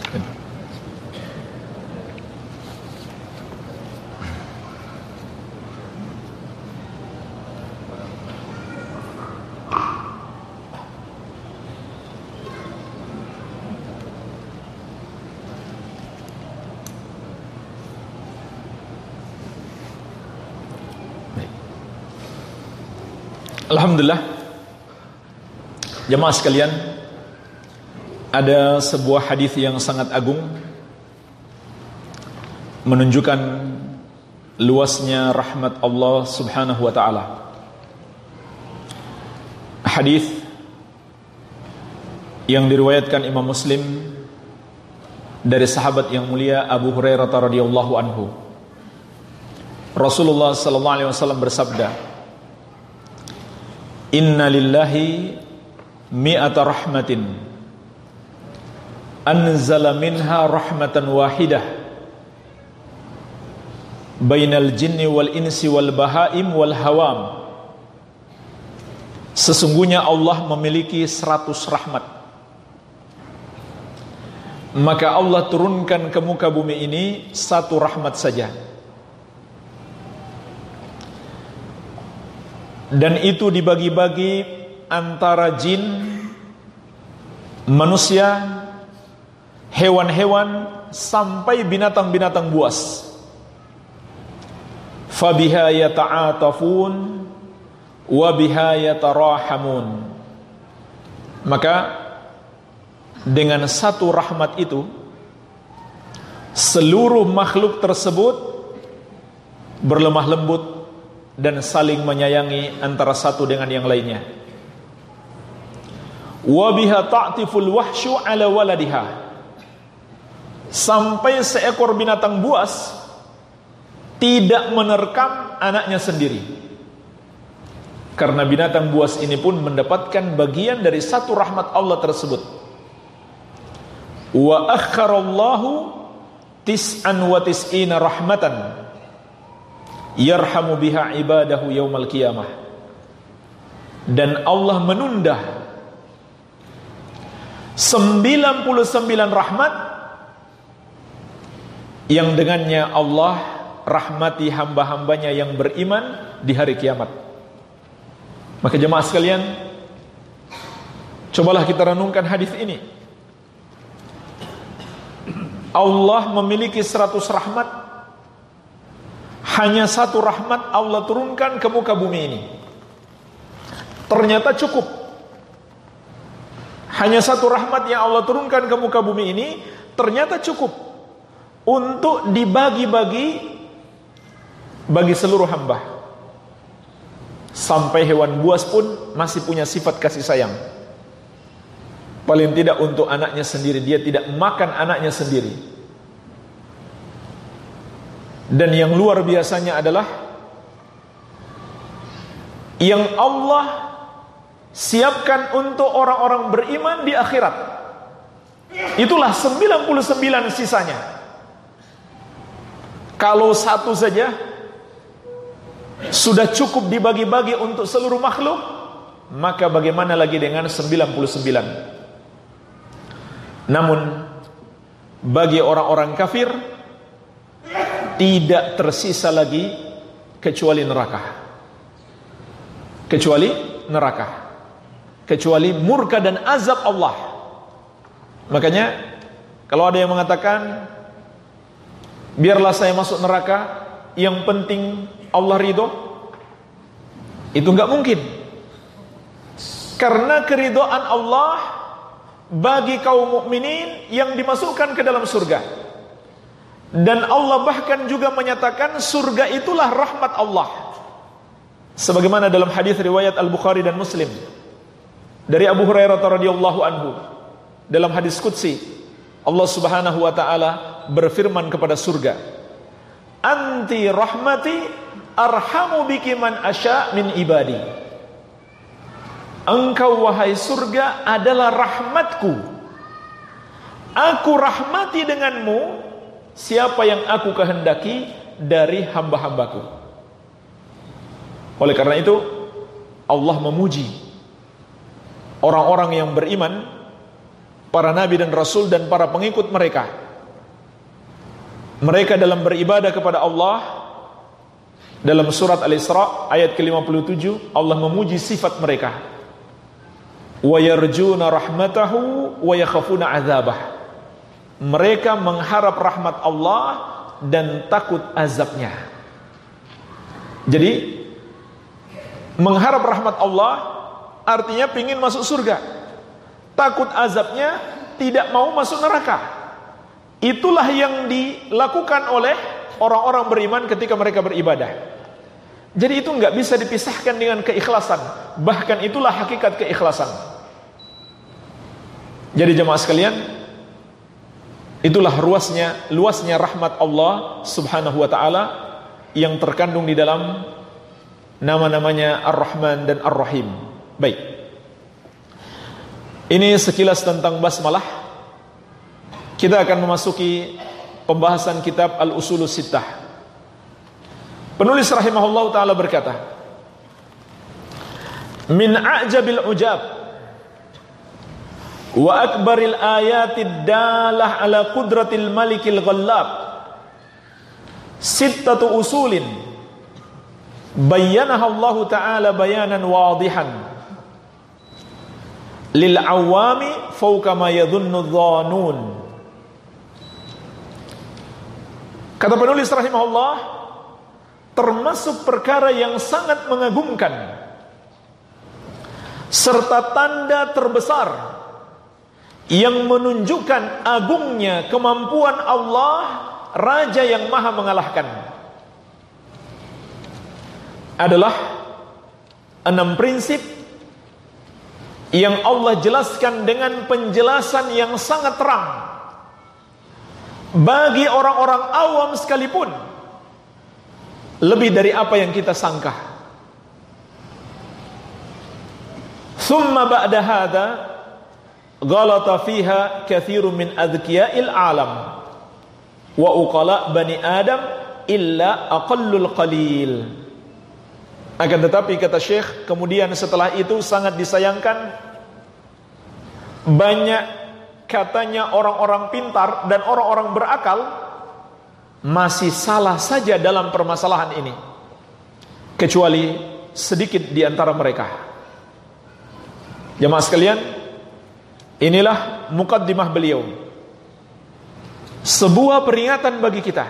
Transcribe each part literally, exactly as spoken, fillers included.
Alhamdulillah, jemaah sekalian, ada sebuah hadis yang sangat agung menunjukkan luasnya rahmat Allah Subhanahu wa taala. Hadis yang diriwayatkan Imam Muslim dari sahabat yang mulia Abu Hurairah radhiyallahu anhu. Rasulullah sallallahu alaihi wasallam bersabda, "Inna lillahi mi'ata rahmatin anzala minha rahmatan wahidah bainal jinni wal insi wal bahaim wal hawam." Sesungguhnya Allah memiliki seratus rahmat, maka Allah turunkan ke muka bumi ini satu rahmat saja, dan itu dibagi-bagi antara jin, manusia, hewan-hewan, sampai binatang-binatang buas. Fabiha yata'atafun wa biha yatarahamun. Maka dengan satu rahmat itu seluruh makhluk tersebut berlemah lembut dan saling menyayangi antara satu dengan yang lainnya. Wa biha ta'tiful wahsyu ala waladiha. Sampai seekor binatang buas tidak menerkam anaknya sendiri. Karena binatang buas ini pun mendapatkan bagian dari satu rahmat Allah tersebut. Wa akharallahu tis'an wa tis'ina rahmatan yarhamu biha ibadahu yaumal qiyamah. Dan Allah menunda sembilan puluh sembilan rahmat yang dengannya Allah rahmati hamba-hambanya yang beriman di hari kiamat. Maka jemaah sekalian, cobalah kita renungkan hadis ini. Allah memiliki seratus rahmat, hanya satu rahmat Allah turunkan ke muka bumi ini. Ternyata cukup. Hanya satu rahmat yang Allah turunkan ke muka bumi ini ternyata cukup untuk dibagi-bagi bagi seluruh hamba. Sampai hewan buas pun masih punya sifat kasih sayang. Paling tidak untuk anaknya sendiri, dia tidak makan anaknya sendiri. Dan yang luar biasanya adalah yang Allah siapkan untuk orang-orang beriman di akhirat. Itulah sembilan puluh sembilan sisanya. Kalau satu saja sudah cukup dibagi-bagi untuk seluruh makhluk, maka bagaimana lagi dengan sembilan puluh sembilan? Namun bagi orang-orang kafir tidak tersisa lagi kecuali neraka. Kecuali neraka. Kecuali murka dan azab Allah. Makanya kalau ada yang mengatakan biarlah saya masuk neraka, yang penting Allah ridho, itu enggak mungkin. Karena keridhaan Allah bagi kaum mukminin yang dimasukkan ke dalam surga. Dan Allah bahkan juga menyatakan surga itulah rahmat Allah. Sebagaimana dalam hadis riwayat Al-Bukhari dan Muslim dari Abu Hurairah radhiyallahu anhu, dalam hadis qudsi Allah Subhanahu wa taala berfirman kepada surga, "Anti rahmati arhamu biki man asya min ibadi." Engkau wahai surga adalah rahmatku, aku rahmati denganmu siapa yang aku kehendaki dari hamba-hambaku. Oleh karena itu Allah memuji orang-orang yang beriman para nabi dan rasul dan para pengikut mereka. Mereka dalam beribadah kepada Allah, dalam surat Al-Isra ayat ke lima puluh tujuh Allah memuji sifat mereka. Wa yarjuna rahmatahu wa yakhafuna azabah. Mereka mengharap rahmat Allah dan takut azabnya. Jadi mengharap rahmat Allah artinya ingin masuk surga, takut azabnya, tidak mau masuk neraka. Itulah yang dilakukan oleh orang-orang beriman ketika mereka beribadah. Jadi itu nggak bisa dipisahkan dengan keikhlasan. Bahkan itulah hakikat keikhlasan. Jadi jemaah sekalian, itulah luasnya luasnya rahmat Allah Subhanahu wa taala yang terkandung di dalam nama-namanya Ar-Rahman dan Ar-Rahim. Baik. Ini sekilas tentang basmalah. Kita akan memasuki pembahasan kitab Al-Usulus Sittah. Penulis rahimahullah taala berkata, min a'jabil ujab wa akbaril ayatid dalah ala qudratil malikil ghallab sittatu usulin bayyanaha Allah taala bayanan wadihan lil awami fawqa ma yadhunnu dhanun. Kata penulis rahimahullah, termasuk perkara yang sangat mengagumkan serta tanda terbesar yang menunjukkan agungnya kemampuan Allah, Raja yang maha mengalahkan, adalah enam prinsip yang Allah jelaskan dengan penjelasan yang sangat terang bagi orang-orang awam sekalipun, lebih dari apa yang kita sangka. Thumma ba'da hadha ghalata fiha katsirun min adhkiya'il alam wa uqala bani adam illa aqallul qalil. Akan tetapi kata Syekh, kemudian setelah itu sangat disayangkan, banyak katanya orang-orang pintar dan orang-orang berakal masih salah saja dalam permasalahan ini, kecuali sedikit di antara mereka. Jemaah sekalian, inilah mukaddimah beliau, sebuah peringatan bagi kita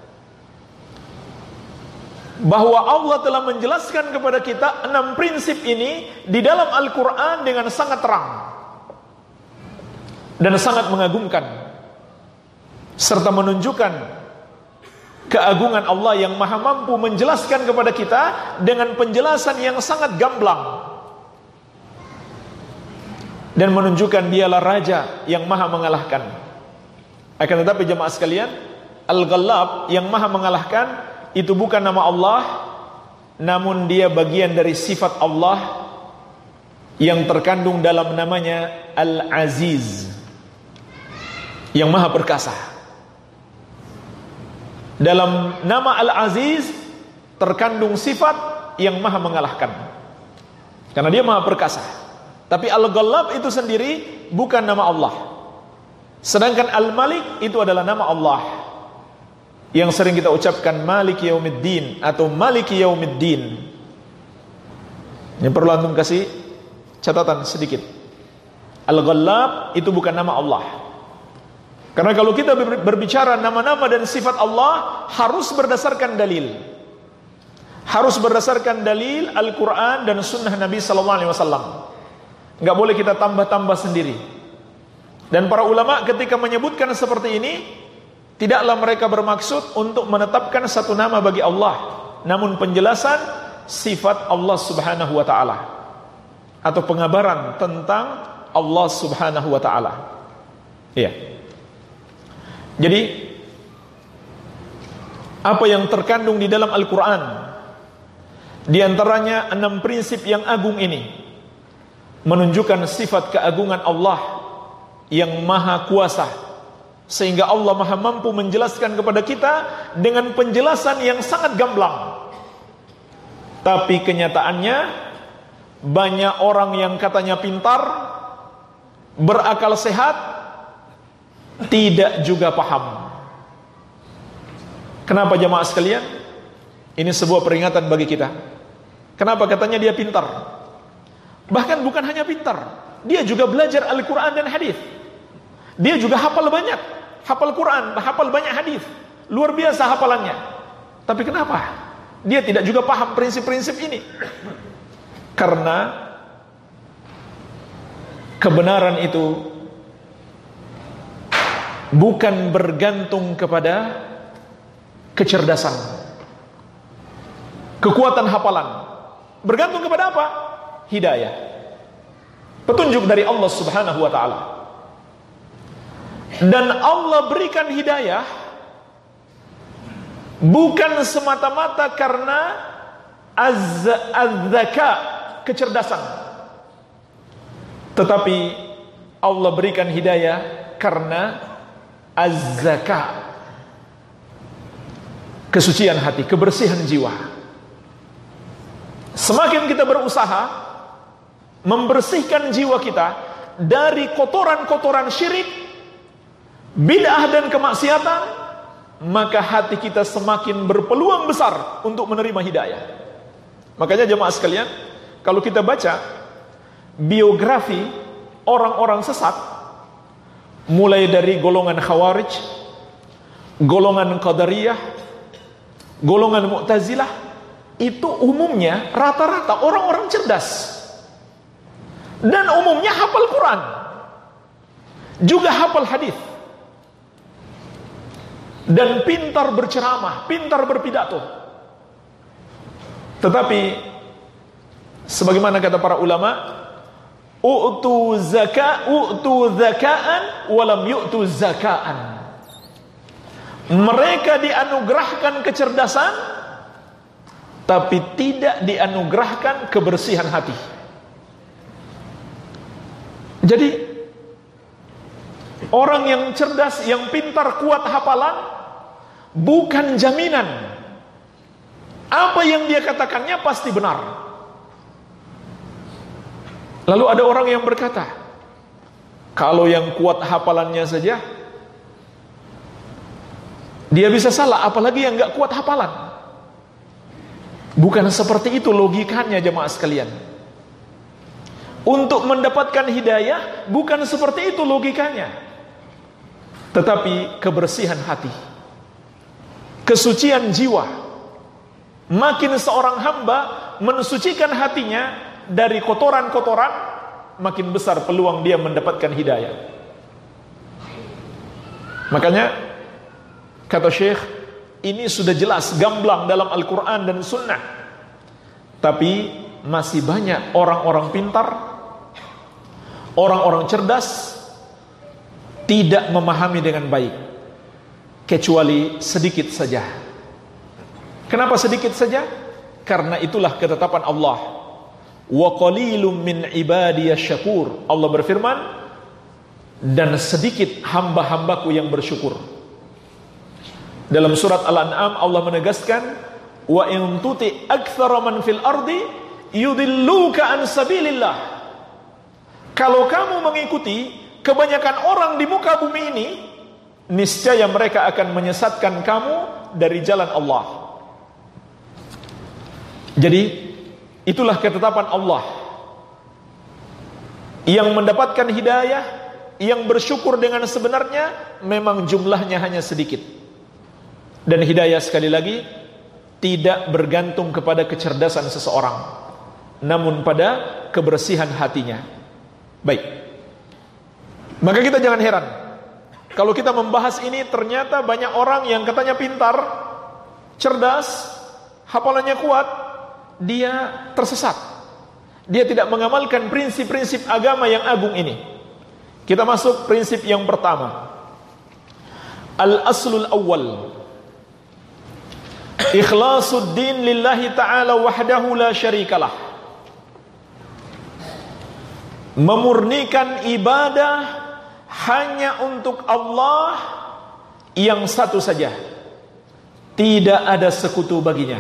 bahwa Allah telah menjelaskan kepada kita enam prinsip ini di dalam Al-Quran dengan sangat terang dan sangat mengagumkan, serta menunjukkan keagungan Allah yang maha mampu menjelaskan kepada kita dengan penjelasan yang sangat gamblang, dan menunjukkan dialah Raja yang maha mengalahkan. Akan tetapi jemaah sekalian, Al-Ghallab, yang maha mengalahkan, itu bukan nama Allah, namun dia bagian dari sifat Allah yang terkandung dalam namanya Al-Aziz, yang maha perkasa. Dalam nama Al-Aziz terkandung sifat yang maha mengalahkan, karena dia maha perkasa. Tapi Al-Ghallab itu sendiri bukan nama Allah. Sedangkan Al-Malik itu adalah nama Allah yang sering kita ucapkan Maliki Yaumiddin atau Maliki Yaumiddin. Ini perlu antum kasih catatan sedikit. Al-Ghallab itu bukan nama Allah. Karena kalau kita berbicara nama-nama dan sifat Allah, harus berdasarkan dalil. Harus berdasarkan dalil Al-Quran dan Sunnah Nabi Sallallahu Alaihi Wasallam. Nggak boleh kita tambah-tambah sendiri. Dan para ulama ketika menyebutkan seperti ini, tidaklah mereka bermaksud untuk menetapkan satu nama bagi Allah, namun penjelasan sifat Allah Subhanahu wa taala atau pengabaran tentang Allah Subhanahu wa taala. Iya. Jadi apa yang terkandung di dalam Al-Qur'an, di antaranya enam prinsip yang agung ini menunjukkan sifat keagungan Allah yang maha kuasa, sehingga Allah maha mampu menjelaskan kepada kita dengan penjelasan yang sangat gamblang. Tapi kenyataannya banyak orang yang katanya pintar, berakal sehat, tidak juga paham. Kenapa jamaah sekalian? Ini sebuah peringatan bagi kita. Kenapa katanya dia pintar? Bahkan bukan hanya pintar, dia juga belajar Al-Quran dan hadis. Dia juga hafal banyak, hafal Quran, hafal banyak hadis. Luar biasa hafalannya. Tapi kenapa dia tidak juga paham prinsip-prinsip ini? Karena kebenaran itu bukan bergantung kepada kecerdasan, kekuatan hafalan. Bergantung kepada apa? Hidayah, petunjuk dari Allah Subhanahu wa ta'ala. Dan Allah berikan hidayah bukan semata-mata karena az-zaka, kecerdasan, tetapi Allah berikan hidayah karena az-zaka, kesucian hati, kebersihan jiwa. Semakin kita berusaha membersihkan jiwa kita dari kotoran-kotoran syirik, bid'ah dan kemaksiatan, maka hati kita semakin berpeluang besar untuk menerima hidayah. Makanya jemaah sekalian, kalau kita baca biografi orang-orang sesat, mulai dari golongan Khawarij, golongan Qadariyah, golongan Mu'tazilah, itu umumnya rata-rata orang-orang cerdas, dan umumnya hafal Quran, juga hafal hadis, dan pintar berceramah, pintar berpidato. Tetapi sebagaimana kata para ulama, u'tu zaka u'tu zakaan walam yu'tu zakaan. Mereka dianugerahkan kecerdasan, tapi tidak dianugerahkan kebersihan hati. Jadi orang yang cerdas, yang pintar, kuat hafalan, bukan jaminan apa yang dia katakannya pasti benar. Lalu ada orang yang berkata, kalau yang kuat hafalannya saja dia bisa salah, apalagi yang gak kuat hafalan. Bukan seperti itu logikanya jemaah sekalian. Untuk mendapatkan hidayah bukan seperti itu logikanya, tetapi kebersihan hati, kesucian jiwa. Makin seorang hamba mensucikan hatinya dari kotoran-kotoran, makin besar peluang dia mendapatkan hidayah. Makanya kata Syekh, ini sudah jelas gamblang dalam Al-Quran dan Sunnah. Tapi masih banyak orang-orang pintar, orang-orang cerdas, tidak memahami dengan baik, kecuali sedikit saja. Kenapa sedikit saja? Karena itulah ketetapan Allah. Wa qalilum min ibadiyasy syakur. Allah berfirman, dan sedikit hamba-hambaku yang bersyukur. Dalam surat Al-An'am Allah menegaskan, wa in tuti aktsara man fil ardi yudilluka an sabilillah. Kalau kamu mengikuti kebanyakan orang di muka bumi ini, niscaya mereka akan menyesatkan kamu dari jalan Allah. Jadi itulah ketetapan Allah. Yang mendapatkan hidayah, yang bersyukur dengan sebenarnya, memang jumlahnya hanya sedikit. Dan hidayah sekali lagi tidak bergantung kepada kecerdasan seseorang, namun pada kebersihan hatinya. Baik, maka kita jangan heran kalau kita membahas ini, ternyata banyak orang yang katanya pintar, cerdas, hafalannya kuat, dia tersesat. Dia tidak mengamalkan prinsip-prinsip agama yang agung ini. Kita masuk prinsip yang pertama, al-aslul awwal, ikhlasuddin lillahi ta'ala wahdahu la syarikalah. Memurnikan ibadah hanya untuk Allah yang satu saja, tidak ada sekutu baginya.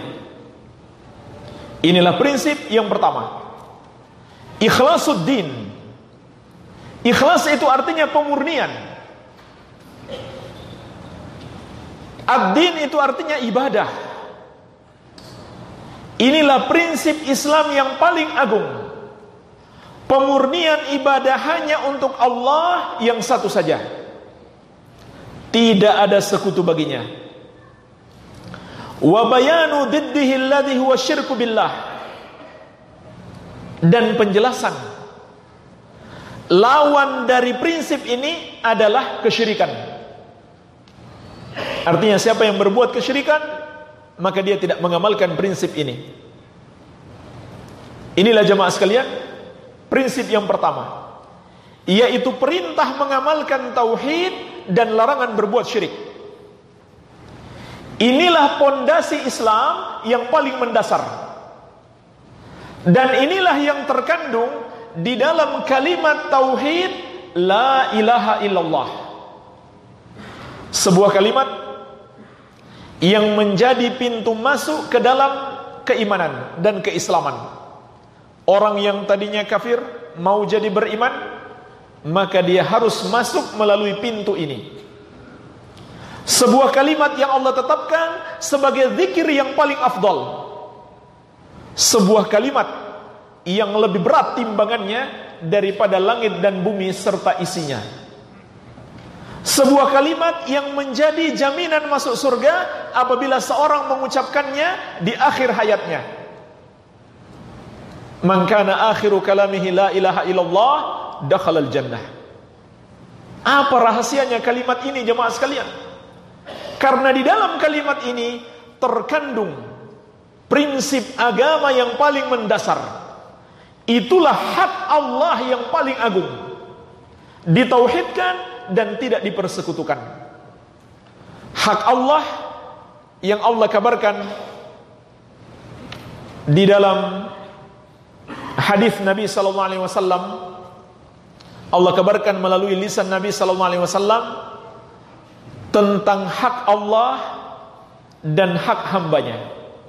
Inilah prinsip yang pertama, ikhlasuddin. Ikhlas itu artinya pemurnian. Ad-din itu artinya ibadah. Inilah prinsip Islam yang paling agung. Pemurnian ibadah hanya untuk Allah yang satu saja. Tidak ada sekutu baginya. Wa bayanu diddihi alladhi huwa syirku billah. Dan penjelasan lawan dari prinsip ini adalah kesyirikan. Artinya siapa yang berbuat kesyirikan, maka dia tidak mengamalkan prinsip ini. Inilah jemaah sekalian, prinsip yang pertama, yaitu perintah mengamalkan tauhid dan larangan berbuat syirik. Inilah pondasi Islam yang paling mendasar. Dan inilah yang terkandung di dalam kalimat tauhid la ilaha illallah. Sebuah kalimat yang menjadi pintu masuk ke dalam keimanan dan keislaman. Orang yang tadinya kafir mau jadi beriman, maka dia harus masuk melalui pintu ini. Sebuah kalimat yang Allah tetapkan sebagai zikir yang paling afdal. Sebuah kalimat yang lebih berat timbangannya daripada langit dan bumi serta isinya. Sebuah kalimat yang menjadi jaminan masuk surga apabila seorang mengucapkannya di akhir hayatnya. Man kana akhiru kalamihi la ilaha illallah dakhalal jannah. Apa rahasianya kalimat ini jemaah sekalian? Karena di dalam kalimat ini terkandung prinsip agama yang paling mendasar. Itulah hak Allah yang paling agung, ditauhidkan dan tidak dipersekutukan. Hak Allah yang Allah kabarkan di dalam hadis Nabi sallallahu alaihi wasallam. Allah kabarkan melalui lisan Nabi sallallahu alaihi wasallam tentang hak Allah dan hak hambanya.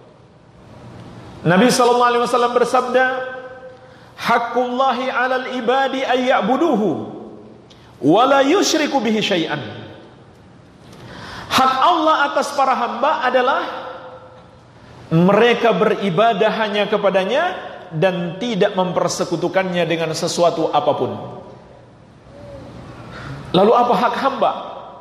Nabi sallallahu alaihi wasallam bersabda, "Haqqullahi 'alal ibadi ay ya'buduhu wa la yusyriku bihi syai'an." Hak Allah atas para hamba adalah mereka beribadah hanya kepadanya dan tidak mempersekutukannya dengan sesuatu apapun. Lalu apa hak hamba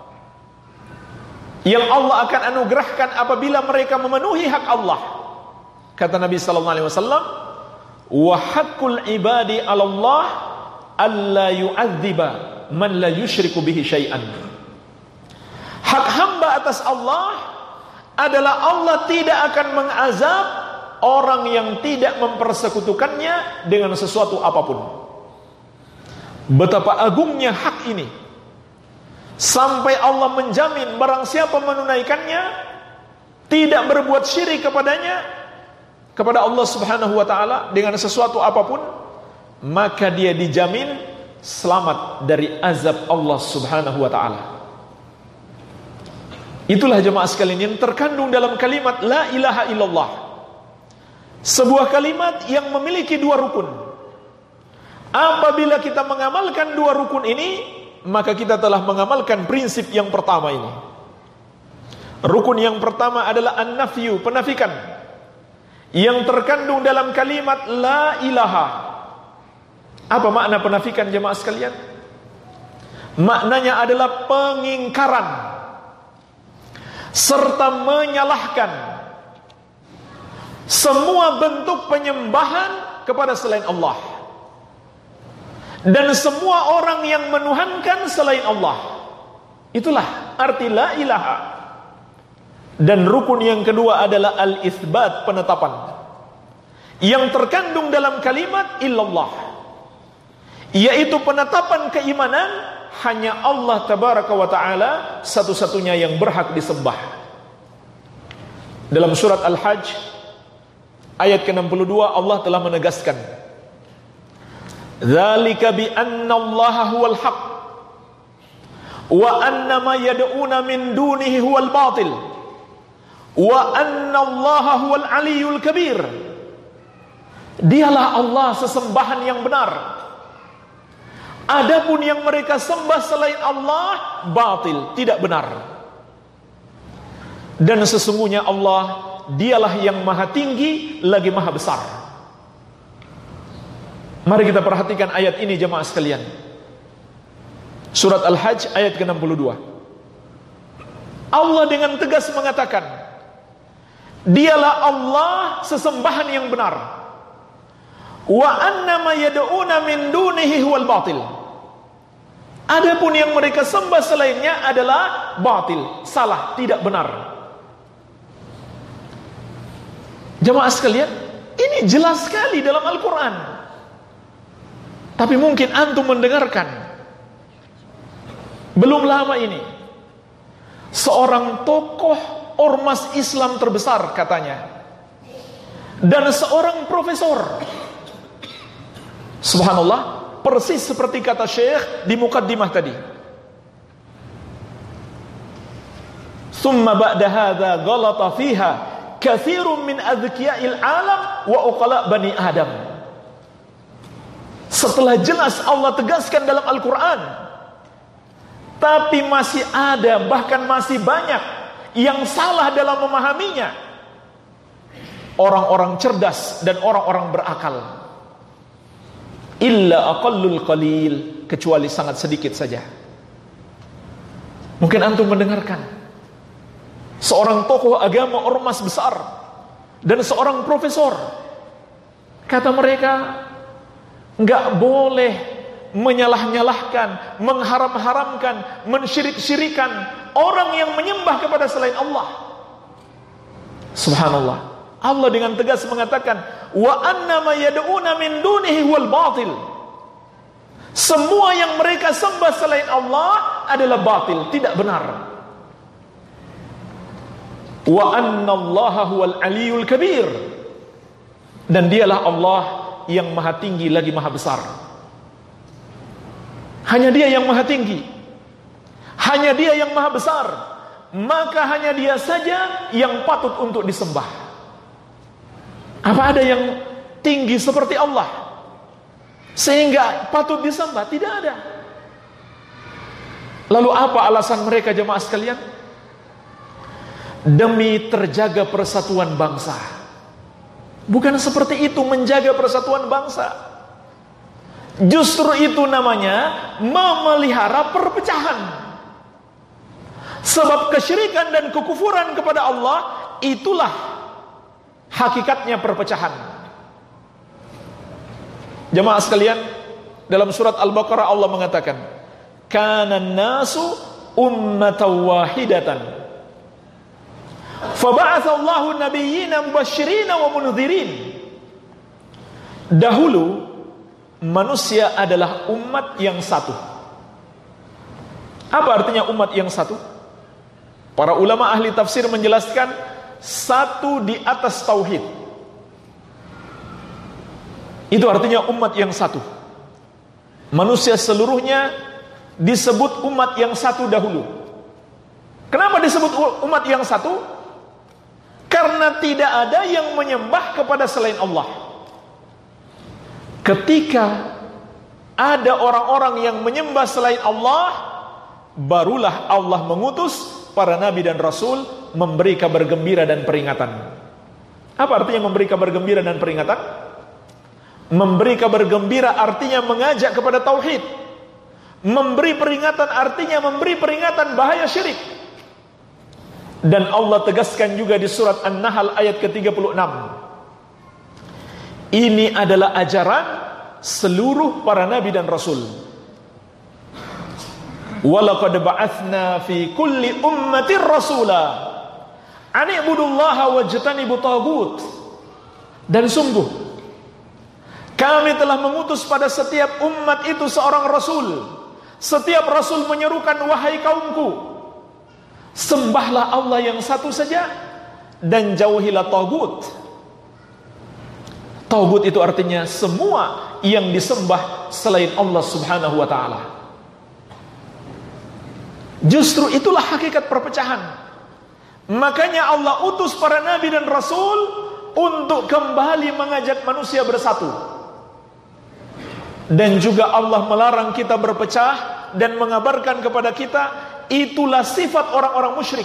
yang Allah akan anugerahkan apabila mereka memenuhi hak Allah? Kata Nabi sallallahu alaihi wasallam, "Wa haqqul ibadi 'ala Allah alla yu'adziba man la yusyriku bihi syai'an." Hak hamba atas Allah adalah Allah tidak akan mengazab orang yang tidak mempersekutukannya dengan sesuatu apapun. Betapa agungnya hak ini, sampai Allah menjamin barang siapa menunaikannya, tidak berbuat syirik kepadanya, kepada Allah subhanahu wa ta'ala dengan sesuatu apapun, maka dia dijamin selamat dari azab Allah subhanahu wa ta'ala. Itulah jemaah sekalian yang terkandung dalam kalimat la ilaha illallah. Sebuah kalimat yang memiliki dua rukun. Apabila kita mengamalkan dua rukun ini, maka kita telah mengamalkan prinsip yang pertama ini. Rukun yang pertama adalah an-nafyu, penafikan, yang terkandung dalam kalimat la ilaha. Apa makna penafikan jemaah sekalian? Maknanya adalah pengingkaran serta menyalahkan semua bentuk penyembahan kepada selain Allah dan semua orang yang menuhankan selain Allah. Itulah arti la ilaha. Dan rukun yang kedua adalah al-itsbat, penetapan, yang terkandung dalam kalimat illallah, yaitu penetapan keimanan hanya Allah tabaraka wa ta'ala satu-satunya yang berhak disembah. Dalam surat Al-Hajj ayat ke enam puluh dua Allah telah menegaskan, "Dzalika bi anna Allaha huwal haq wa anna ma yad'una min dunihi huwal batil wa anna Allaha huwal aliyyul kabir." Dialah Allah sesembahan yang benar. Adapun yang mereka sembah selain Allah batil, tidak benar. Dan sesungguhnya Allah dialah yang maha tinggi lagi maha besar. Mari kita perhatikan ayat ini jemaah sekalian. Surat Al-Hajj ayat ke enam puluh dua. Allah dengan tegas mengatakan, dialah Allah sesembahan yang benar. Wa annama yad'una min dunihi huwal batil. Adapun yang mereka sembah selainnya adalah batil, salah, tidak benar. Jemaah sekalian, ini jelas sekali dalam Al-Quran. Tapi mungkin antum mendengarkan, belum lama ini seorang tokoh ormas Islam terbesar katanya, dan seorang profesor, subhanallah, persis seperti kata Syekh di mukaddimah tadi. Summa ba'da hadza ghalata fiha katsirun min adzkiya'il alam wa uqala bani Adam. Setelah jelas Allah tegaskan dalam Al-Quran, tapi masih ada, bahkan masih banyak yang salah dalam memahaminya. Orang-orang cerdas dan orang-orang berakal. Illa aqallul qalil, kecuali sangat sedikit saja. Mungkin antum mendengarkan seorang tokoh agama ormas besar dan seorang profesor, kata mereka, enggak boleh menyalah-nyalahkan, mengharam-haramkan, mensyirik-syirikan orang yang menyembah kepada selain Allah. Subhanallah, Allah dengan tegas mengatakan, wa annama yad'una min dunihi wal batil. Semua yang mereka sembah selain Allah adalah batil, tidak benar. Wa annallaha huwal aliyul kabir. Dan dialah Allah yang maha tinggi lagi maha besar. Hanya dia yang maha tinggi, hanya dia yang maha besar, maka hanya dia saja yang patut untuk disembah. Apa ada yang tinggi seperti Allah sehingga patut disembah? Tidak ada. Lalu apa alasan mereka jemaah sekalian? Demi terjaga persatuan bangsa. Bukan seperti itu menjaga persatuan bangsa. Justru itu namanya memelihara perpecahan. Sebab kesyirikan dan kekufuran kepada Allah, itulah hakikatnya perpecahan. Jemaah sekalian, dalam surat Al-Baqarah Allah mengatakan, kanan nasu ummatan wahidatan faba'atsallahu nabiyyina mubashshirina wa mundzirin. Dahulu manusia adalah umat yang satu. Apa artinya umat yang satu? Para ulama ahli tafsir menjelaskan, satu di atas tauhid. Itu artinya umat yang satu. Manusia seluruhnya disebut umat yang satu dahulu. Kenapa disebut umat yang satu? Karena tidak ada yang menyembah kepada selain Allah. Ketika ada orang-orang yang menyembah selain Allah, barulah Allah mengutus para nabi dan rasul memberi kabar gembira dan peringatan. Apa artinya memberi kabar gembira dan peringatan? Memberi kabar gembira artinya mengajak kepada tauhid. Memberi peringatan artinya memberi peringatan bahaya syirik. Dan Allah tegaskan juga di surat An-Nahl ayat ke tiga puluh enam. Ini adalah ajaran seluruh para nabi dan rasul. Walaqad ba'atsna fi kulli ummatin rasula an ibudullaha wajtanibut taghut. Dan sungguh kami telah mengutus pada setiap umat itu seorang rasul. Setiap rasul menyerukan, wahai kaumku, sembahlah Allah yang satu saja dan jauhilah taghut. Taghut itu artinya semua yang disembah selain Allah Subhanahu wa taala. Justru itulah hakikat perpecahan. Makanya Allah utus para nabi dan rasul untuk kembali mengajak manusia bersatu. Dan juga Allah melarang kita berpecah dan mengabarkan kepada kita, itulah sifat orang-orang musyrik.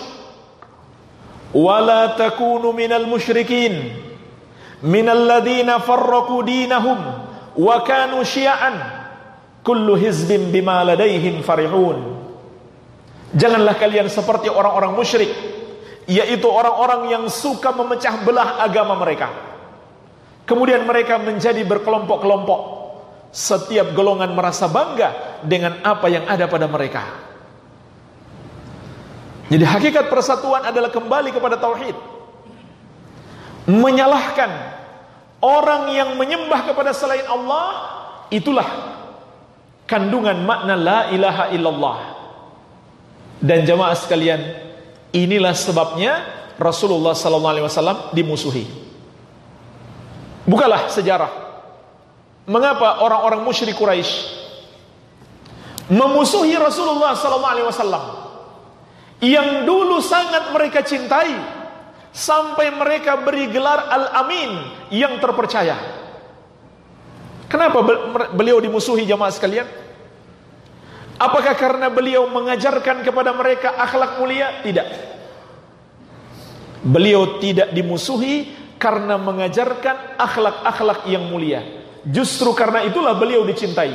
Wala takunu minal musyrikin minal ladzina farraqu dinahum wa kanu syi'an kullu hizbin bima ladaihim farihun. Janganlah kalian seperti orang-orang musyrik, yaitu orang-orang yang suka memecah belah agama mereka. Kemudian mereka menjadi berkelompok-kelompok. Setiap golongan merasa bangga dengan apa yang ada pada mereka. Jadi hakikat persatuan adalah kembali kepada tauhid. Menyalahkan orang yang menyembah kepada selain Allah, itulah kandungan makna la ilaha illallah. Dan jamaah sekalian, inilah sebabnya Rasulullah sallallahu alaihi wasallam dimusuhi. Bukalah sejarah. Mengapa orang-orang musyrik Quraisy memusuhi Rasulullah sallallahu alaihi wasallam yang dulu sangat mereka cintai, sampai mereka beri gelar Al-Amin, yang terpercaya. Kenapa beliau dimusuhi jamaah sekalian? Apakah karena beliau mengajarkan kepada mereka akhlak mulia? Tidak. Beliau tidak dimusuhi karena mengajarkan akhlak-akhlak yang mulia. Justru karena itulah beliau dicintai.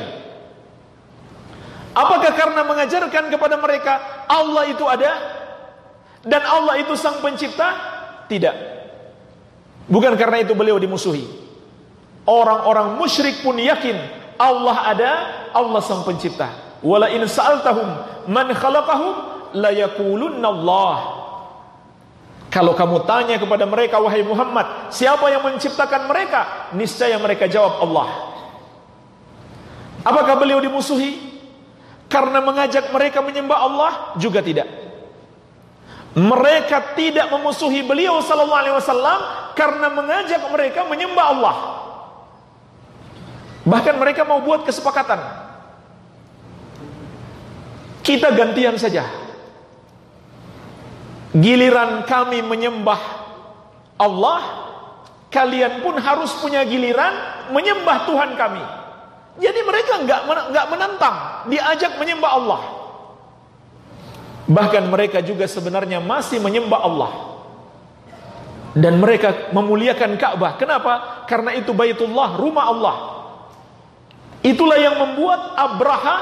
Apakah karena mengajarkan kepada mereka Allah itu ada dan Allah itu sang pencipta? Tidak. Bukan karena itu beliau dimusuhi. Orang-orang musyrik pun yakin Allah ada, Allah sang pencipta. Wala in sa'altahum man khalaqahum la yaqulunna Allah. Kalau kamu tanya kepada mereka, wahai Muhammad, siapa yang menciptakan mereka? Niscaya mereka jawab Allah. Apakah beliau dimusuhi karena mengajak mereka menyembah Allah? Juga tidak. Mereka tidak memusuhi beliau sallallahu alaihi wasallam karena mengajak mereka menyembah Allah. Bahkan mereka mau buat kesepakatan, kita gantian saja. Giliran kami menyembah Allah, kalian pun harus punya giliran menyembah Tuhan kami. Jadi mereka enggak enggak menantang, diajak menyembah Allah. Bahkan mereka juga sebenarnya masih menyembah Allah. Dan mereka memuliakan Ka'bah. Kenapa? Karena itu Baitullah, rumah Allah. Itulah yang membuat Abraha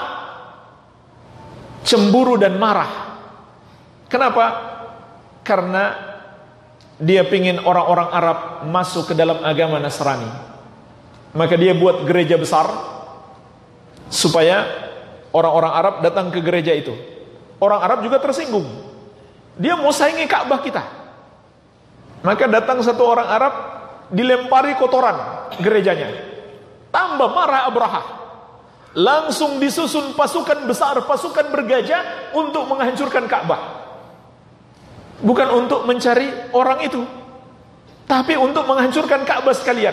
cemburu dan marah. Kenapa? Karena dia pingin orang-orang Arab masuk ke dalam agama Nasrani. Maka dia buat gereja besar supaya orang-orang Arab datang ke gereja itu. Orang Arab juga tersinggung. Dia mau saingi Ka'bah kita. Maka datang satu orang Arab, dilempari kotoran gerejanya. Tambah marah Abraha. Langsung disusun pasukan besar, pasukan bergajah untuk menghancurkan Ka'bah. Bukan untuk mencari orang itu, tapi untuk menghancurkan Ka'bah sekalian.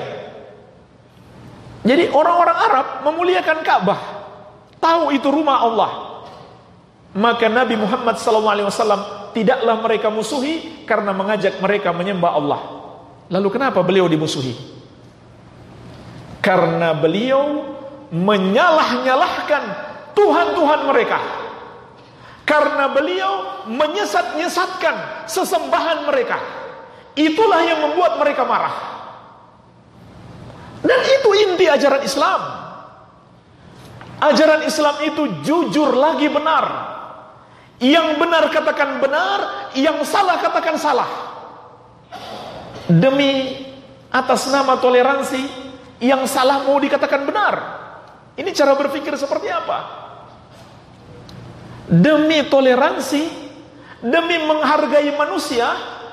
Jadi orang-orang Arab memuliakan Ka'bah, tahu itu rumah Allah. Maka Nabi Muhammad sallallahu alaihi wasallam tidaklah mereka musuhi karena mengajak mereka menyembah Allah. Lalu kenapa beliau dimusuhi? Karena beliau menyalah-nyalahkan Tuhan-Tuhan mereka. Karena beliau menyesat-nyesatkan sesembahan mereka. Itulah yang membuat mereka marah. Dan itu inti ajaran Islam. Ajaran Islam itu jujur lagi benar. Yang benar katakan benar, yang salah katakan salah. Demi atas nama toleransi, yang salah mau dikatakan benar. Ini cara berpikir seperti apa? Demi toleransi, demi menghargai manusia,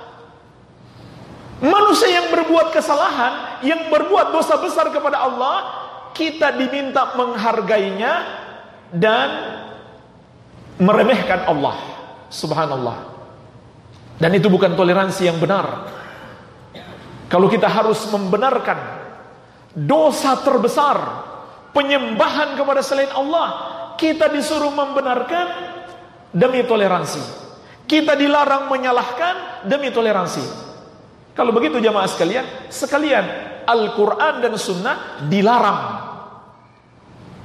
manusia yang berbuat kesalahan, yang berbuat dosa besar kepada Allah, kita diminta menghargainya dan meremehkan Allah. Subhanallah. Dan itu bukan toleransi yang benar. Kalau kita harus membenarkan dosa terbesar, penyembahan kepada selain Allah, kita disuruh membenarkan demi toleransi. Kita dilarang menyalahkan demi toleransi. Kalau begitu jamaah sekalian, sekalian Al-Quran dan Sunnah dilarang.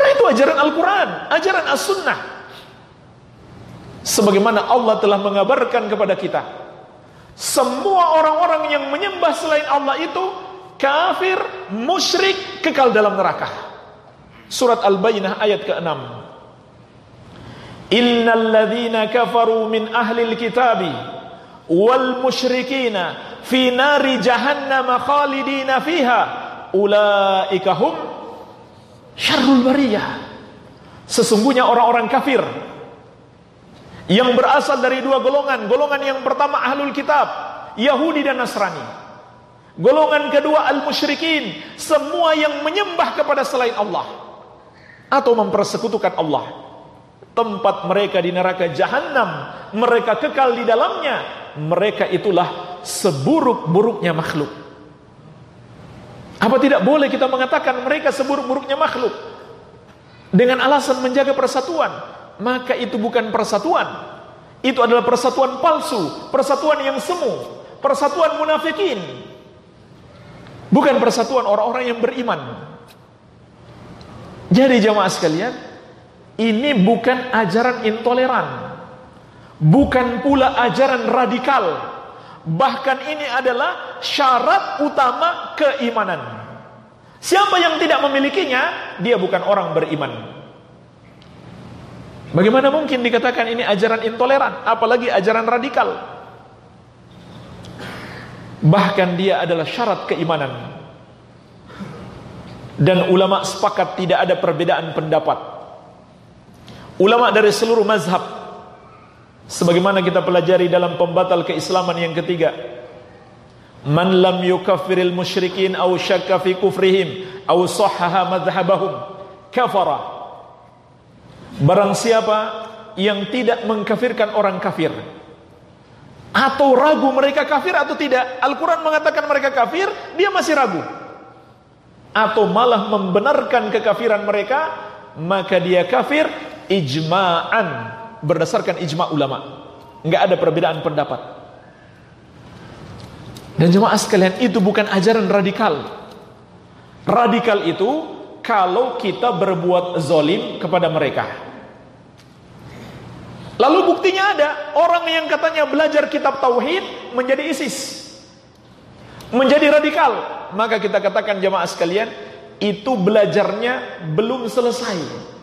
Karena itu ajaran Al-Quran, ajaran As-Sunnah. Sebagaimana Allah telah mengabarkan kepada kita, semua orang-orang yang menyembah selain Allah itu kafir, musyrik, kekal dalam neraka. Surat Al-Bayyinah ayat keenam. Innal ladzina kafaru min ahlil kitabi wal musyrikina fi nari jahannam khalidina fiha ulaika hum syarrul bariyah. Sesungguhnya orang-orang kafir yang berasal dari dua golongan. Golongan yang pertama ahlul kitab, Yahudi dan Nasrani. Golongan kedua al-musyrikin, semua yang menyembah kepada selain Allah atau mempersekutukan Allah. Tempat mereka di neraka jahanam, mereka kekal di dalamnya. Mereka itulah seburuk-buruknya makhluk. Apa tidak boleh kita mengatakan mereka seburuk-buruknya makhluk dengan alasan menjaga persatuan? Maka itu bukan persatuan. Itu adalah persatuan palsu, persatuan yang semu, persatuan munafikin. Bukan persatuan orang-orang yang beriman. Jadi jamaah sekalian, ini bukan ajaran intoleran, bukan pula ajaran radikal. Bahkan ini adalah syarat utama keimanan. Siapa yang tidak memilikinya, dia bukan orang beriman. Bagaimana mungkin dikatakan ini ajaran intoleran, apalagi ajaran radikal? Bahkan dia adalah syarat keimanan. Dan ulama sepakat tidak ada perbedaan pendapat. Ulama dari seluruh mazhab, sebagaimana kita pelajari dalam pembatal keislaman yang ketiga, man lam yukaffiril musyrikin aw syakka fi kufrihim aw sahhaha madhhabahum kafara. Barang siapa yang tidak mengkafirkan orang kafir atau ragu mereka kafir atau tidak, Al-Quran mengatakan mereka kafir, dia masih ragu, atau malah membenarkan kekafiran mereka, maka dia kafir ijma'an, berdasarkan ijma' ulama. Enggak ada perbedaan pendapat. Dan jemaah sekalian, itu bukan ajaran radikal. Radikal itu kalau kita berbuat zalim kepada mereka. Lalu buktinya ada, orang yang katanya belajar kitab tauhid menjadi ISIS, menjadi radikal. Maka kita katakan jemaah sekalian, itu belajarnya belum selesai,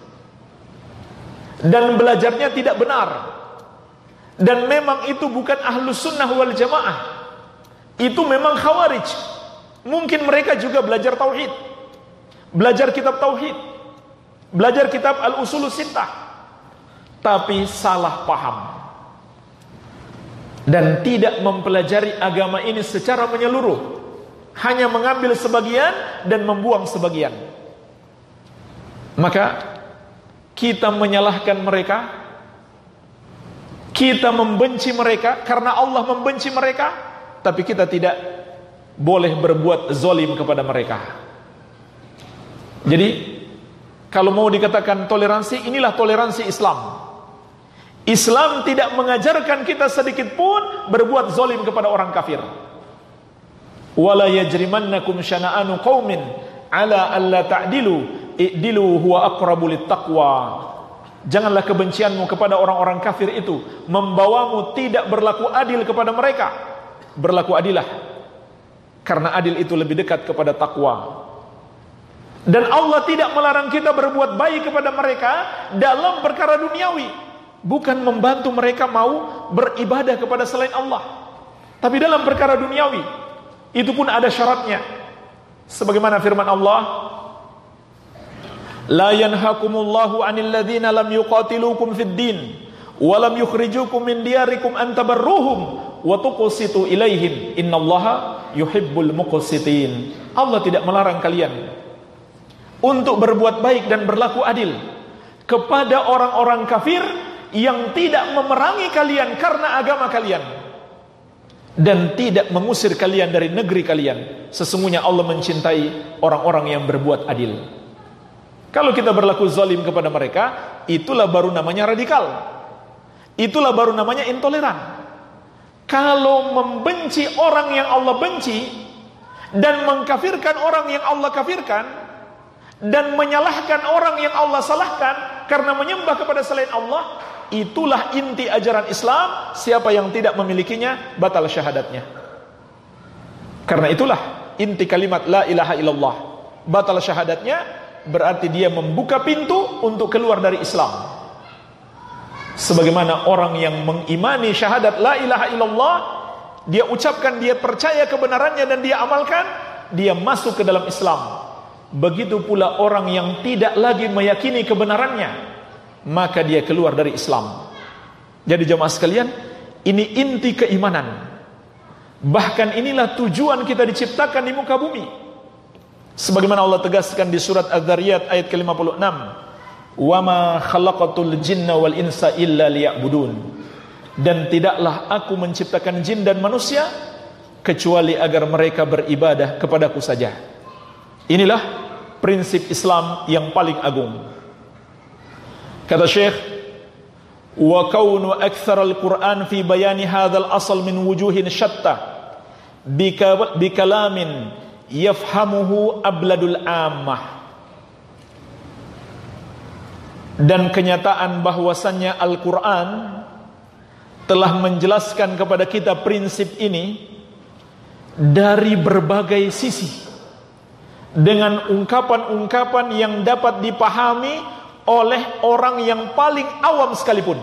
dan belajarnya tidak benar. Dan memang itu bukan ahlus sunnah wal jamaah, itu memang khawarij. Mungkin mereka juga belajar tauhid, belajar kitab tauhid, belajar kitab al-usulus sittah, tapi salah paham dan tidak mempelajari agama ini secara menyeluruh, hanya mengambil sebagian dan membuang sebagian. Maka kita menyalahkan mereka, kita membenci mereka karena Allah membenci mereka, tapi kita tidak boleh berbuat zalim kepada mereka. Jadi kalau mau dikatakan toleransi, inilah toleransi Islam. Islam tidak mengajarkan kita sedikit pun berbuat zalim kepada orang kafir. Wala yajrimannakum syana'anu qaumin ala alla ta'dilu i'dilu huwa aqrabu littaqwa. Janganlah kebencianmu kepada orang-orang kafir itu membawamu tidak berlaku adil kepada mereka. Berlaku adilah, karena adil itu lebih dekat kepada takwa. Dan Allah tidak melarang kita berbuat baik kepada mereka dalam perkara duniawi, bukan membantu mereka mau beribadah kepada selain Allah, tapi dalam perkara duniawi itu pun ada syaratnya. Sebagaimana firman Allah, la yanhakumullahu 'anil ladzina lam yuqatilukum fid din wa lam yukhrijukum min diyarikum an tabarruhum wa tuqsitu ilaihim innallaha yuhibbul muqsitin. Allah tidak melarang kalian untuk berbuat baik dan berlaku adil kepada orang-orang kafir yang tidak memerangi kalian karena agama kalian dan tidak mengusir kalian dari negeri kalian. Sesungguhnya Allah mencintai orang-orang yang berbuat adil. Kalau kita berlaku zalim kepada mereka, itulah baru namanya radikal, itulah baru namanya intoleran. Kalau membenci orang yang Allah benci dan mengkafirkan orang yang Allah kafirkan, dan menyalahkan orang yang Allah salahkan karena menyembah kepada selain Allah, itulah inti ajaran Islam. Siapa yang tidak memilikinya, batal syahadatnya. Karena itulah inti kalimat la ilaha illallah. Batal syahadatnya berarti dia membuka pintu untuk keluar dari Islam. Sebagaimana orang yang mengimani syahadat la ilaha illallah, dia ucapkan, dia percaya kebenarannya dan dia amalkan, dia masuk ke dalam Islam. Begitu pula orang yang tidak lagi meyakini kebenarannya, maka dia keluar dari Islam. Jadi jemaah sekalian, ini inti keimanan. Bahkan inilah tujuan kita diciptakan di muka bumi. Sebagaimana Allah tegaskan di surat Az-Zariyat ayat ke lima puluh enam, "Wa ma khalaqatul jinna wal insa illa liya'budun." Dan tidaklah aku menciptakan jin dan manusia kecuali agar mereka beribadah kepadaku saja. Inilah prinsip Islam yang paling agung. Kata Syekh, wa kaunu aktsar al-Qur'an fi bayani hadzal asal min wujuhin syatta bi kalamin yafhamuhu abladul ammah. Dan kenyataan bahwasannya Al-Qur'an telah menjelaskan kepada kita prinsip ini dari berbagai sisi, dengan ungkapan-ungkapan yang dapat dipahami oleh orang yang paling awam sekalipun.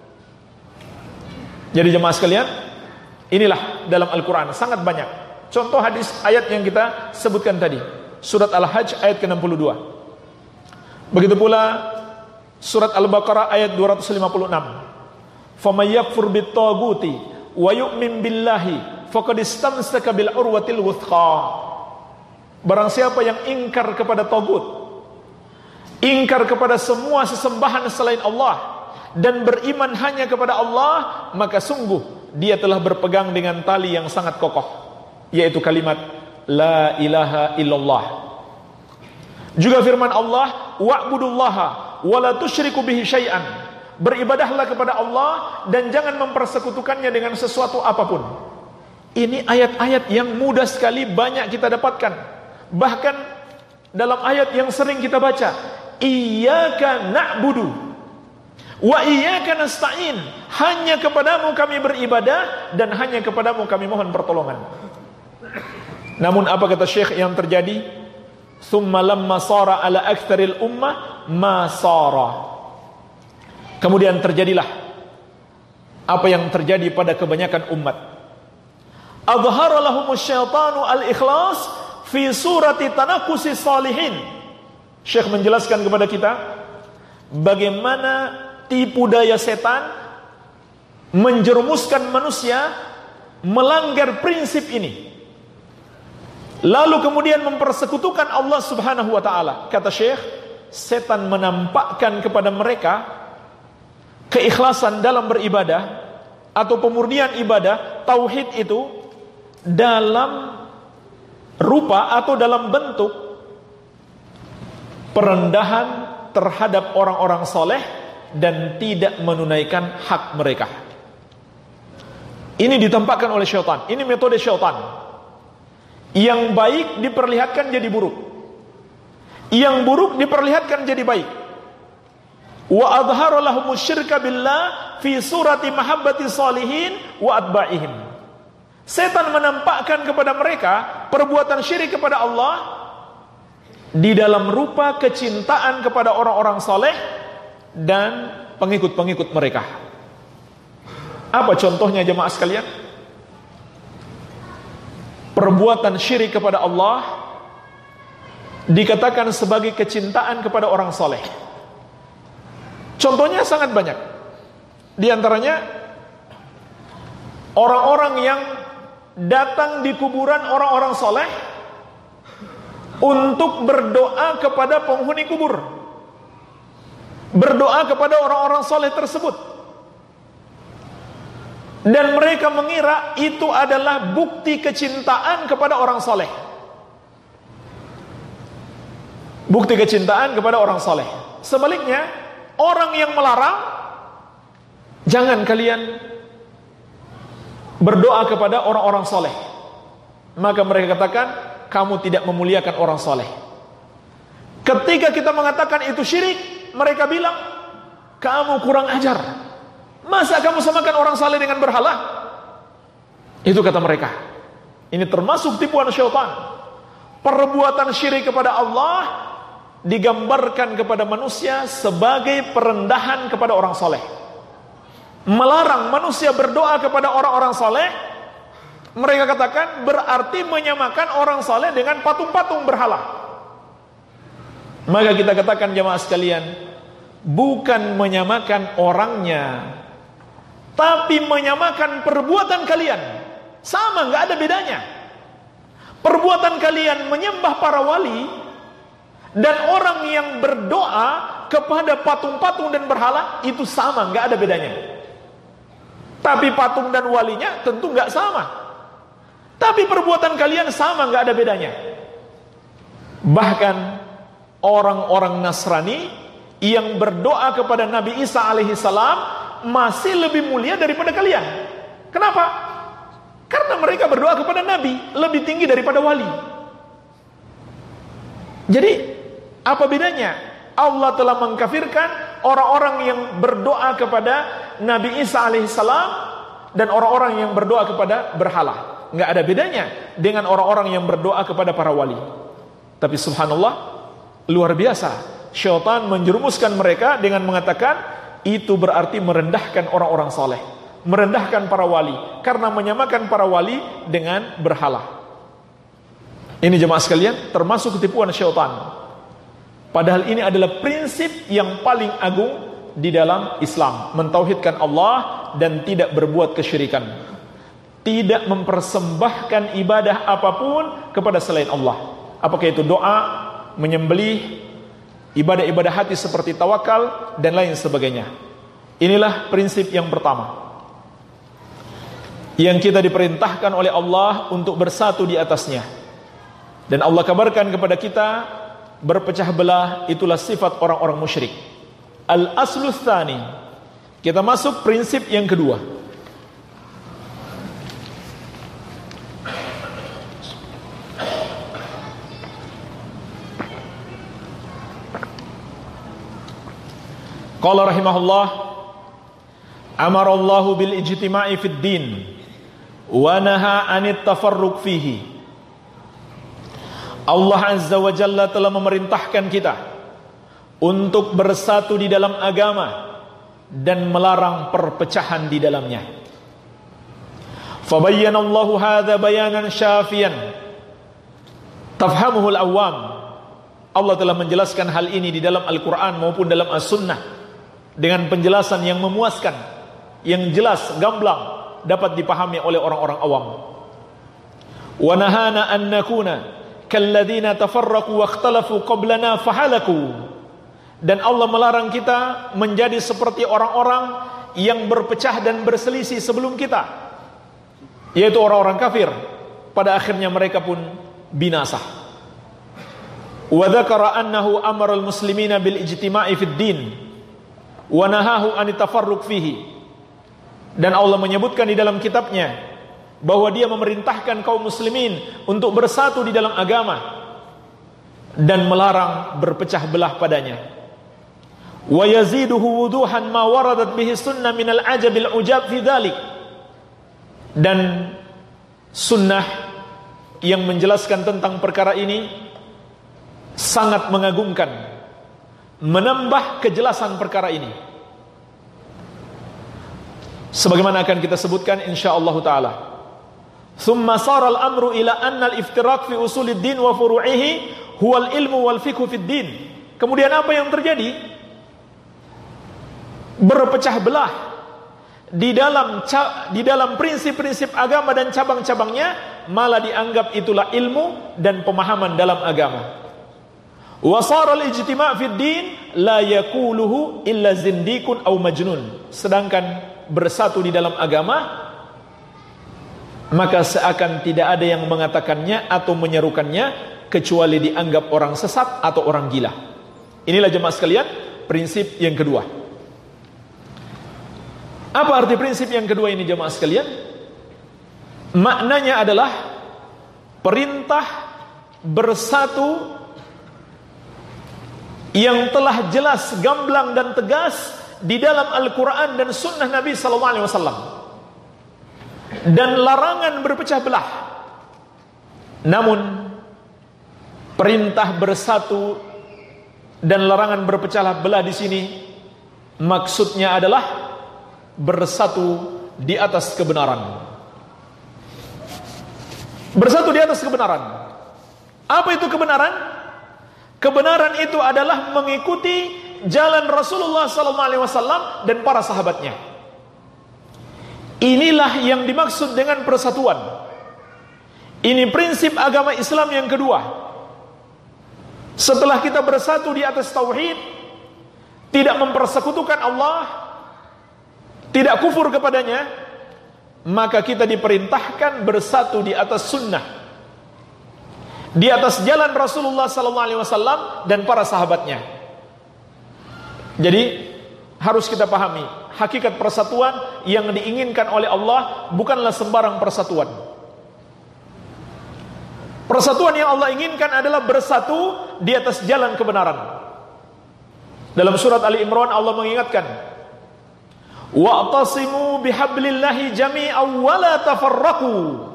Jadi jemaah sekalian, inilah dalam Al-Quran sangat banyak contoh hadis ayat yang kita sebutkan tadi. Surat Al-Hajj ayat ke enam puluh dua. Begitu pula surat Al-Baqarah ayat dua ratus lima puluh enam. "Faman yakfur bit-taghuti wa yu'min billahi faqad istamsaka bil urwatil wuthqa." Barang siapa yang ingkar kepada tagut, ingkar kepada semua sesembahan selain Allah, dan beriman hanya kepada Allah, maka sungguh dia telah berpegang dengan tali yang sangat kokoh, yaitu kalimat la ilaha illallah. Juga firman Allah, wa'budullaha wa la tusyriku bihi syai'an. Beribadahlah kepada Allah dan jangan mempersekutukannya dengan sesuatu apapun. Ini ayat-ayat yang mudah sekali banyak kita dapatkan. Bahkan dalam ayat yang sering kita baca, iyyaka na'budu wa iyyaka nasta'in. Hanya kepadamu kami beribadah dan hanya kepadamu kami mohon pertolongan. Namun apa kata Syekh yang terjadi? Tsumma lamma sara ala aktsaril ummah ma sara. Kemudian terjadilah apa yang terjadi pada kebanyakan umat. Adhara lahumus syaitanu al-ikhlas fi surati tanakusi salihin. Syekh menjelaskan kepada kita bagaimana tipu daya setan menjerumuskan manusia melanggar prinsip ini, lalu kemudian mempersekutukan Allah Subhanahu wa taala. Kata Syekh, setan menampakkan kepada mereka keikhlasan dalam beribadah atau pemurnian ibadah tauhid itu dalam rupa atau dalam bentuk perendahan terhadap orang-orang soleh dan tidak menunaikan hak mereka. Ini ditampakkan oleh syaitan. Ini metode syaitan. Yang baik diperlihatkan jadi buruk, yang buruk diperlihatkan jadi baik. Wa adhara lahumus syirka billah fi surati mahabbati salihin wa atba'ihim. Setan menampakkan kepada mereka perbuatan syirik kepada Allah di dalam rupa kecintaan kepada orang-orang soleh dan pengikut-pengikut mereka. Apa contohnya jemaah sekalian? Perbuatan syirik kepada Allah dikatakan sebagai kecintaan kepada orang soleh. Contohnya sangat banyak. Di antaranya orang-orang yang datang di kuburan orang-orang soleh untuk berdoa kepada penghuni kubur, berdoa kepada orang-orang soleh tersebut, dan mereka mengira itu adalah bukti kecintaan kepada orang soleh, bukti kecintaan kepada orang soleh. Sebaliknya, orang yang melarang, jangan kalian berdoa kepada orang-orang soleh, maka mereka katakan kamu tidak memuliakan orang soleh. Ketika kita mengatakan itu syirik, mereka bilang, kamu kurang ajar. Masa kamu samakan orang saleh dengan berhala? Itu kata mereka. Ini termasuk tipuan syaitan. Perbuatan syirik kepada Allah digambarkan kepada manusia sebagai perendahan kepada orang saleh. Melarang manusia berdoa kepada orang-orang saleh, mereka katakan berarti menyamakan orang saleh dengan patung-patung berhala. Maka kita katakan jemaah sekalian, bukan menyamakan orangnya, tapi menyamakan perbuatan kalian. Sama, nggak ada bedanya. Perbuatan kalian menyembah para wali dan orang yang berdoa kepada patung-patung dan berhala itu sama, nggak ada bedanya. Tapi patung dan walinya tentu nggak sama. Tapi perbuatan kalian sama, nggak ada bedanya. Bahkan orang-orang Nasrani yang berdoa kepada Nabi Isa alaihi salam masih lebih mulia daripada kalian. Kenapa? Karena mereka berdoa kepada Nabi lebih tinggi daripada wali. Jadi apa bedanya? Allah telah mengkafirkan orang-orang yang berdoa kepada Nabi Isa alaihi salam dan orang-orang yang berdoa kepada berhala. Nggak ada bedanya dengan orang-orang yang berdoa kepada para wali. Tapi subhanallah, luar biasa, syaitan menjerumuskan mereka dengan mengatakan itu berarti merendahkan orang-orang saleh, merendahkan para wali, karena menyamakan para wali dengan berhala. Ini jemaah sekalian, termasuk tipuan syaitan. Padahal ini adalah prinsip yang paling agung di dalam Islam, mentauhidkan Allah dan tidak berbuat kesyirikan, tidak mempersembahkan ibadah apapun kepada selain Allah. Apakah itu doa, menyembelih, ibadah-ibadah hati seperti tawakal dan lain sebagainya. Inilah prinsip yang pertama yang kita diperintahkan oleh Allah untuk bersatu di atasnya. Dan Allah kabarkan kepada kita, berpecah belah itulah sifat orang-orang musyrik. Al-aslu tsani. Kita masuk prinsip yang kedua. Qala rahimahullah, amara Allahu bil ijtima'i fid din wa naha 'anit tafarruq fihi. Allah Azza wa Jalla telah memerintahkan kita untuk bersatu di dalam agama dan melarang perpecahan di dalamnya. Fabayyana Allahu hadza bayanan syafiyan tafhamuhu al-awwam. Allah telah menjelaskan hal ini di dalam Al-Qur'an maupun dalam As-Sunnah dengan penjelasan yang memuaskan, yang jelas, gamblang, dapat dipahami oleh orang-orang awam. Wa nahana an nakuna kalladzina tafarraqu wa ikhtalafu qablana fahalaku. Dan Allah melarang kita menjadi seperti orang-orang yang berpecah dan berselisih sebelum kita, yaitu orang-orang kafir. Pada akhirnya mereka pun binasa. Wa dzakara annahu amara al-muslimina bil ijtima'i fid din wa nahahu an tafarruq fihi. Dan Allah menyebutkan di dalam kitabnya bahwa dia memerintahkan kaum muslimin untuk bersatu di dalam agama dan melarang berpecah belah padanya. Wa yaziduhu wuduhan ma waradat bihi sunnah minal ajabil ujab fi dzalik. Dan sunnah yang menjelaskan tentang perkara ini sangat mengagumkan, menambah kejelasan perkara ini. Sebagaimana akan kita sebutkan insyaallah taala. Thumma sara al-amru ila anna al-iftiraq fi usulid din wa furu'ihi huwa al-ilmu wal fiqhu fid din. Kemudian apa yang terjadi? Berpecah belah di dalam di dalam prinsip-prinsip agama dan cabang-cabangnya malah dianggap itulah ilmu dan pemahaman dalam agama. Wa sara al-ijtima' fid din la yaquluhu illa zindikun aw majnun. Sedangkan bersatu di dalam agama maka seakan tidak ada yang mengatakannya atau menyerukannya kecuali dianggap orang sesat atau orang gila. Inilah jemaah sekalian prinsip yang kedua. Apa arti prinsip yang kedua ini jemaah sekalian? Maknanya adalah perintah bersatu yang telah jelas, gamblang dan tegas di dalam Al-Quran dan Sunnah Nabi Sallallahu Alaihi Wasallam, dan larangan berpecah belah. Namun perintah bersatu dan larangan berpecah belah di sini maksudnya adalah bersatu di atas kebenaran. Bersatu di atas kebenaran. Apa itu kebenaran? Kebenaran itu adalah mengikuti jalan Rasulullah sallallahu alaihi wasallam dan para sahabatnya. Inilah yang dimaksud dengan persatuan. Ini prinsip agama Islam yang kedua. Setelah kita bersatu di atas tauhid, tidak mempersekutukan Allah, tidak kufur kepadanya, maka kita diperintahkan bersatu di atas sunnah, di atas jalan Rasulullah sallallahu alaihi wasallam dan para sahabatnya. Jadi harus kita pahami, hakikat persatuan yang diinginkan oleh Allah bukanlah sembarang persatuan. Persatuan yang Allah inginkan adalah bersatu di atas jalan kebenaran. Dalam surat Ali Imran Allah mengingatkan, wa'tasimu bihablillahi jami'an wa la tafarraqu,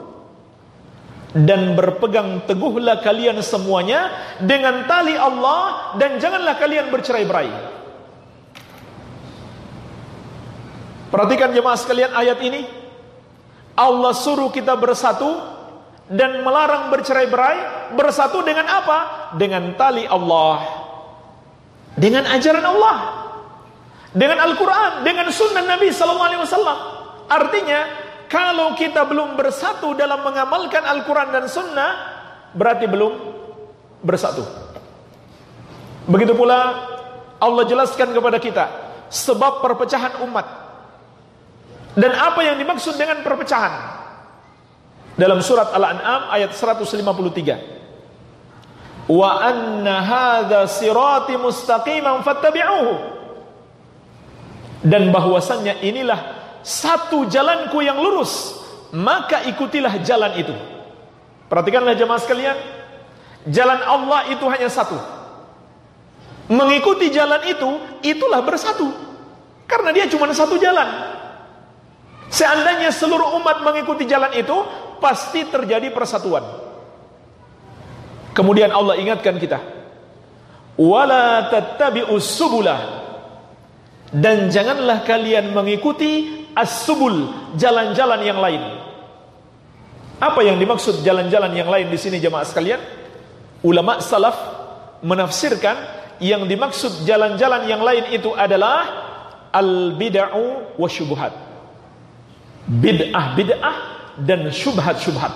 dan berpegang teguhlah kalian semuanya dengan tali Allah dan janganlah kalian bercerai-berai. Perhatikan jemaah sekalian ayat ini. Allah suruh kita bersatu dan melarang bercerai-berai. Bersatu dengan apa? Dengan tali Allah, dengan ajaran Allah, dengan Al-Quran, dengan sunnah Nabi sallallahu alaihi wasallam. Artinya, kalau kita belum bersatu dalam mengamalkan Al-Quran dan Sunnah, berarti belum bersatu. Begitu pula Allah jelaskan kepada kita sebab perpecahan umat dan apa yang dimaksud dengan perpecahan. Dalam surat Al-An'am ayat seratus lima puluh tiga, wa anna hadza sirati mustaqiman fattabi'uhu, dan bahwasannya inilah satu jalanku yang lurus, maka ikutilah jalan itu. Perhatikanlah jemaah sekalian, jalan Allah itu hanya satu. Mengikuti jalan itu, itulah bersatu, karena dia cuma satu jalan. Seandainya seluruh umat mengikuti jalan itu, pasti terjadi persatuan. Kemudian Allah ingatkan kita, wala tattabi'us subulah, dan janganlah kalian mengikuti as-subul, jalan-jalan yang lain. Apa yang dimaksud jalan-jalan yang lain di sini jemaah sekalian? Ulama salaf menafsirkan yang dimaksud jalan-jalan yang lain itu adalah al-bid'ah wa syubhat. Bid'ah-bid'ah dan syubhat-syubhat.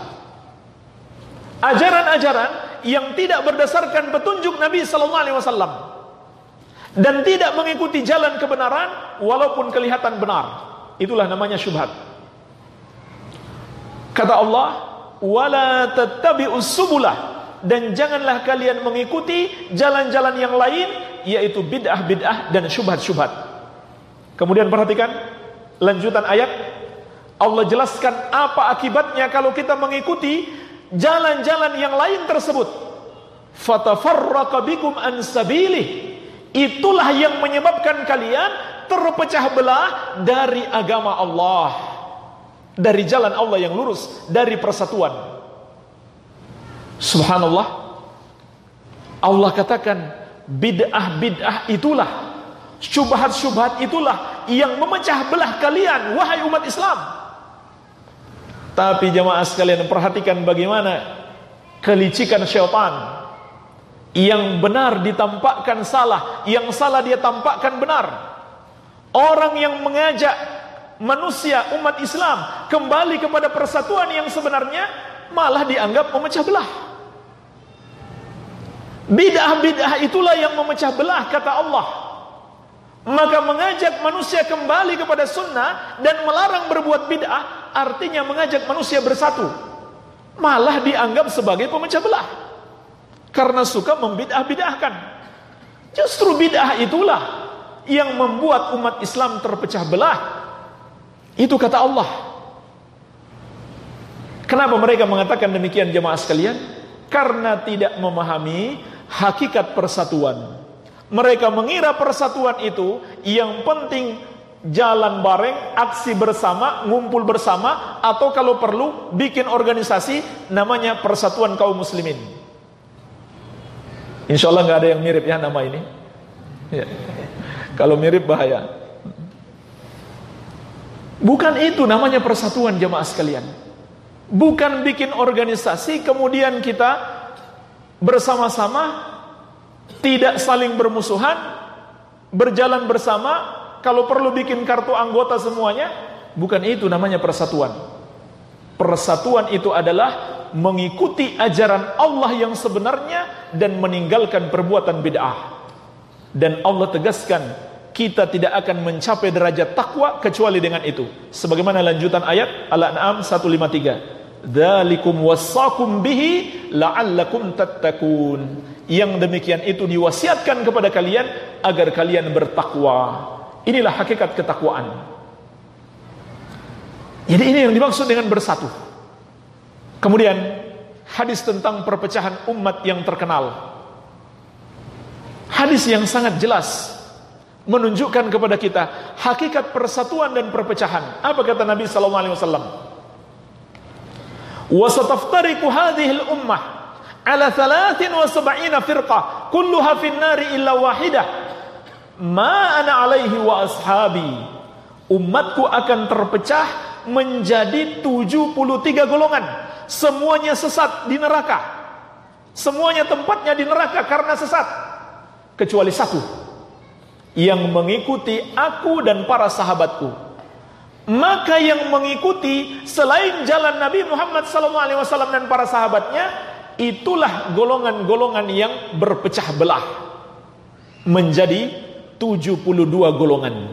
Ajaran-ajaran yang tidak berdasarkan petunjuk Nabi sallallahu alaihi wasallam dan tidak mengikuti jalan kebenaran walaupun kelihatan benar. Itulah namanya syubhat. Kata Allah, wala tattabi'us subulah, dan janganlah kalian mengikuti jalan-jalan yang lain, yaitu bid'ah-bid'ah dan syubhat-syubhat. Kemudian perhatikan lanjutan ayat. Allah jelaskan apa akibatnya kalau kita mengikuti jalan-jalan yang lain tersebut. Fatafarraqa bikum an sabilih, itulah yang menyebabkan kalian terpecah belah dari agama Allah, dari jalan Allah yang lurus, dari persatuan. Subhanallah, Allah katakan bid'ah-bid'ah itulah, syubhat-syubhat itulah yang memecah belah kalian, wahai umat Islam. Tapi jemaah sekalian, perhatikan bagaimana kelicikan syaitan. Yang benar ditampakkan salah, yang salah dia tampakkan benar. Orang yang mengajak manusia umat Islam kembali kepada persatuan yang sebenarnya malah dianggap memecah belah. Bid'ah-bid'ah itulah yang memecah belah, kata Allah. Maka mengajak manusia kembali kepada sunnah dan melarang berbuat bid'ah, artinya mengajak manusia bersatu, malah dianggap sebagai pemecah belah, karena suka membid'ah-bid'ahkan. Justru bid'ah itulah yang membuat umat Islam terpecah belah. Itu kata Allah. Kenapa mereka mengatakan demikian jemaah sekalian? Karena tidak memahami hakikat persatuan. Mereka mengira persatuan itu yang penting jalan bareng, aksi bersama, ngumpul bersama, atau kalau perlu bikin organisasi namanya Persatuan Kaum Muslimin. Insya Allah nggak ada yang mirip ya nama ini ya. Kalau mirip bahaya. Bukan itu namanya persatuan jamaah sekalian. Bukan bikin organisasi kemudian kita bersama-sama tidak saling bermusuhan, berjalan bersama, kalau perlu bikin kartu anggota semuanya. Bukan itu namanya persatuan. Persatuan itu adalah mengikuti ajaran Allah yang sebenarnya dan meninggalkan perbuatan bid'ah. Dan Allah tegaskan, kita tidak akan mencapai derajat takwa kecuali dengan itu. Sebagaimana lanjutan ayat Al-An'am seratus lima puluh tiga. Dzalikum wassakum bihi la'allakum tattaqun. Yang demikian itu diwasiatkan kepada kalian agar kalian bertakwa. Inilah hakikat ketakwaan. Jadi ini yang dimaksud dengan bersatu. Kemudian hadis tentang perpecahan umat yang terkenal. Hadis yang sangat jelas menunjukkan kepada kita hakikat persatuan dan perpecahan. Apa kata Nabi sallallahu alaihi wasallam? Wa sataftariqu hadhihi al-ummah ala thalathin wa sab'ina firqah kulluha fin nari illa wahidah ma ana alaihi wa ashabi. Umatku akan terpecah menjadi tujuh puluh tiga golongan, semuanya sesat di neraka, semuanya tempatnya di neraka karena sesat, kecuali satu yang mengikuti aku dan para sahabatku. Maka yang mengikuti selain jalan Nabi Muhammad sallallahu alaihi wasallam dan para sahabatnya, itulah golongan-golongan yang berpecah belah menjadi tujuh puluh dua golongan.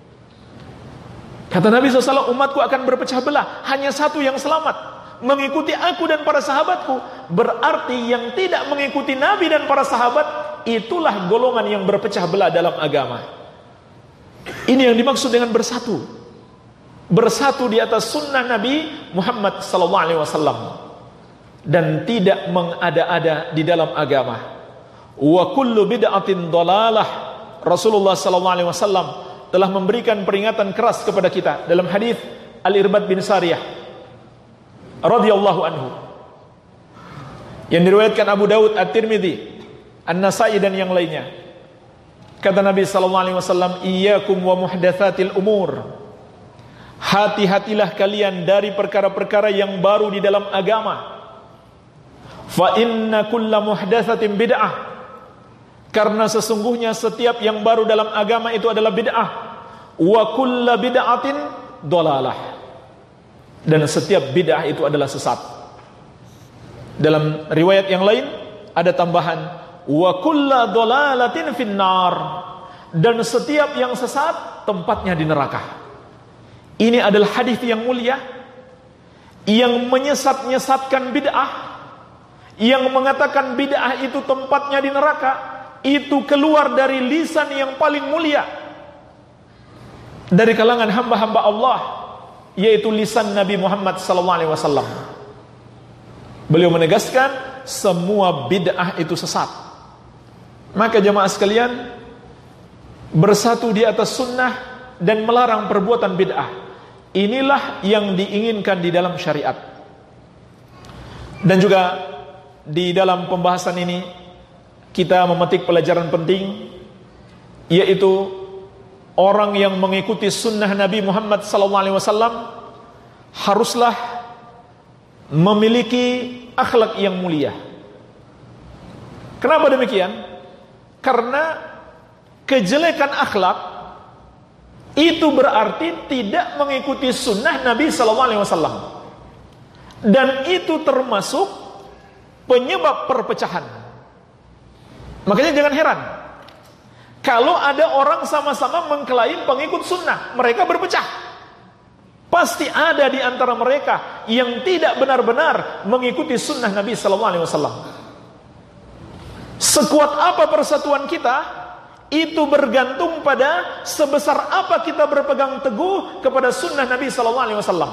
Kata Nabi shallallahu alaihi wasallam, umatku akan berpecah belah, hanya satu yang selamat, mengikuti aku dan para sahabatku. Berarti yang tidak mengikuti Nabi dan para sahabat, itulah golongan yang berpecah belah dalam agama. Ini yang dimaksud dengan bersatu. Bersatu di atas sunnah Nabi Muhammad sallallahu alaihi wasallam dan tidak mengada-ada di dalam agama. Wa kullu bid'atin dhalalah. Rasulullah sallallahu alaihi wasallam telah memberikan peringatan keras kepada kita dalam hadis Al-Irbad bin Sariyah radhiyallahu anhu yang diriwayatkan Abu Daud, At-Tirmidzi, An-Nasa'i dan yang lainnya. Kata Nabi sallallahu alaihi wasallam, "Iyyakum wa muhdatsatil umur." Hati-hatilah kalian dari perkara-perkara yang baru di dalam agama. Fa inna kulla muhdatsatin bid'ah. Karena sesungguhnya setiap yang baru dalam agama itu adalah bid'ah. Wa kulla bid'atin dhalalah. Dan setiap bid'ah itu adalah sesat. Dalam riwayat yang lain ada tambahan wa kulla dhalalatin finnar. Dan setiap yang sesat tempatnya di neraka. Ini adalah hadis yang mulia yang menyesat-nyesatkan bid'ah, yang mengatakan bid'ah itu tempatnya di neraka. Itu keluar dari lisan yang paling mulia dari kalangan hamba-hamba Allah, yaitu lisan Nabi Muhammad sallallahu alaihi wasallam. Beliau menegaskan semua bid'ah itu sesat. Maka jemaah sekalian, bersatu di atas sunnah dan melarang perbuatan bid'ah, inilah yang diinginkan di dalam syariat. Dan juga di dalam pembahasan ini kita memetik pelajaran penting, yaitu orang yang mengikuti sunnah Nabi Muhammad sallallahu alaihi wasallam haruslah memiliki akhlak yang mulia. Kenapa demikian? Karena kejelekan akhlak itu berarti tidak mengikuti sunnah Nabi sallallahu alaihi wasallam. Dan itu termasuk penyebab perpecahan. Makanya jangan heran kalau ada orang sama-sama mengklaim pengikut sunnah, mereka berpecah. Pasti ada di antara mereka yang tidak benar-benar mengikuti sunnah Nabi sallallahu alaihi wasallam. Sekuat apa persatuan kita, itu bergantung pada sebesar apa kita berpegang teguh kepada sunnah Nabi sallallahu alaihi wasallam.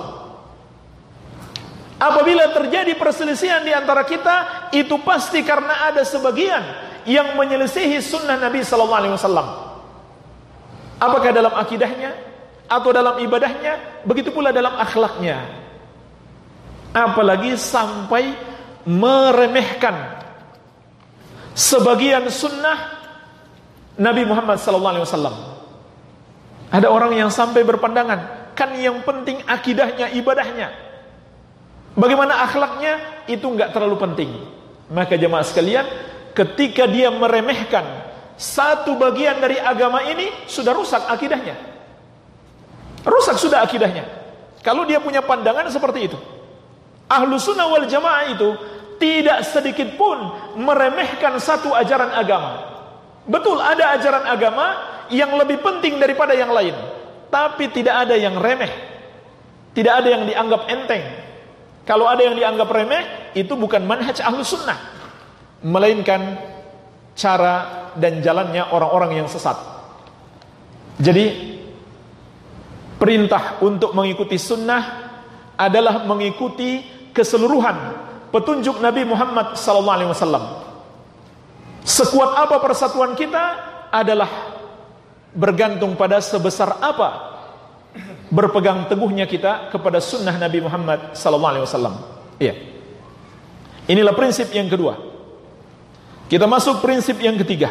Apabila terjadi perselisihan di antara kita, itu pasti karena ada sebagian yang menyelisihi sunnah Nabi sallallahu alaihi wasallam. Apakah dalam akidahnya atau dalam ibadahnya, begitu pula dalam akhlaknya. Apalagi sampai meremehkan sebagian sunnah Nabi Muhammad sallallahu alaihi wasallam. Ada orang yang sampai berpandangan, kan yang penting akidahnya, ibadahnya. Bagaimana akhlaknya, itu enggak terlalu penting. Maka jemaah sekalian, ketika dia meremehkan satu bagian dari agama ini, sudah rusak akidahnya. Rusak sudah akidahnya. Kalau dia punya pandangan seperti itu. Ahlu sunnah wal jamaah itu tidak sedikit pun meremehkan satu ajaran agama. Betul, ada ajaran agama yang lebih penting daripada yang lain, tapi tidak ada yang remeh, tidak ada yang dianggap enteng. Kalau ada yang dianggap remeh, itu bukan manhaj ahlu sunnah, melainkan cara dan jalannya orang-orang yang sesat. Jadi perintah untuk mengikuti sunnah adalah mengikuti keseluruhan petunjuk Nabi Muhammad sallallahu alaihi wasallam. Sekuat apa persatuan kita adalah bergantung pada sebesar apa berpegang teguhnya kita kepada sunnah Nabi Muhammad sallallahu alaihi wasallam. Iya. Inilah prinsip yang kedua. Kita masuk prinsip yang ketiga.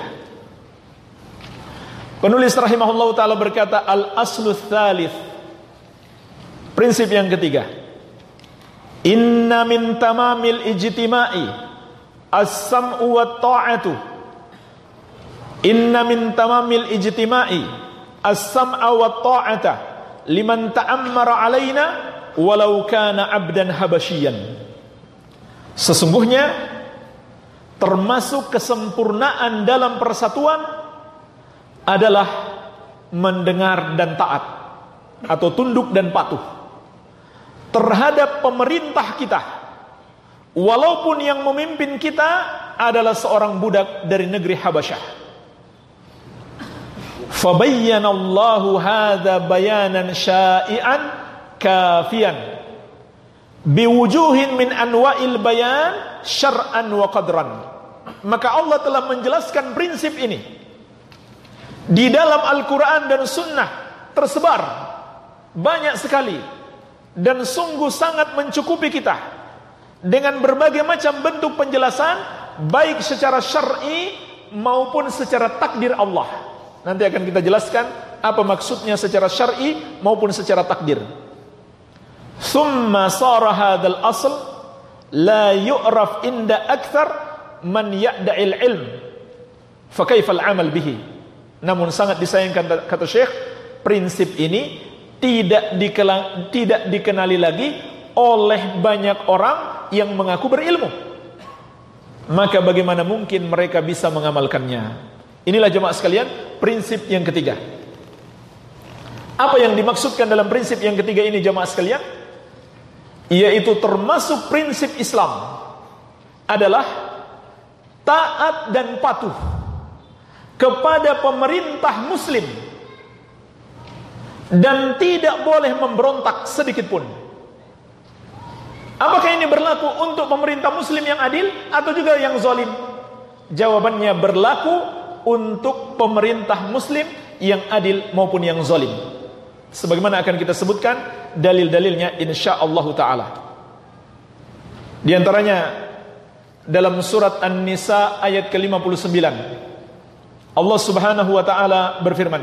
Penulis rahimahullah ta'ala berkata, al-aslu tsalits. Prinsip yang ketiga. Inna min tamamil ijtima'i as-sam'u wa ta'atu. Inna min tamamil ijtima'i as-sam'a wa ta'ata liman ta'ammara alaina walau kana 'abdan habasyian. Sesungguhnya termasuk kesempurnaan dalam persatuan adalah mendengar dan taat atau tunduk dan patuh terhadap pemerintah kita, walaupun yang memimpin kita adalah seorang budak dari negeri Habasyah. Fabayyana Allahu hadza bayanan syai'an kafiyan biwujuhin min anwa'il bayan syar'an wa qadran. Maka Allah telah menjelaskan prinsip ini di dalam Al-Quran dan Sunnah, tersebar banyak sekali dan sungguh sangat mencukupi kita dengan berbagai macam bentuk penjelasan, baik secara syar'i maupun secara takdir Allah. Nanti akan kita jelaskan apa maksudnya secara syar'i maupun secara takdir. Thumma sara hadzal asl la yu'raf inda akthar man ya'da'il ilm fa kaifal amal bihi. Namun sangat disayangkan, kata Syekh, prinsip ini tidak dikenali, tidak dikenali lagi oleh banyak orang yang mengaku berilmu. Maka bagaimana mungkin mereka bisa mengamalkannya? Inilah jemaah sekalian, prinsip yang ketiga. Apa yang dimaksudkan dalam prinsip yang ketiga ini jemaah sekalian? Yaitu termasuk prinsip Islam adalah taat dan patuh kepada pemerintah muslim dan tidak boleh memberontak sedikit pun. Apakah ini berlaku untuk pemerintah muslim yang adil atau juga yang zalim? Jawabannya berlaku untuk pemerintah muslim yang adil maupun yang zalim. Sebagaimana akan kita sebutkan dalil-dalilnya insyaallah taala. Di antaranya dalam surat An-Nisa ayat ke lima puluh sembilan. Allah Subhanahu wa taala berfirman,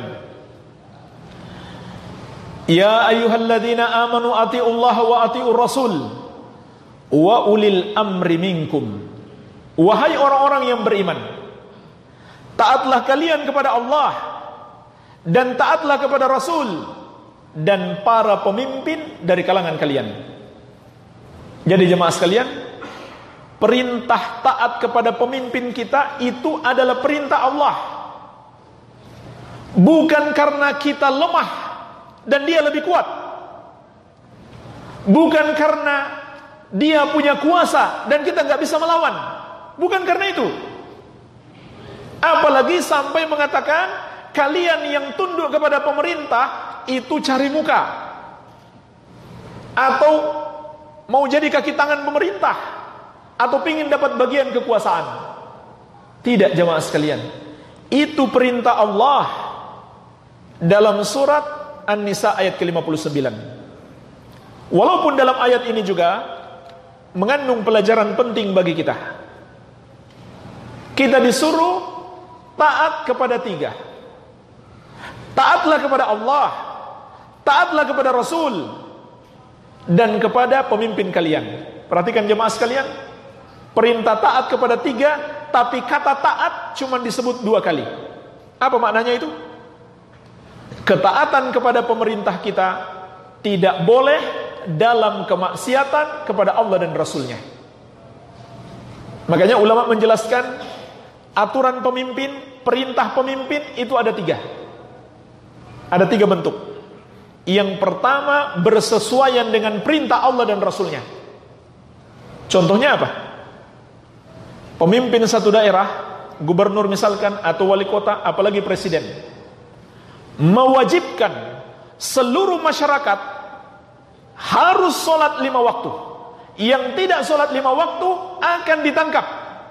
Ya ayyuhalladzina amanu atiiullaha wa atiiur rasul wa ulil amri minkum. Wahai orang-orang yang beriman, taatlah kalian kepada Allah dan taatlah kepada Rasul dan para pemimpin dari kalangan kalian. Jadi jemaah sekalian, perintah taat kepada pemimpin kita itu adalah perintah Allah. Bukan karena kita lemah dan dia lebih kuat, bukan karena dia punya kuasa dan kita nggak bisa melawan, bukan karena itu. Apalagi sampai mengatakan kalian yang tunduk kepada pemerintah itu cari muka atau mau jadi kaki tangan pemerintah atau pingin dapat bagian kekuasaan. Tidak jamaah sekalian. Itu perintah Allah dalam surat An-Nisa ayat ke lima puluh sembilan. Walaupun dalam ayat ini juga mengandung pelajaran penting bagi kita. Kita disuruh taat kepada tiga. Taatlah kepada Allah, taatlah kepada Rasul, dan kepada pemimpin kalian. Perhatikan jemaah sekalian, perintah taat kepada tiga, tapi kata taat cuma disebut dua kali. Apa maknanya itu? Ketaatan kepada pemerintah kita tidak boleh dalam kemaksiatan kepada Allah dan Rasulnya. Makanya ulama menjelaskan aturan pemimpin, perintah pemimpin itu ada tiga. Ada tiga bentuk. Yang pertama, bersesuaian dengan perintah Allah dan Rasulnya. Contohnya apa? Pemimpin satu daerah, gubernur misalkan, atau wali kota, apalagi presiden, mewajibkan seluruh masyarakat harus sholat lima waktu. Yang tidak sholat lima waktu akan ditangkap.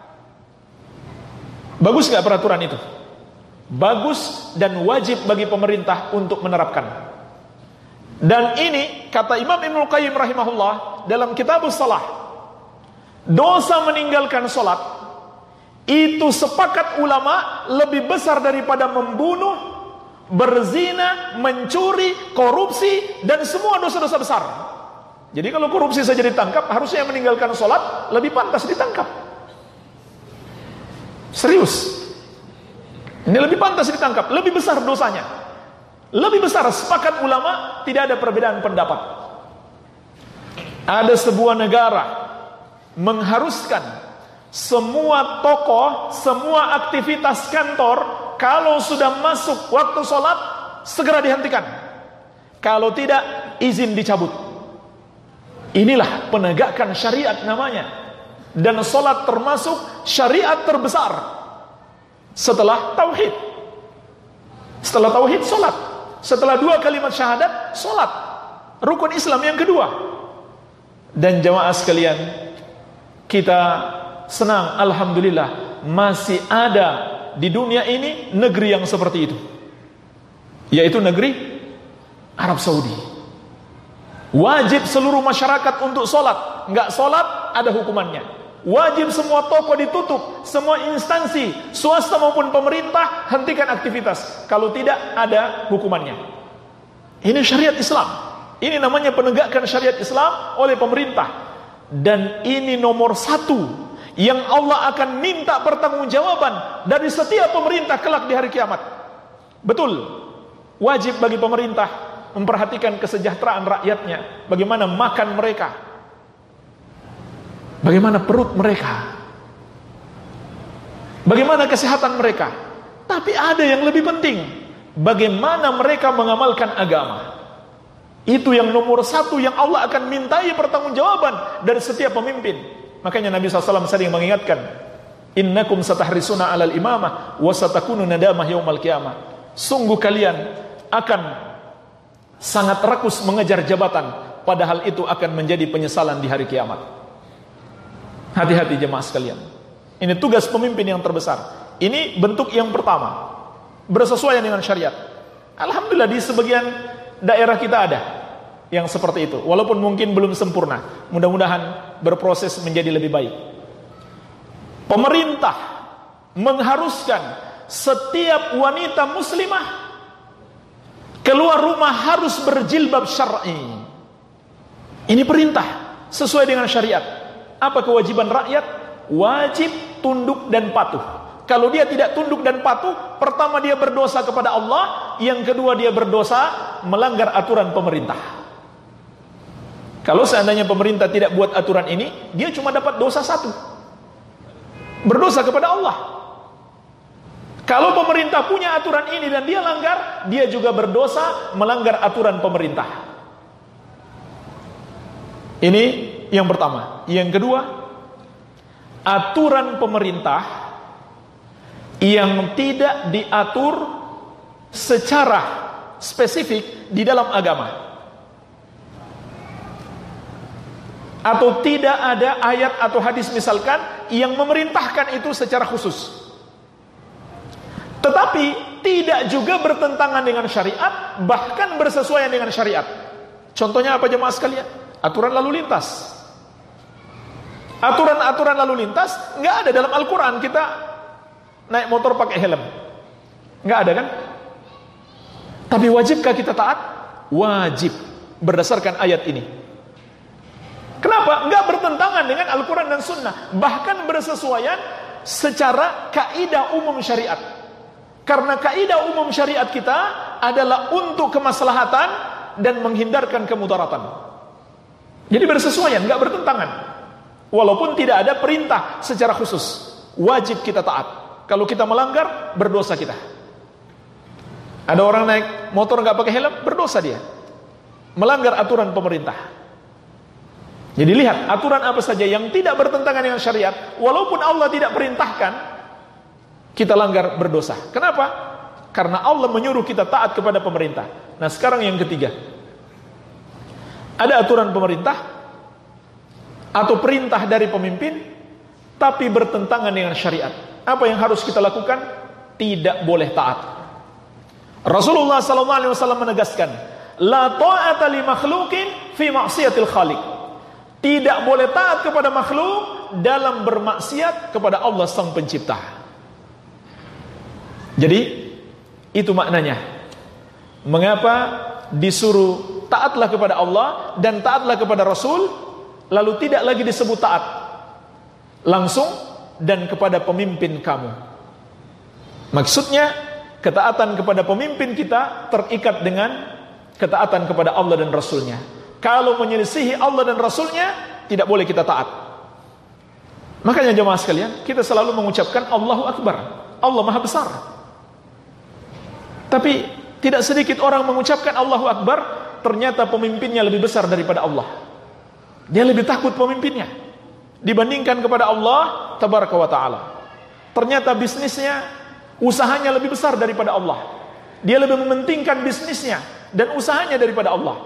Bagus gak peraturan itu? Bagus dan wajib bagi pemerintah untuk menerapkan. Dan ini kata Imam Ibnul Qayyim rahimahullah dalam Kitabus Shalah, dosa meninggalkan sholat itu sepakat ulama lebih besar daripada membunuh, berzina, mencuri, korupsi, dan semua dosa-dosa besar. Jadi kalau korupsi saja ditangkap, harusnya yang meninggalkan sholat lebih pantas ditangkap. Serius. Ini lebih pantas ditangkap, lebih besar dosanya. Lebih besar, sepakat ulama, tidak ada perbedaan pendapat. Ada sebuah negara mengharuskan semua tokoh, semua aktivitas kantor, kalau sudah masuk waktu sholat, segera dihentikan. Kalau tidak, izin dicabut. Inilah penegakan syariat namanya. Dan sholat termasuk syariat terbesar setelah tauhid. Setelah tauhid, sholat. Setelah dua kalimat syahadat, sholat. Rukun Islam yang kedua. Dan jamaah sekalian, kita senang, alhamdulillah, masih ada di dunia ini negeri yang seperti itu, yaitu negeri Arab Saudi. Wajib seluruh masyarakat untuk sholat. Nggak sholat, ada hukumannya. Wajib semua toko ditutup, semua instansi, swasta maupun pemerintah, hentikan aktivitas. Kalau tidak, ada hukumannya. Ini syariat Islam. Ini namanya penegakan syariat Islam oleh pemerintah. Dan ini nomor satu yang Allah akan minta pertanggungjawaban dari setiap pemerintah kelak di hari kiamat. Betul, wajib bagi pemerintah memperhatikan kesejahteraan rakyatnya. Bagaimana makan mereka, bagaimana perut mereka, bagaimana kesehatan mereka. Tapi ada yang lebih penting, bagaimana mereka mengamalkan agama. Itu yang nomor satu yang Allah akan mintai pertanggungjawaban dari setiap pemimpin. Makanya Nabi shallallahu alaihi wasallam sering mengingatkan, innakum satahrisuna alal imamah wa satakunu nadamah yaumal qiyamah. Sungguh kalian akan sangat rakus mengejar jabatan, padahal itu akan menjadi penyesalan di hari kiamat. Hati-hati jemaah sekalian. Ini tugas pemimpin yang terbesar. Ini bentuk yang pertama, bersesuaian dengan syariat. Alhamdulillah di sebagian daerah kita ada yang seperti itu, walaupun mungkin belum sempurna. Mudah-mudahan berproses menjadi lebih baik. Pemerintah mengharuskan setiap wanita muslimah keluar rumah harus berjilbab syar'i. Ini perintah sesuai dengan syariat. Apa kewajiban rakyat? Wajib tunduk dan patuh. Kalau dia tidak tunduk dan patuh, pertama dia berdosa kepada Allah, yang kedua dia berdosa melanggar aturan pemerintah. Kalau seandainya pemerintah tidak buat aturan ini, dia cuma dapat dosa satu, berdosa kepada Allah. Kalau pemerintah punya aturan ini dan dia langgar, dia juga berdosa melanggar aturan pemerintah. Ini yang pertama. Yang kedua, aturan pemerintah yang tidak diatur secara spesifik di dalam agama, atau tidak ada ayat atau hadis misalkan yang memerintahkan itu secara khusus. tapi tidak juga bertentangan dengan syariat, bahkan bersesuaian dengan syariat. Contohnya apa jemaah sekalian? Aturan lalu lintas. Aturan-aturan lalu lintas nggak ada dalam Al-Quran. Kita naik motor pakai helm, nggak ada kan? Tapi wajibkah kita taat? Wajib, berdasarkan ayat ini. Kenapa? Nggak bertentangan dengan Al-Quran dan Sunnah, bahkan bersesuaian secara kaidah umum syariat. Karena kaidah umum syariat kita adalah untuk kemaslahatan dan menghindarkan kemudaratan. Jadi bersesuaian, nggak bertentangan. Walaupun tidak ada perintah secara khusus, wajib kita taat. Kalau kita melanggar, berdosa kita. Ada orang naik motor nggak pakai helm, berdosa dia, melanggar aturan pemerintah. Jadi lihat, aturan apa saja yang tidak bertentangan dengan syariat, walaupun Allah tidak perintahkan, kita langgar, berdosa. Kenapa? Karena Allah menyuruh kita taat kepada pemerintah. Nah sekarang yang ketiga, ada aturan pemerintah atau perintah dari pemimpin, tapi bertentangan dengan syariat. Apa yang harus kita lakukan? Tidak boleh taat. Rasulullah sallallahu alaihi wasallam menegaskan, la ta'ata li makhluqin fi ma'siyatil khaliq. Tidak boleh taat kepada makhluk dalam bermaksiat kepada Allah Sang Pencipta. Jadi itu maknanya. Mengapa disuruh taatlah kepada Allah dan taatlah kepada Rasul, lalu tidak lagi disebut taat langsung dan kepada pemimpin kamu. Maksudnya ketaatan kepada pemimpin kita terikat dengan ketaatan kepada Allah dan Rasulnya. Kalau menyelisihi Allah dan Rasulnya, tidak boleh kita taat. Makanya jemaah sekalian, kita selalu mengucapkan Allahu Akbar, Allah Maha Besar. Tapi tidak sedikit orang mengucapkan Allahu Akbar, ternyata pemimpinnya lebih besar daripada Allah. Dia lebih takut pemimpinnya dibandingkan kepada Allah Tabaraka wa Ta'ala. Ternyata bisnisnya, usahanya lebih besar daripada Allah. Dia lebih mementingkan bisnisnya dan usahanya daripada Allah.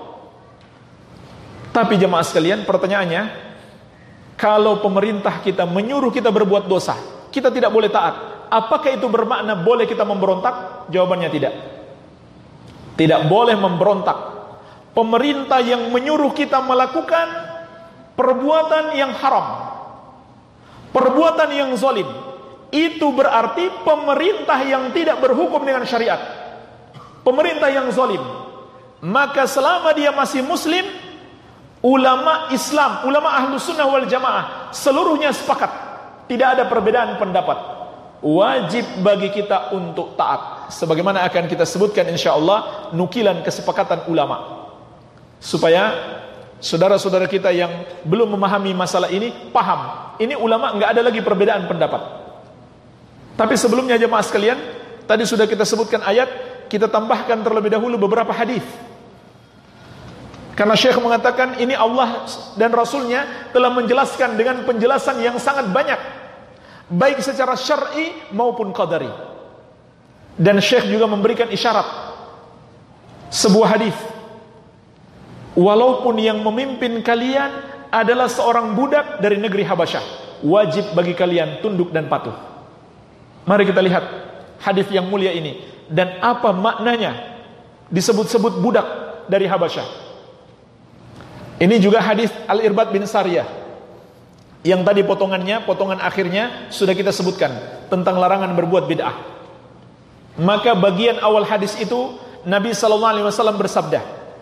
Tapi jemaah sekalian, pertanyaannya, kalau pemerintah kita menyuruh kita berbuat dosa, kita tidak boleh taat, apakah itu bermakna boleh kita memberontak? Jawabannya tidak. Tidak boleh memberontak. Pemerintah yang menyuruh kita melakukan perbuatan yang haram, perbuatan yang zalim, itu berarti pemerintah yang tidak berhukum dengan syariat, pemerintah yang zalim. Maka selama dia masih muslim, ulama Islam, ulama Ahlus Sunnah wal Jamaah seluruhnya sepakat, tidak ada perbedaan pendapat, wajib bagi kita untuk taat. Sebagaimana akan kita sebutkan insyaallah nukilan kesepakatan ulama, supaya saudara-saudara kita yang belum memahami masalah ini paham. Ini ulama nggak ada lagi perbedaan pendapat. Tapi sebelumnya jemaah sekalian, tadi sudah kita sebutkan ayat, kita tambahkan terlebih dahulu beberapa hadis. Karena Syekh mengatakan ini Allah dan Rasulnya telah menjelaskan dengan penjelasan yang sangat banyak, baik secara syar'i maupun qadari. Dan Syekh juga memberikan isyarat sebuah hadis, walaupun yang memimpin kalian adalah seorang budak dari negeri Habasyah, wajib bagi kalian tunduk dan patuh. Mari kita lihat hadis yang mulia ini dan apa maknanya disebut-sebut budak dari Habasyah. Ini juga hadis Al-Irbad bin Sariyah yang tadi potongannya, potongan akhirnya sudah kita sebutkan tentang larangan berbuat bid'ah. Maka bagian awal hadis itu Nabi sallallahu alaihi wasallam bersabda,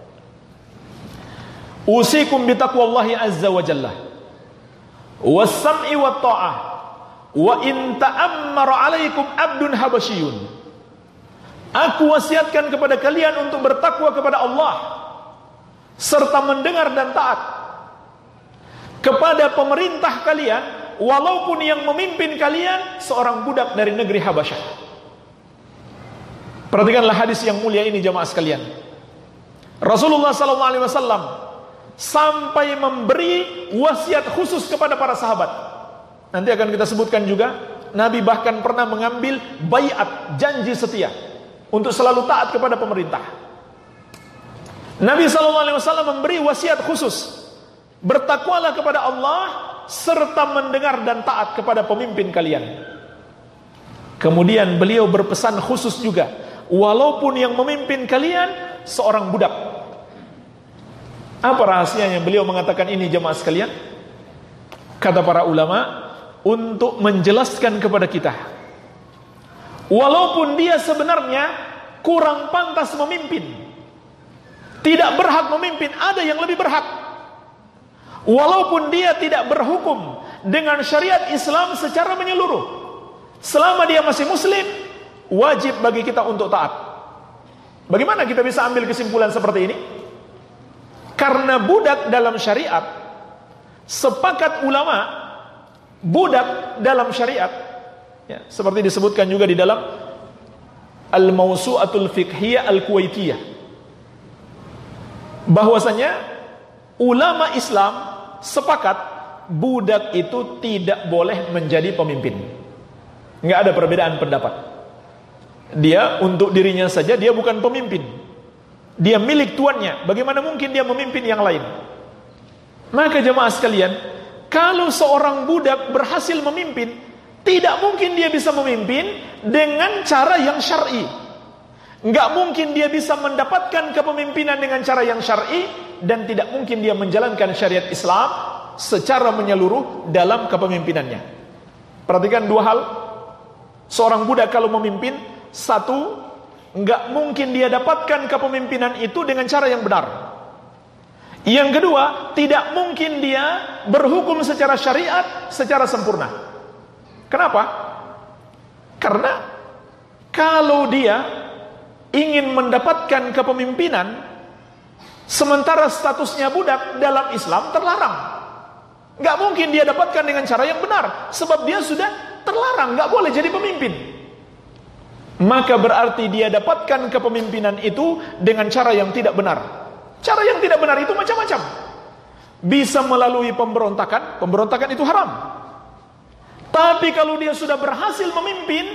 "Usikum bi taqwallahi azza wa jalla was-sam'i wat ta'ah wa in ta'ammara 'alaikum 'abdun habasyiyun." Aku wasiatkan kepada kalian untuk bertakwa kepada Allah serta mendengar dan taat kepada pemerintah kalian, walaupun yang memimpin kalian seorang budak dari negeri Habasyah. Perhatikanlah hadis yang mulia ini jemaah sekalian. Rasulullah sallallahu alaihi wasallam sampai memberi wasiat khusus kepada para sahabat. Nanti akan kita sebutkan juga, Nabi bahkan pernah mengambil baiat, janji setia untuk selalu taat kepada pemerintah. Nabi sallallahu alaihi wasallam memberi wasiat khusus, bertakwalah kepada Allah serta mendengar dan taat kepada pemimpin kalian. Kemudian beliau berpesan khusus juga, walaupun yang memimpin kalian seorang budak. Apa rahasianya beliau mengatakan ini jemaah sekalian? Kata para ulama, untuk menjelaskan kepada kita, walaupun dia sebenarnya kurang pantas memimpin, tidak berhak memimpin, ada yang lebih berhak. Walaupun dia tidak berhukum dengan syariat Islam secara menyeluruh, selama dia masih muslim, wajib bagi kita untuk taat. Bagaimana kita bisa ambil kesimpulan seperti ini? Karena budak dalam syariat, sepakat ulama, budak dalam syariat, ya, seperti disebutkan juga di dalam Al-Mawsu'atul Fiqhiyah Al-Kuwaitiyah, bahwasanya ulama Islam sepakat budak itu tidak boleh menjadi pemimpin. Nggak ada perbedaan pendapat. Dia untuk dirinya saja dia bukan pemimpin, dia milik tuannya. Bagaimana mungkin dia memimpin yang lain? Maka jemaah sekalian, kalau seorang budak berhasil memimpin, tidak mungkin dia bisa memimpin dengan cara yang syar'i. Nggak mungkin dia bisa mendapatkan kepemimpinan dengan cara yang syar'i, dan tidak mungkin dia menjalankan syariat Islam secara menyeluruh dalam kepemimpinannya. Perhatikan dua hal. Seorang budak kalau memimpin, satu, nggak mungkin dia dapatkan kepemimpinan itu dengan cara yang benar. Yang kedua, tidak mungkin dia berhukum secara syariat secara sempurna. Kenapa? Karena kalau dia ingin mendapatkan kepemimpinan sementara statusnya budak dalam Islam, terlarang. Nggak mungkin dia dapatkan dengan cara yang benar, sebab dia sudah terlarang, nggak boleh jadi pemimpin. Maka berarti dia dapatkan kepemimpinan itu dengan cara yang tidak benar. Cara yang tidak benar itu macam-macam. Bisa melalui pemberontakan, pemberontakan itu haram. Tapi kalau dia sudah berhasil memimpin,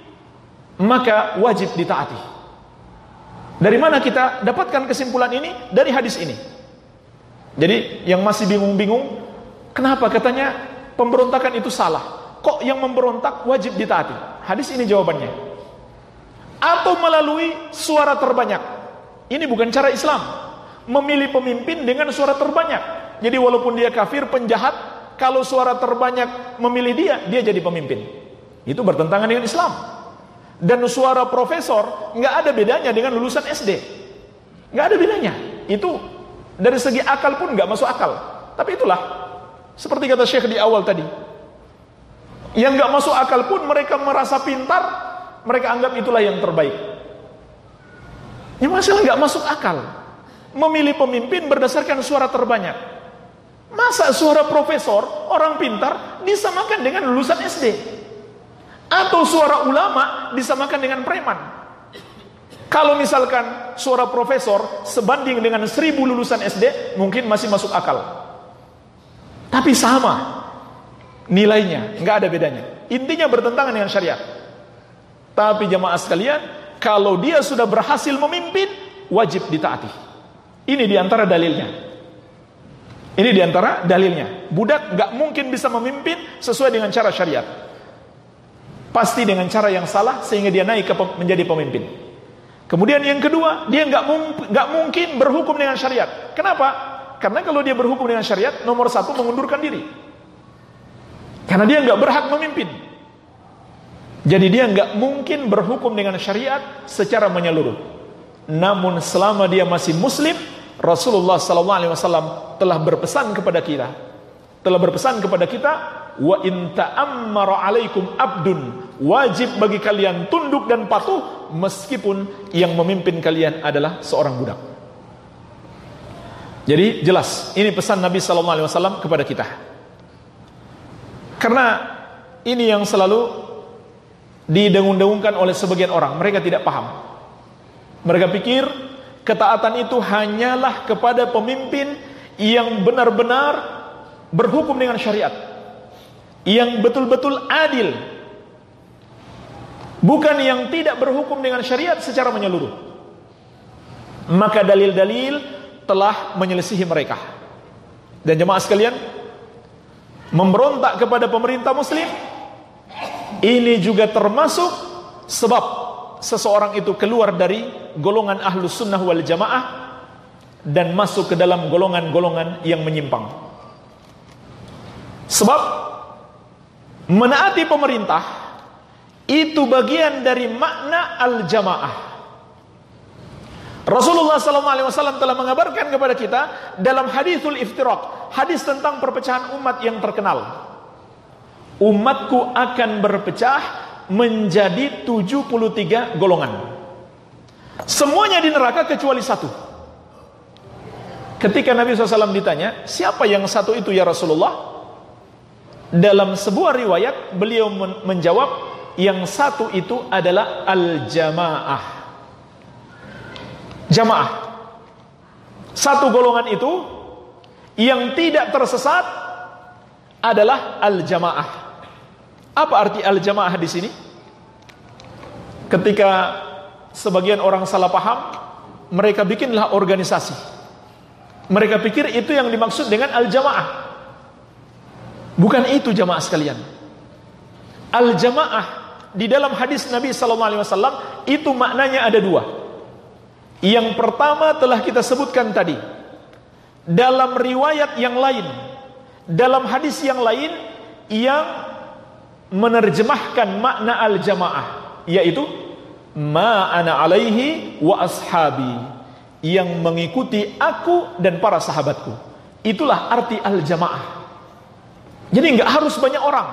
maka wajib ditaati. Dari mana kita dapatkan kesimpulan ini? Dari hadis ini. Jadi yang masih bingung-bingung, kenapa katanya pemberontakan itu salah? Kok yang memberontak wajib ditaati? Hadis ini jawabannya. Atau melalui suara terbanyak. Ini bukan cara Islam, memilih pemimpin dengan suara terbanyak. Jadi walaupun dia kafir, penjahat, kalau suara terbanyak memilih dia, dia jadi pemimpin. Itu bertentangan dengan Islam. Dan suara profesor nggak ada bedanya dengan lulusan S D, nggak ada bedanya. Itu dari segi akal pun nggak masuk akal. Tapi itulah, seperti kata Syekh di awal tadi, yang nggak masuk akal pun mereka merasa pintar, mereka anggap itulah yang terbaik. Yang masalah nggak masuk akal, memilih pemimpin berdasarkan suara terbanyak. Masa suara profesor, orang pintar, disamakan dengan lulusan S D? Atau suara ulama disamakan dengan preman? Kalau misalkan suara profesor sebanding dengan seribu lulusan S D, mungkin masih masuk akal. Tapi sama nilainya, nggak ada bedanya. Intinya bertentangan dengan syariat. Tapi jamaah sekalian, kalau dia sudah berhasil memimpin, wajib ditaati. Ini diantara dalilnya. Ini diantara dalilnya. Budak nggak mungkin bisa memimpin sesuai dengan cara syariat. Pasti dengan cara yang salah sehingga dia naik ke menjadi pemimpin. Kemudian yang kedua, dia nggak mung, nggak mungkin berhukum dengan syariat. Kenapa? Karena kalau dia berhukum dengan syariat, nomor satu mengundurkan diri. Karena dia nggak berhak memimpin. Jadi dia nggak mungkin berhukum dengan syariat secara menyeluruh. Namun selama dia masih muslim, Rasulullah sallallahu alaihi wasallam telah berpesan kepada kita, telah berpesan kepada kita, wa in ta'ammara 'alaikum abdun, wajib bagi kalian tunduk dan patuh meskipun yang memimpin kalian adalah seorang budak. Jadi jelas, ini pesan Nabi sallallahu alaihi wasallam kepada kita. Karena ini yang selalu didengung-dengungkan oleh sebagian orang, mereka tidak paham. Mereka pikir ketaatan itu hanyalah kepada pemimpin yang benar-benar berhukum dengan syariat, yang betul-betul adil, bukan yang tidak berhukum dengan syariat secara menyeluruh. Maka dalil-dalil telah menyelisihi mereka. Dan jemaah sekalian, memberontak kepada pemerintah muslim Ini juga termasuk sebab seseorang itu keluar dari golongan ahlus sunnah wal jamaah dan masuk ke dalam golongan-golongan yang menyimpang. Sebab menaati pemerintah itu bagian dari makna al-jamaah. Rasulullah sallallahu alaihi wasallam telah mengabarkan kepada kita dalam hadithul iftiraq, hadis tentang perpecahan umat yang terkenal. Umatku akan berpecah menjadi tujuh puluh tiga golongan. Semuanya di neraka kecuali satu. Ketika Nabi shallallahu alaihi wasallam ditanya, siapa yang satu itu ya Rasulullah? Dalam sebuah riwayat beliau menjawab, yang satu itu adalah al-jamaah. Jamaah. Satu golongan itu yang tidak tersesat adalah al-jamaah. Apa arti al-jamaah di sini? Ketika sebagian orang salah paham, mereka bikinlah organisasi. Mereka pikir itu yang dimaksud dengan al-jamaah. Bukan itu jamaah sekalian. Al-jamaah di dalam hadis Nabi sallallahu alaihi wasallam itu maknanya ada dua. Yang pertama telah kita sebutkan tadi. Dalam riwayat yang lain, dalam hadis yang lain yang menerjemahkan makna al-jamaah, yaitu ma ana alaihi wa ashabi, yang mengikuti aku dan para sahabatku. Itulah arti al-jamaah. Jadi enggak harus banyak orang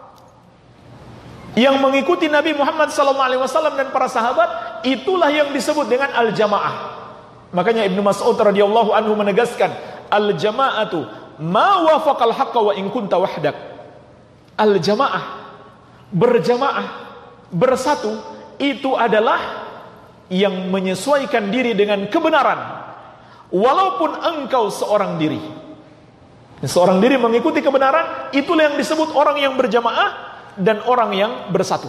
yang mengikuti Nabi Muhammad sallallahu alaihi wasallam dan para sahabat. Itulah yang disebut dengan al-jamaah. Makanya Ibnu Mas'ud radhiyallahu anhu menegaskan, al-jama'atu ma wafaqal haqqa wa in kunta wahdak. Al-jamaah, berjamaah, bersatu, itu adalah yang menyesuaikan diri dengan kebenaran walaupun engkau seorang diri. Seorang diri mengikuti kebenaran, itulah yang disebut orang yang berjamaah dan orang yang bersatu.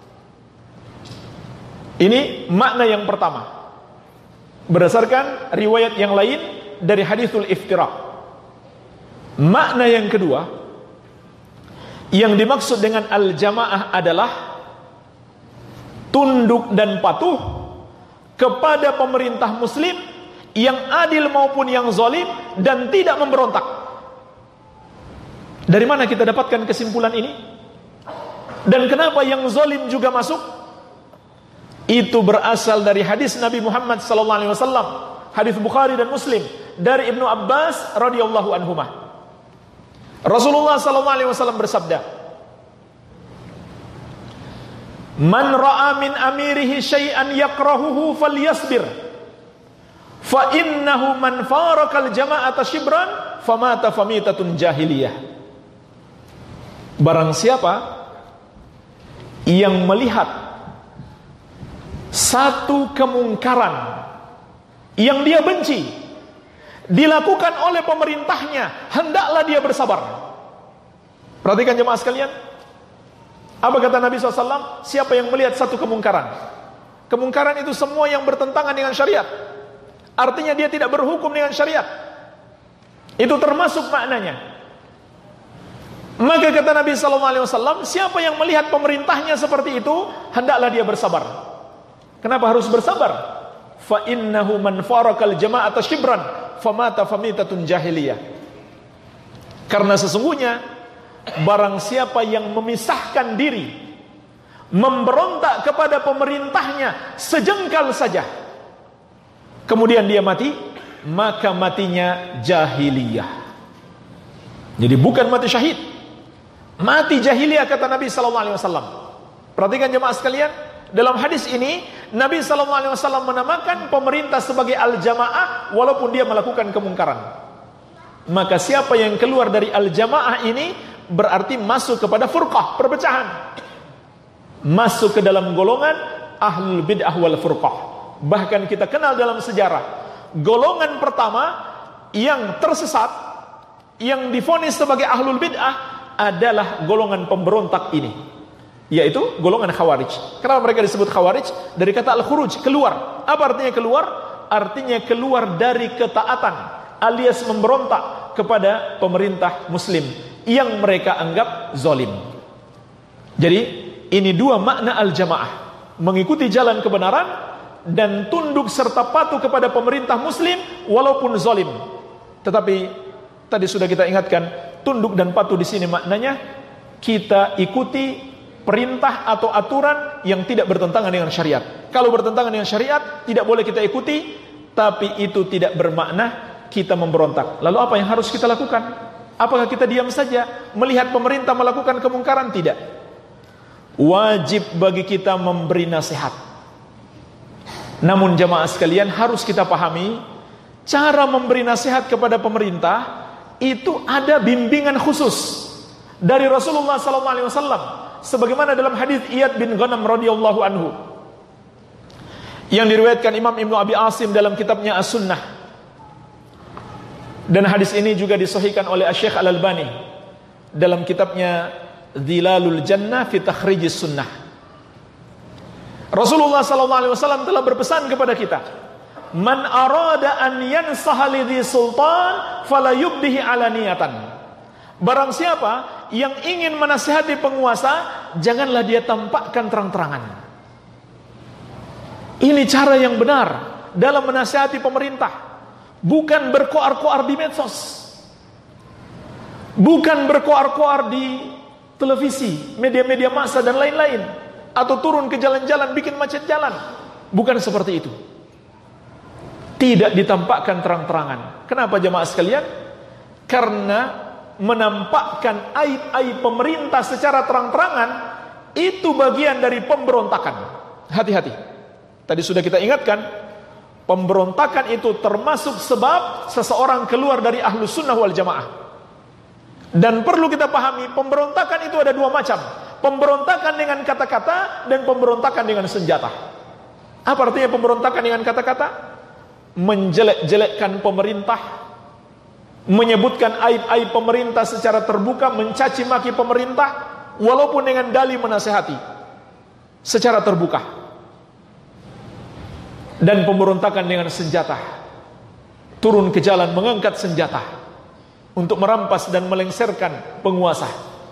Ini makna yang pertama berdasarkan riwayat yang lain dari hadithul iftiraq. Makna yang kedua, yang dimaksud dengan al-jamaah adalah tunduk dan patuh kepada pemerintah muslim yang adil maupun yang zalim dan tidak memberontak. Dari mana kita dapatkan kesimpulan ini? Dan kenapa yang zalim juga masuk? Itu berasal dari hadis Nabi Muhammad sallallahu alaihi wasallam, hadis Bukhari dan Muslim dari Ibnu Abbas radhiyallahu anhuma. Rasulullah sallallahu alaihi wasallam bersabda, "Man ra'a min amirihi syai'an yakrahuhu falyasbir, fa innahu man farakal jama'ata shibran famata famitatun jahiliyah." Barang siapa yang melihat satu kemungkaran yang dia benci dilakukan oleh pemerintahnya, hendaklah dia bersabar. Perhatikan jemaah sekalian, apa kata Nabi shallallahu alaihi wasallam? Siapa yang melihat satu kemungkaran? Kemungkaran itu semua yang bertentangan dengan syariat. Artinya dia tidak berhukum dengan syariat. Itu termasuk maknanya. Maka kata Nabi shallallahu alaihi wasallam, siapa yang melihat pemerintahnya seperti itu, hendaklah dia bersabar. Kenapa harus bersabar? Fa innahu man farakal jama'ata shibran famata famitatun jahiliyah. Karena sesungguhnya barang siapa yang memisahkan diri, memberontak kepada pemerintahnya sejengkal saja, kemudian dia mati, maka matinya jahiliyah. Jadi bukan mati syahid, mati jahiliyah kata Nabi sallallahu alaihi wasallam. Perhatikan jemaah sekalian, dalam hadis ini Nabi sallallahu alaihi wasallam menamakan pemerintah sebagai al-jamaah walaupun dia melakukan kemungkaran. Maka siapa yang keluar dari al-jamaah ini berarti masuk kepada furqah, perpecahan. Masuk ke dalam golongan ahlul bid'ah wal furqah. Bahkan kita kenal dalam sejarah, golongan pertama yang tersesat, yang divonis sebagai ahlul bid'ah adalah golongan pemberontak ini, yaitu golongan Khawarij. Kenapa mereka disebut Khawarij? Dari kata al-khuruj, keluar. Apa artinya keluar? Artinya keluar dari ketaatan, alias memberontak kepada pemerintah muslim yang mereka anggap zalim. Jadi ini dua makna al-jamaah, mengikuti jalan kebenaran dan tunduk serta patuh kepada pemerintah muslim walaupun zalim. Tetapi tadi sudah kita ingatkan, tunduk dan patuh di sini maknanya kita ikuti perintah atau aturan yang tidak bertentangan dengan syariat. Kalau bertentangan dengan syariat tidak boleh kita ikuti, tapi itu tidak bermakna kita memberontak. Lalu apa yang harus kita lakukan? Apakah kita diam saja melihat pemerintah melakukan kemungkaran? Tidak. Wajib bagi kita memberi nasihat. Namun jamaah sekalian, harus kita pahami, cara memberi nasihat kepada pemerintah itu ada bimbingan khusus dari Rasulullah sallallahu alaihi wasallam, sebagaimana dalam hadis Iyad bin Ghanam radhiyallahu anhu yang diriwayatkan Imam Ibnu Abi Asim dalam kitabnya As-Sunnah, dan hadis ini juga disahihkan oleh Syekh Al-Albani dalam kitabnya Dhilalul Jannah fi Takhrijis Sunnah. Rasulullah sallallahu alaihi wasallam telah berpesan kepada kita, man arada an yansaha lidhi sultan fala yubdihi alaniyatan. Barang siapa yang ingin menasihati penguasa, janganlah dia tampakkan terang-terangan. Ini cara yang benar dalam menasihati pemerintah, bukan berkoar-koar di medsos, bukan berkoar-koar di televisi, media-media massa dan lain-lain, atau turun ke jalan-jalan bikin macet jalan. Bukan seperti itu. Tidak ditampakkan terang-terangan. Kenapa jemaah sekalian? Karena menampakkan aib-aib pemerintah secara terang-terangan itu bagian dari pemberontakan. Hati-hati. Tadi sudah kita ingatkan, pemberontakan itu termasuk sebab seseorang keluar dari ahlus sunnah wal jamaah. Dan perlu kita pahami, pemberontakan itu ada dua macam. Pemberontakan dengan kata-kata dan pemberontakan dengan senjata. Apa artinya pemberontakan dengan kata-kata? Menjelek-jelekkan pemerintah, menyebutkan aib-aib pemerintah secara terbuka, mencaci maki pemerintah, walaupun dengan dalih menasehati secara terbuka. Dan pemberontakan dengan senjata, turun ke jalan mengangkat senjata untuk merampas dan melengsarkan penguasa.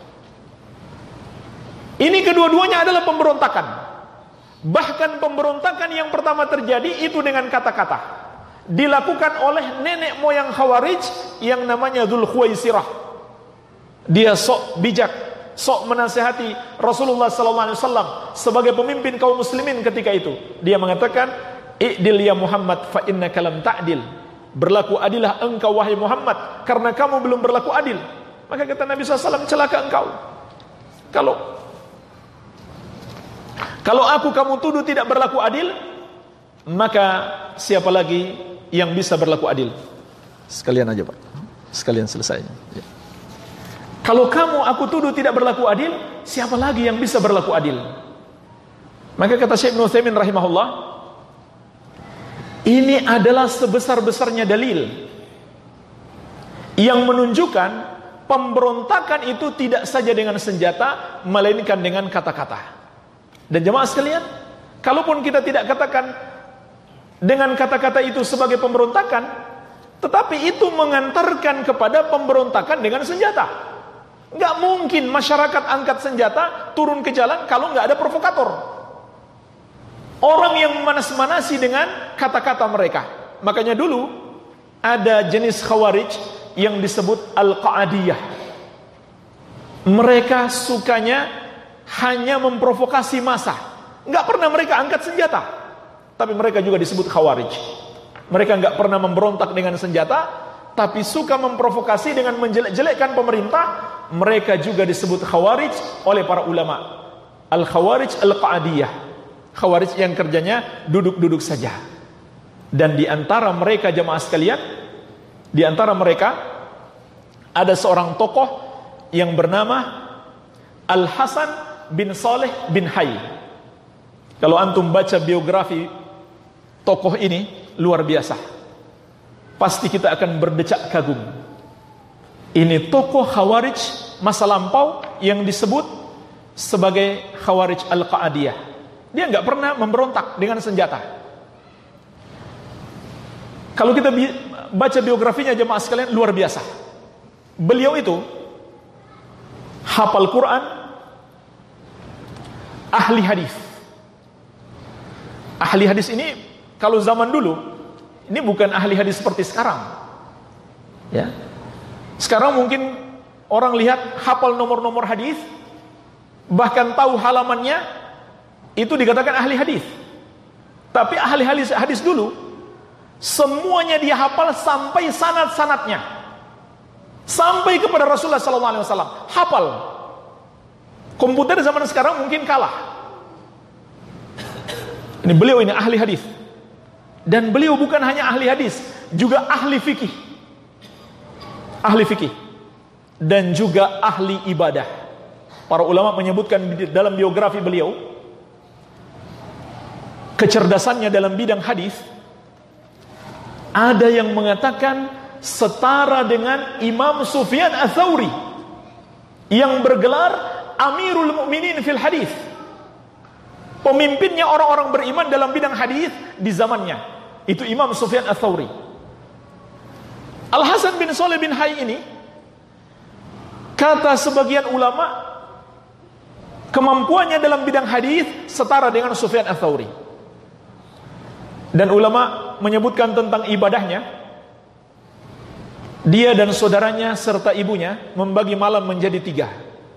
Ini kedua-duanya adalah pemberontakan. Bahkan pemberontakan yang pertama terjadi itu dengan kata-kata, dilakukan oleh nenek moyang Khawarij yang namanya Dzul Khuwaisirah. Dia sok bijak, sok menasihati Rasulullah sallallahu alaihi wasallam sebagai pemimpin kaum muslimin ketika itu. Dia mengatakan, "I'dil ya Muhammad fa innaka lam ta'dil." Berlaku adilah engkau wahai Muhammad, karena kamu belum berlaku adil. Maka kata Nabi sallallahu alaihi wasallam, celaka engkau. Kalau Kalau aku kamu tuduh tidak berlaku adil, maka siapa lagi yang bisa berlaku adil? Sekalian aja Pak, sekalian selesai ya. Kalau kamu aku tuduh tidak berlaku adil, siapa lagi yang bisa berlaku adil? Maka kata Syekh Ibnu Utsaimin rahimahullah, ini adalah sebesar-besarnya dalil yang menunjukkan pemberontakan itu tidak saja dengan senjata, melainkan dengan kata-kata. Dan jemaah sekalian, kalaupun kita tidak katakan dengan kata-kata itu sebagai pemberontakan, tetapi itu mengantarkan kepada pemberontakan dengan senjata. Nggak mungkin masyarakat angkat senjata turun ke jalan kalau nggak ada provokator, orang yang memanas-manasi dengan kata-kata mereka. Makanya dulu ada jenis Khawarij yang disebut Al-Qa'adiyah. Mereka sukanya hanya memprovokasi massa. Nggak pernah mereka angkat senjata, tapi mereka juga disebut Khawarij. Mereka nggak pernah memberontak dengan senjata, tapi suka memprovokasi dengan menjelek-jelekkan pemerintah. Mereka juga disebut Khawarij oleh para ulama. Al-Khawarij Al-Qa'adiyah, Khawarij yang kerjanya duduk-duduk saja. Dan di antara mereka jemaah sekalian, di antara mereka ada seorang tokoh yang bernama Al-Hasan bin Saleh bin Hayy. Kalau antum baca biografi tokoh ini, luar biasa. Pasti kita akan berdecak kagum. Ini tokoh Khawarij masa lampau yang disebut sebagai Khawarij Al-Qa'adiyah. Dia nggak pernah memberontak dengan senjata. Kalau kita baca biografinya jemaah sekalian, luar biasa. Beliau itu hafal Quran, ahli hadis. Ahli hadis ini kalau zaman dulu ini bukan ahli hadis seperti sekarang. Ya. Sekarang mungkin orang lihat hafal nomor-nomor hadis, bahkan tahu halamannya, itu dikatakan ahli hadis. Tapi ahli hadis hadis dulu semuanya dia hafal sampai sanad-sanadnya, sampai kepada Rasulullah sallallahu alaihi wasallam. Hafal. Komputer zaman sekarang mungkin kalah. Ini beliau ini ahli hadis. Dan beliau bukan hanya ahli hadis, juga ahli fikih. Ahli fikih dan juga ahli ibadah. Para ulama menyebutkan dalam biografi beliau, kecerdasannya dalam bidang hadis, ada yang mengatakan setara dengan Imam Sufyan Ats-Tsauri yang bergelar Amirul Mukminin fil Hadis. Pemimpinnya orang-orang beriman dalam bidang hadis di zamannya itu Imam Sufyan Ats-Tsauri. Al-Hasan bin Shalih bin Hayy ini, kata sebagian ulama, kemampuannya dalam bidang hadis setara dengan Sufyan Ats-Tsauri. Dan ulama menyebutkan tentang ibadahnya, dia dan saudaranya serta ibunya membagi malam menjadi tiga.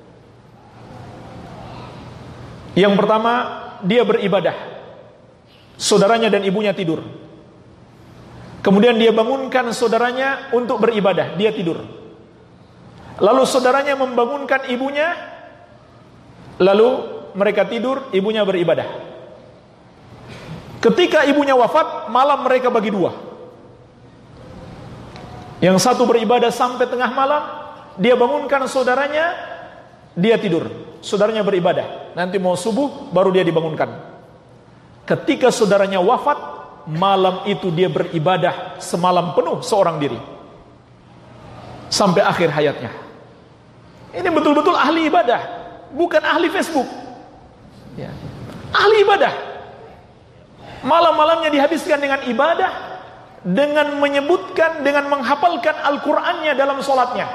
Yang pertama, dia beribadah, saudaranya dan ibunya tidur. Kemudian dia bangunkan saudaranya untuk beribadah, dia tidur. Lalu saudaranya membangunkan ibunya, lalu mereka tidur, ibunya beribadah. Ketika ibunya wafat, malam mereka bagi dua. Yang satu beribadah sampai tengah malam, dia bangunkan saudaranya, dia tidur. Saudaranya beribadah, nanti mau subuh baru dia dibangunkan. Ketika saudaranya wafat, malam itu dia beribadah semalam penuh seorang diri sampai akhir hayatnya. Ini betul-betul ahli ibadah, bukan ahli Facebook ya. Ahli ibadah. Malam-malamnya dihabiskan dengan ibadah, dengan menyebutkan, dengan menghafalkan Al-Qur'annya dalam sholatnya.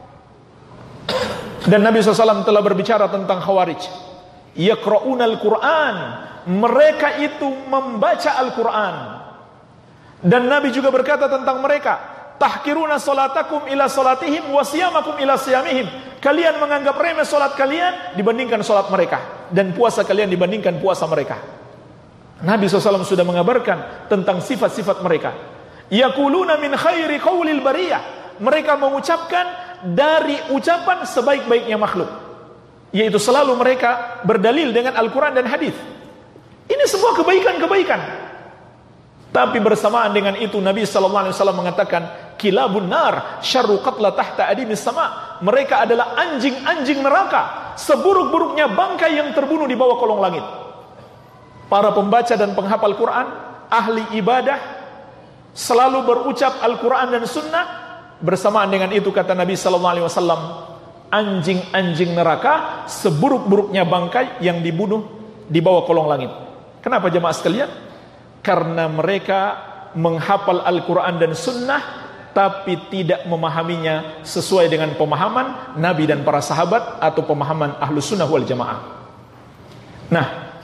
Dan Nabi shallallahu alaihi wasallam telah berbicara tentang Khawarij. Yaqra'unal Qur'an, mereka itu membaca Al-Quran. Dan Nabi juga berkata tentang mereka, tahkiruna salatakum ila salatihim wa siyamakum ila siyamihim. Kalian menganggap remeh salat kalian dibandingkan salat mereka, dan puasa kalian dibandingkan puasa mereka. Nabi shallallahu alaihi wasallam sudah mengabarkan tentang sifat-sifat mereka. Yaquluna min khairi qaulil bariyah, mereka mengucapkan dari ucapan sebaik-baiknya makhluk, yaitu selalu mereka berdalil dengan Al-Quran dan hadis. Ini semua kebaikan-kebaikan. Tapi bersamaan dengan itu Nabi sallallahu alaihi wasallam mengatakan, kilabun nar syarru qatla tahta adimis sama. Mereka adalah anjing-anjing neraka, seburuk-buruknya bangkai yang terbunuh di bawah kolong langit. Para pembaca dan penghafal Quran, ahli ibadah, selalu berucap Al-Quran dan Sunnah. Bersamaan dengan itu kata Nabi sallallahu alaihi wasallam, anjing-anjing neraka, seburuk-buruknya bangkai yang dibunuh di bawah kolong langit. Kenapa jemaah sekalian? Karena mereka menghafal Al-Quran dan Sunnah, tapi tidak memahaminya sesuai dengan pemahaman Nabi dan para sahabat atau pemahaman Ahlus Sunnah wal Jamaah. Nah,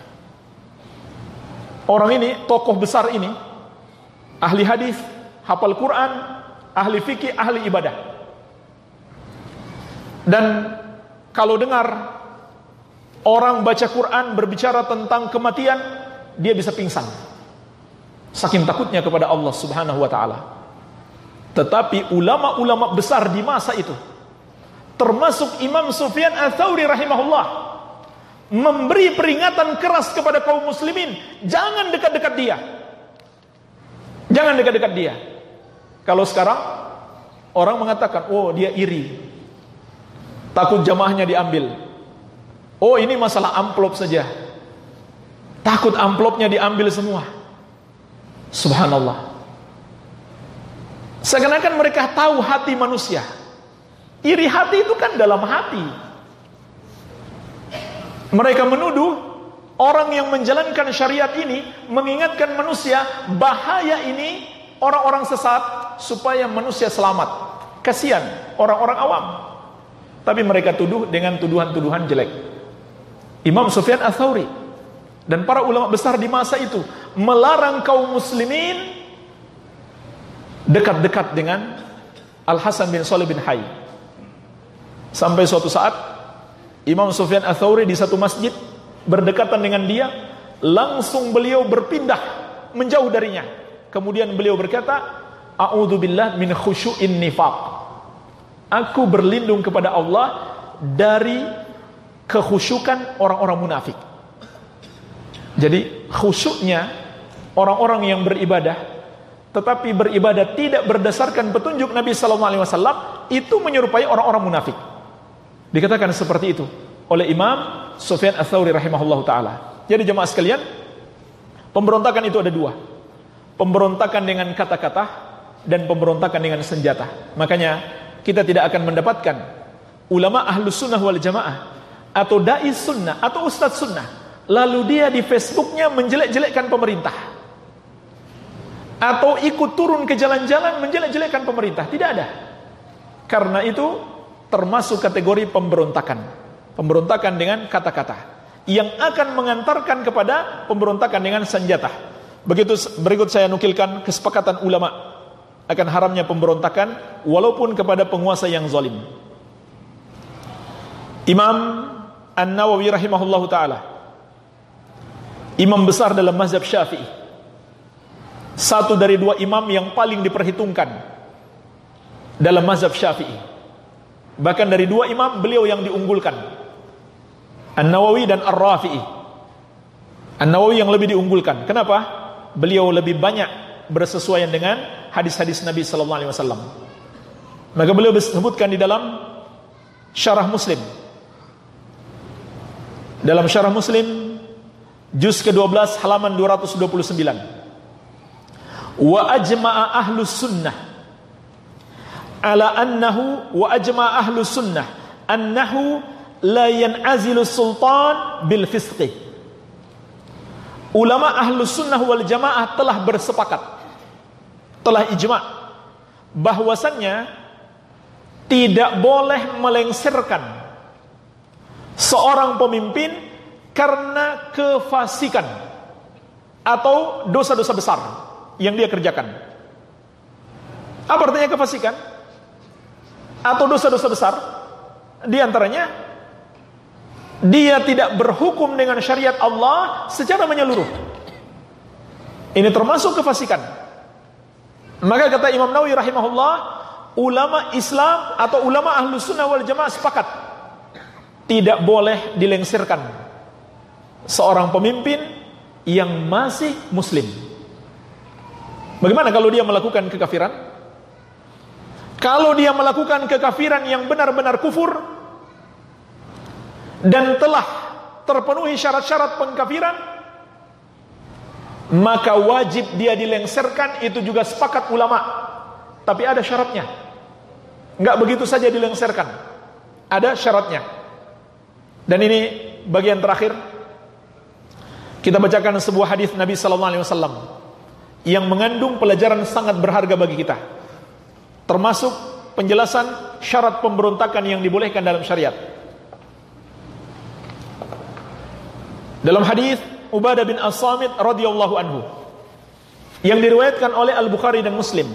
orang ini, tokoh besar ini, ahli hadis, hafal Quran, ahli fikih, ahli ibadah. Dan kalau dengar orang baca Quran berbicara tentang kematian, dia bisa pingsan, saking takutnya kepada Allah subhanahu wa ta'ala. Tetapi ulama-ulama besar di masa itu, termasuk Imam Sufyan Ats-Tsauri rahimahullah, memberi peringatan keras kepada kaum muslimin, jangan dekat-dekat dia, jangan dekat-dekat dia. Kalau sekarang orang mengatakan, oh dia iri, takut jamaahnya diambil. Oh ini masalah amplop saja, takut amplopnya diambil semua. Subhanallah. Seakan-akan mereka tahu hati manusia. Iri hati itu kan dalam hati. Mereka menuduh orang yang menjalankan syariat ini, mengingatkan manusia bahaya ini orang-orang sesat supaya manusia selamat. Kasihan orang-orang awam. Tapi mereka tuduh dengan tuduhan-tuduhan jelek. Imam Sufyan Ats-Tsauri dan para ulama besar di masa itu melarang kaum muslimin dekat-dekat dengan Al-Hasan bin Shalih bin Hayy. Sampai suatu saat Imam Sufyan Ats-Tsauri di satu masjid berdekatan dengan dia, langsung beliau berpindah menjauh darinya. Kemudian beliau berkata, a'udzubillah min khusyu'in nifaq. Aku berlindung kepada Allah dari kekhusyukan orang-orang munafik. Jadi khusyuknya orang-orang yang beribadah tetapi beribadah tidak berdasarkan petunjuk Nabi sallallahu alaihi wasallam itu menyerupai orang-orang munafik. Dikatakan seperti itu oleh Imam Sufyan Ats-Tsauri rahimahullahu taala. Jadi jemaah sekalian, pemberontakan itu ada dua. Pemberontakan dengan kata-kata dan pemberontakan dengan senjata. Makanya kita tidak akan mendapatkan ulama ahlus sunnah wal jamaah atau dai sunnah atau ustadz sunnah lalu dia di Facebooknya menjelek-jelekkan pemerintah atau ikut turun ke jalan-jalan menjelek-jelekkan pemerintah. Tidak ada. Karena itu termasuk kategori pemberontakan. Pemberontakan dengan kata-kata yang akan mengantarkan kepada pemberontakan dengan senjata. Begitu berikut saya nukilkan kesepakatan ulama akan haramnya pemberontakan walaupun kepada penguasa yang zalim. Imam An-Nawawi rahimahullahu taala, imam besar dalam mazhab Syafi'i, satu dari dua imam yang paling diperhitungkan dalam mazhab Syafi'i. Bahkan dari dua imam beliau yang diunggulkan, An-Nawawi dan Ar-Rafi'i. An-Nawawi yang lebih diunggulkan. Kenapa? Beliau lebih banyak bersesuaian dengan hadis-hadis Nabi sallallahu alaihi wasallam. Maka beliau disebutkan di dalam Syarah Muslim. Dalam Syarah Muslim juz kedua belas halaman dua ratus dua puluh sembilan. Wa ajma'a ahlus sunnah ala annahu wa ajma'a ahlus sunnah annahu la yan'azilu sultan bil fisqi. Ulama ahlus sunnah wal jamaah telah bersepakat, telah ijma' bahwasannya tidak boleh melengsarkan seorang pemimpin karena kefasikan atau dosa-dosa besar yang dia kerjakan. Apa artinya kefasikan atau dosa-dosa besar? Di antaranya dia tidak berhukum dengan syariat Allah secara menyeluruh. Ini termasuk kefasikan. Maka kata Imam Nawawi rahimahullah, ulama Islam atau ulama ahlus sunnah wal jamaah sepakat tidak boleh dilengsirkan seorang pemimpin yang masih muslim. Bagaimana kalau dia melakukan kekafiran? Kalau dia melakukan kekafiran yang benar-benar kufur dan telah terpenuhi syarat-syarat pengkafiran, maka wajib dia dilengsarkan. Itu juga sepakat ulama. Tapi ada syaratnya. Enggak begitu saja dilengsarkan, ada syaratnya. Dan ini bagian terakhir, kita bacakan sebuah hadis Nabi sallallahu alaihi wasallam yang mengandung pelajaran sangat berharga bagi kita, termasuk penjelasan syarat pemberontakan yang dibolehkan dalam syariat. Dalam hadis Ubadah bin As-Samit radhiyallahu anhu yang diriwayatkan oleh Al-Bukhari dan Muslim,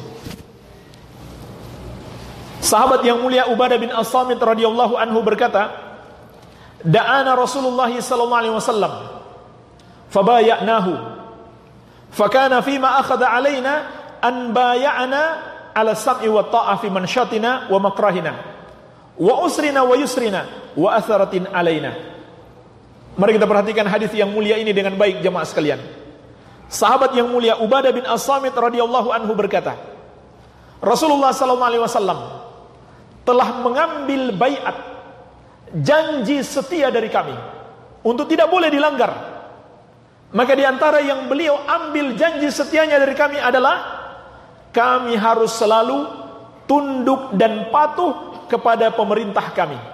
sahabat yang mulia Ubadah bin As-Samit radhiyallahu anhu berkata, da'ana Rasulullah sallallahu alaihi wasallam fabaya'nahu fakana fima akhadha alaina an bay'ana ala sam'i wa ta'a fi manshatina wa makrahina wa usrina wa yusrina wa atharatin alaina. Mari kita perhatikan hadis yang mulia ini dengan baik jemaah sekalian. Sahabat yang mulia Ubadah bin As-Samit radhiyallahu anhu berkata, Rasulullah sallallahu alaihi wasallam telah mengambil baiat, janji setia dari kami untuk tidak boleh dilanggar. Maka di antara yang beliau ambil janji setianya dari kami adalah kami harus selalu tunduk dan patuh kepada pemerintah kami.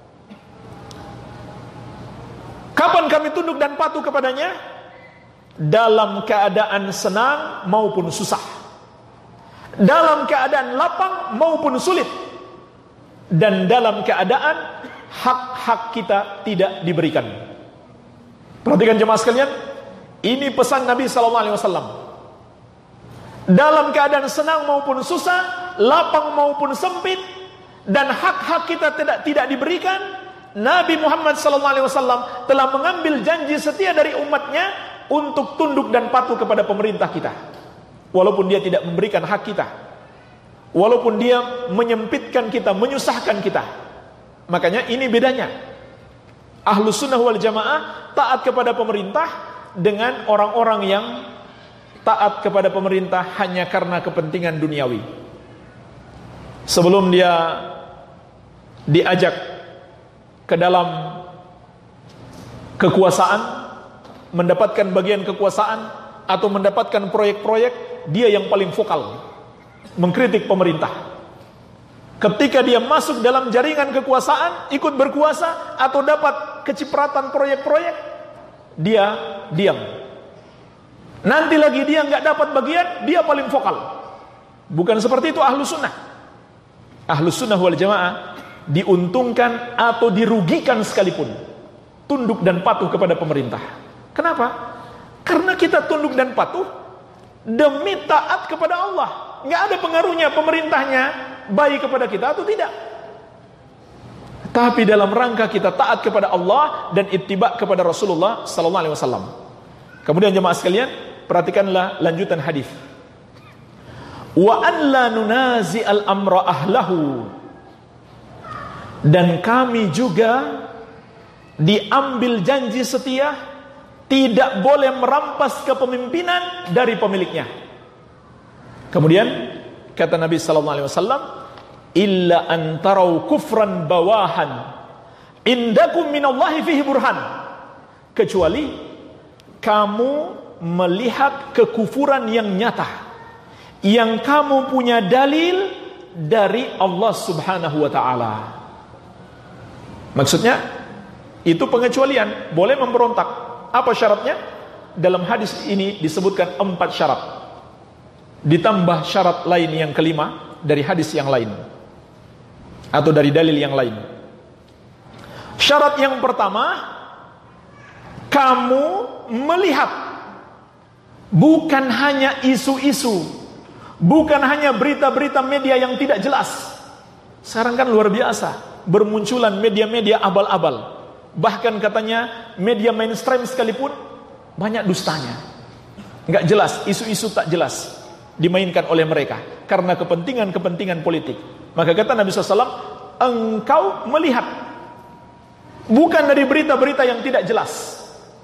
Kapan kami tunduk dan patuh kepadanya? Dalam keadaan senang maupun susah, dalam keadaan lapang maupun sulit, dan dalam keadaan hak-hak kita tidak diberikan. Perhatikan jemaah sekalian, ini pesan Nabi sallallahu alaihi wasallam. Dalam keadaan senang maupun susah, lapang maupun sempit, dan hak-hak kita tidak tidak diberikan, Nabi Muhammad sallallahu alaihi wasallam telah mengambil janji setia dari umatnya untuk tunduk dan patuh kepada pemerintah kita. Walaupun dia tidak memberikan hak kita, walaupun dia menyempitkan kita, menyusahkan kita. Makanya ini bedanya Ahlus Sunnah wal Jamaah taat kepada pemerintah dengan orang-orang yang taat kepada pemerintah hanya karena kepentingan duniawi. Sebelum dia diajak ke dalam kekuasaan, mendapatkan bagian kekuasaan atau mendapatkan proyek-proyek, dia yang paling vokal mengkritik pemerintah. Ketika dia masuk dalam jaringan kekuasaan, ikut berkuasa atau dapat kecipratan proyek-proyek, dia diam. Nanti lagi dia nggak dapat bagian, dia paling vokal. Bukan seperti itu Ahlus Sunnah. Ahlus Sunnah wal Jamaah diuntungkan atau dirugikan sekalipun tunduk dan patuh kepada pemerintah. Kenapa? Karena kita tunduk dan patuh demi taat kepada Allah. Nggak ada pengaruhnya pemerintahnya baik kepada kita atau tidak. Tapi dalam rangka kita taat kepada Allah dan ittiba kepada Rasulullah sallallahu alaihi wasallam. Kemudian jemaah sekalian, perhatikanlah lanjutan hadis. Wa an la nunazi al-amra ahlahu. Dan kami juga diambil janji setia tidak boleh merampas kepemimpinan dari pemiliknya. Kemudian kata Nabi sallallahu alaihi wasallam, illa an tarau kufran bawahan indakum minallahi fihi burhan. Kecuali kamu melihat kekufuran yang nyata, yang kamu punya dalil dari Allah Subhanahu wa taala. Maksudnya itu pengecualian, boleh memberontak. Apa syaratnya? Dalam hadis ini disebutkan empat syarat, ditambah syarat lain yang kelima dari hadis yang lain atau dari dalil yang lain. Syarat yang pertama, kamu melihat, bukan hanya isu-isu, bukan hanya berita-berita media yang tidak jelas. Sekarang kan luar biasa, bermunculan media-media abal-abal. Bahkan katanya media mainstream sekalipun banyak dustanya, nggak jelas, isu-isu tak jelas dimainkan oleh mereka karena kepentingan-kepentingan politik. Maka kata Nabi shallallahu alaihi wasallam, engkau melihat bukan dari berita-berita yang tidak jelas.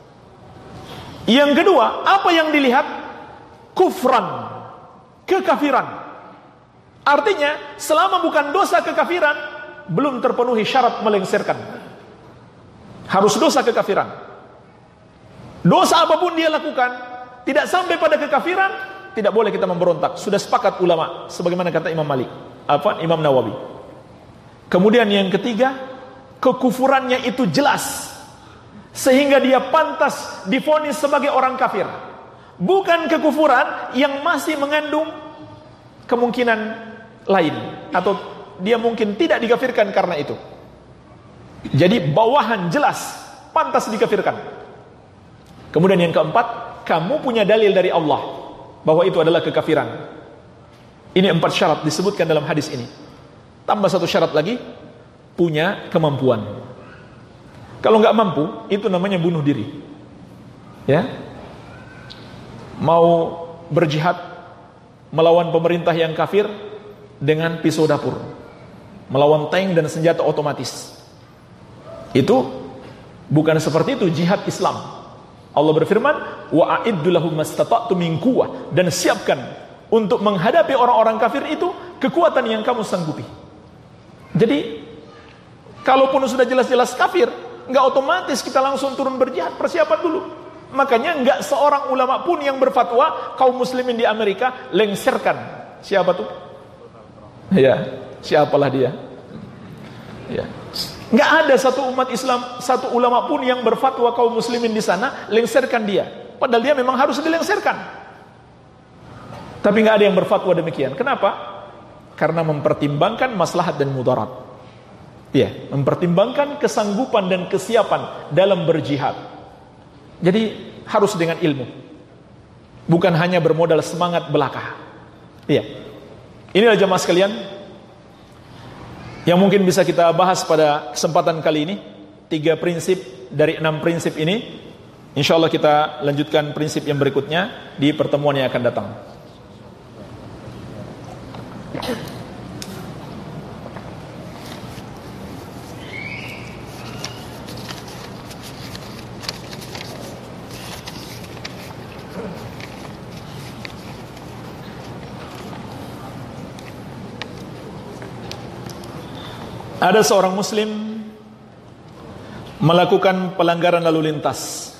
Yang kedua, apa yang dilihat? Kufran, kekafiran. Artinya selama bukan dosa kekafiran, belum terpenuhi syarat melengsarkan. Harus dosa kekafiran. Dosa apapun dia lakukan, tidak sampai pada kekafiran, tidak boleh kita memberontak. Sudah sepakat ulama, sebagaimana kata Imam Malik, apa Imam Nawawi. Kemudian yang ketiga, kekufurannya itu jelas, sehingga dia pantas divonis sebagai orang kafir. Bukan kekufuran yang masih mengandung kemungkinan lain, atau dia mungkin tidak dikafirkan karena itu. Jadi bawahan jelas, pantas dikafirkan. Kemudian yang keempat, kamu punya dalil dari Allah bahwa itu adalah kekafiran. Ini empat syarat disebutkan dalam hadis ini. Tambah satu syarat lagi, punya kemampuan. Kalau nggak mampu, itu namanya bunuh diri. Ya, mau berjihad melawan pemerintah yang kafir dengan pisau dapur, melawan tank dan senjata otomatis. Itu bukan seperti itu jihad Islam. Allah berfirman, wa a'iddu lahum mastata'tum min quwwah, dan siapkan untuk menghadapi orang-orang kafir itu kekuatan yang kamu sanggupi. Jadi kalaupun sudah jelas-jelas kafir, enggak otomatis kita langsung turun berjihad, persiapan dulu. Makanya enggak seorang ulama pun yang berfatwa kaum muslimin di Amerika lengserkan. Siapa tuh? Ya, siapalah dia? Ya. Enggak ada satu umat Islam, satu ulama pun yang berfatwa kaum muslimin di sana lengserkan dia. Padahal dia memang harus dilengserkan. Tapi enggak ada yang berfatwa demikian. Kenapa? Karena mempertimbangkan maslahat dan mudarat. Ya, mempertimbangkan kesanggupan dan kesiapan dalam berjihad. Jadi harus dengan ilmu, bukan hanya bermodal semangat belaka. Iya. Inilah jemaah sekalian yang mungkin bisa kita bahas pada kesempatan kali ini. Tiga prinsip dari enam prinsip ini. Insya Allah kita lanjutkan prinsip yang berikutnya di pertemuan yang akan datang. Ada seorang muslim melakukan pelanggaran lalu lintas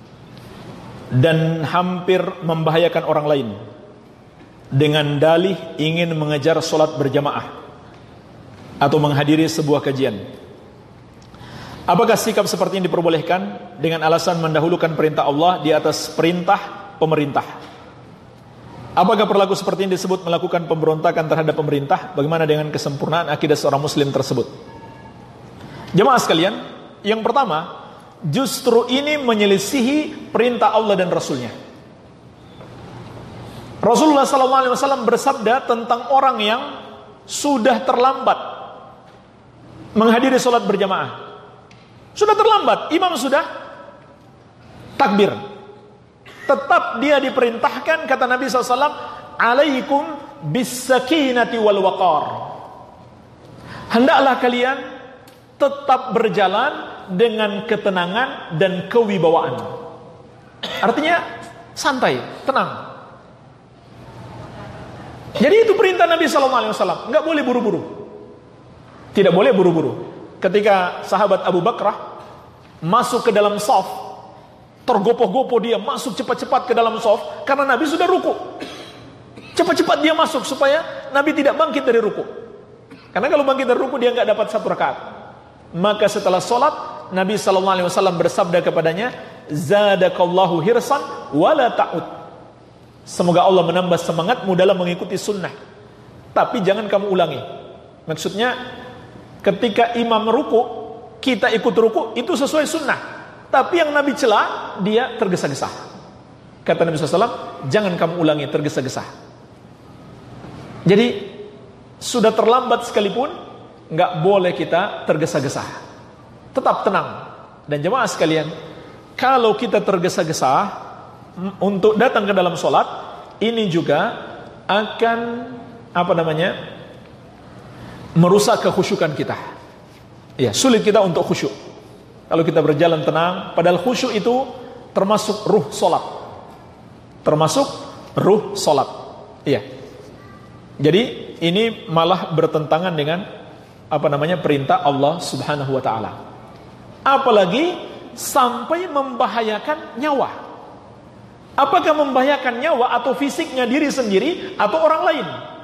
dan hampir membahayakan orang lain dengan dalih ingin mengejar sholat berjamaah atau menghadiri sebuah kajian. Apakah sikap seperti ini diperbolehkan dengan alasan mendahulukan perintah Allah di atas perintah pemerintah? Apakah perilaku seperti ini disebut melakukan pemberontakan terhadap pemerintah? Bagaimana dengan kesempurnaan akidah seorang muslim tersebut? Jemaah sekalian, yang pertama, justru ini menyelisihi perintah Allah dan Rasulnya. Rasulullah shallallahu alaihi wasallam bersabda tentang orang yang sudah terlambat menghadiri sholat berjamaah. Sudah terlambat, imam sudah takbir, tetap dia diperintahkan, kata Nabi shallallahu alaihi wasallam, alaikum bis-sakinati wal waqar. Hendaklah kalian tetap berjalan dengan ketenangan dan kewibawaan. Artinya santai, tenang. Jadi itu perintah Nabi shallallahu alaihi wasallam, enggak boleh buru-buru. Tidak boleh buru-buru. Ketika sahabat Abu Bakrah masuk ke dalam shaf, tergopoh-gopoh dia masuk cepat-cepat ke dalam shaf karena Nabi sudah ruku. Cepat-cepat dia masuk supaya Nabi tidak bangkit dari ruku. Karena kalau bangkit dari ruku dia enggak dapat satu rakaat. Maka setelah sholat Nabi shallallahu alaihi wasallam bersabda kepadanya, zadakallahu hirsan wala ta'ud. Semoga Allah menambah semangatmu dalam mengikuti sunnah, tapi jangan kamu ulangi. Maksudnya ketika imam ruku, kita ikut ruku, itu sesuai sunnah. Tapi yang Nabi celah, dia tergesa-gesa. Kata Nabi shallallahu alaihi wasallam, jangan kamu ulangi tergesa-gesa. Jadi sudah terlambat sekalipun nggak boleh kita tergesa-gesa. Tetap tenang. Dan jemaah sekalian, kalau kita tergesa-gesa untuk datang ke dalam sholat, ini juga akan apa namanya merusak kekhusyukan kita. Ya, sulit kita untuk khusyuk. Kalau kita berjalan tenang, padahal khusyuk itu termasuk ruh sholat. Termasuk ruh sholat. Iya. Jadi ini malah bertentangan dengan apa namanya perintah Allah Subhanahu wa taala. Apalagi sampai membahayakan nyawa. Apakah membahayakan nyawa atau fisiknya diri sendiri atau orang lain?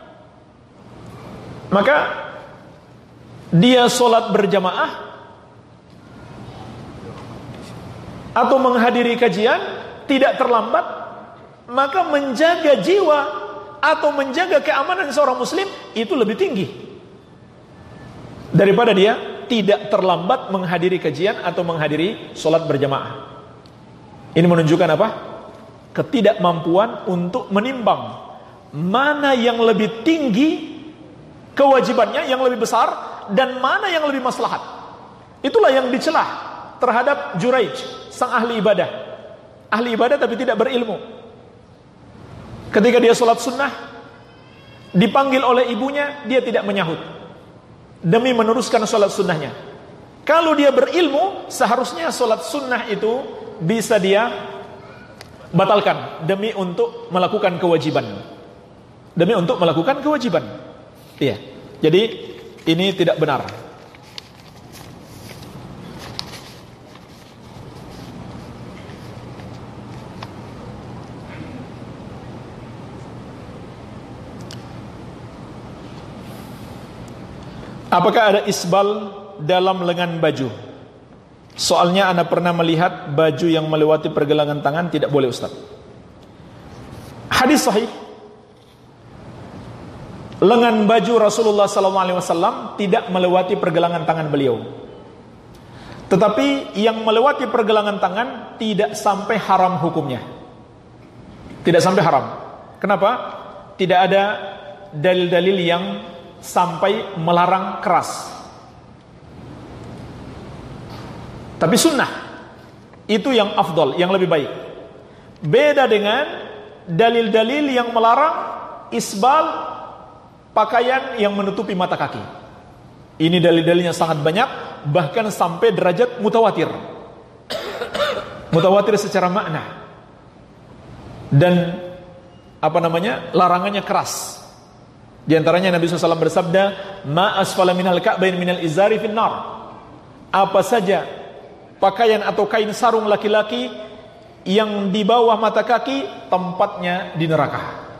Maka dia sholat berjamaah atau menghadiri kajian tidak terlambat, maka menjaga jiwa atau menjaga keamanan seorang muslim itu lebih tinggi daripada dia tidak terlambat menghadiri kajian atau menghadiri sholat berjamaah. Ini menunjukkan apa? Ketidakmampuan untuk menimbang mana yang lebih tinggi kewajibannya, yang lebih besar, dan mana yang lebih maslahat. Itulah yang dicelah terhadap Juraij, sang ahli ibadah. Ahli ibadah tapi tidak berilmu. Ketika dia sholat sunnah, dipanggil oleh ibunya, dia tidak menyahut demi meneruskan sholat sunnahnya. Kalau dia berilmu, seharusnya sholat sunnah itu bisa dia batalkan demi untuk melakukan kewajiban. Demi untuk melakukan kewajiban. Iya. Jadi ini tidak benar. Apakah ada isbal dalam lengan baju? Soalnya Anda pernah melihat baju yang melewati pergelangan tangan, tidak boleh Ustaz. Hadis sahih, lengan baju Rasulullah sallallahu alaihi wasallam tidak melewati pergelangan tangan beliau. Tetapi yang melewati pergelangan tangan tidak sampai haram hukumnya. Tidak sampai haram. Kenapa? Tidak ada dalil-dalil yang sampai melarang keras. Tapi sunnah itu yang afdal, yang lebih baik. Beda dengan dalil-dalil yang melarang isbal pakaian yang menutupi mata kaki. Ini dalil-dalilnya sangat banyak, bahkan sampai derajat mutawatir. Mutawatir secara makna. Dan apa namanya? Larangannya keras. Di antaranya Nabi shallallahu alaihi wasallam bersabda, "Ma asfala minal ka'bain minal izari finnar." Apa saja pakaian atau kain sarung laki-laki yang di bawah mata kaki, tempatnya di neraka.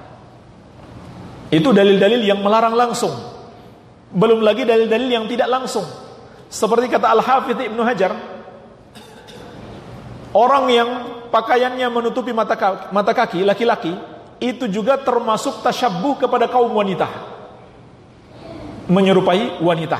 Itu dalil-dalil yang melarang langsung. Belum lagi dalil-dalil yang tidak langsung. Seperti kata Al-Hafidz Ibnu Hajar, orang yang pakaiannya menutupi mata kaki, mata kaki laki-laki, itu juga termasuk tasyabbuh kepada kaum wanita, menyerupai wanita.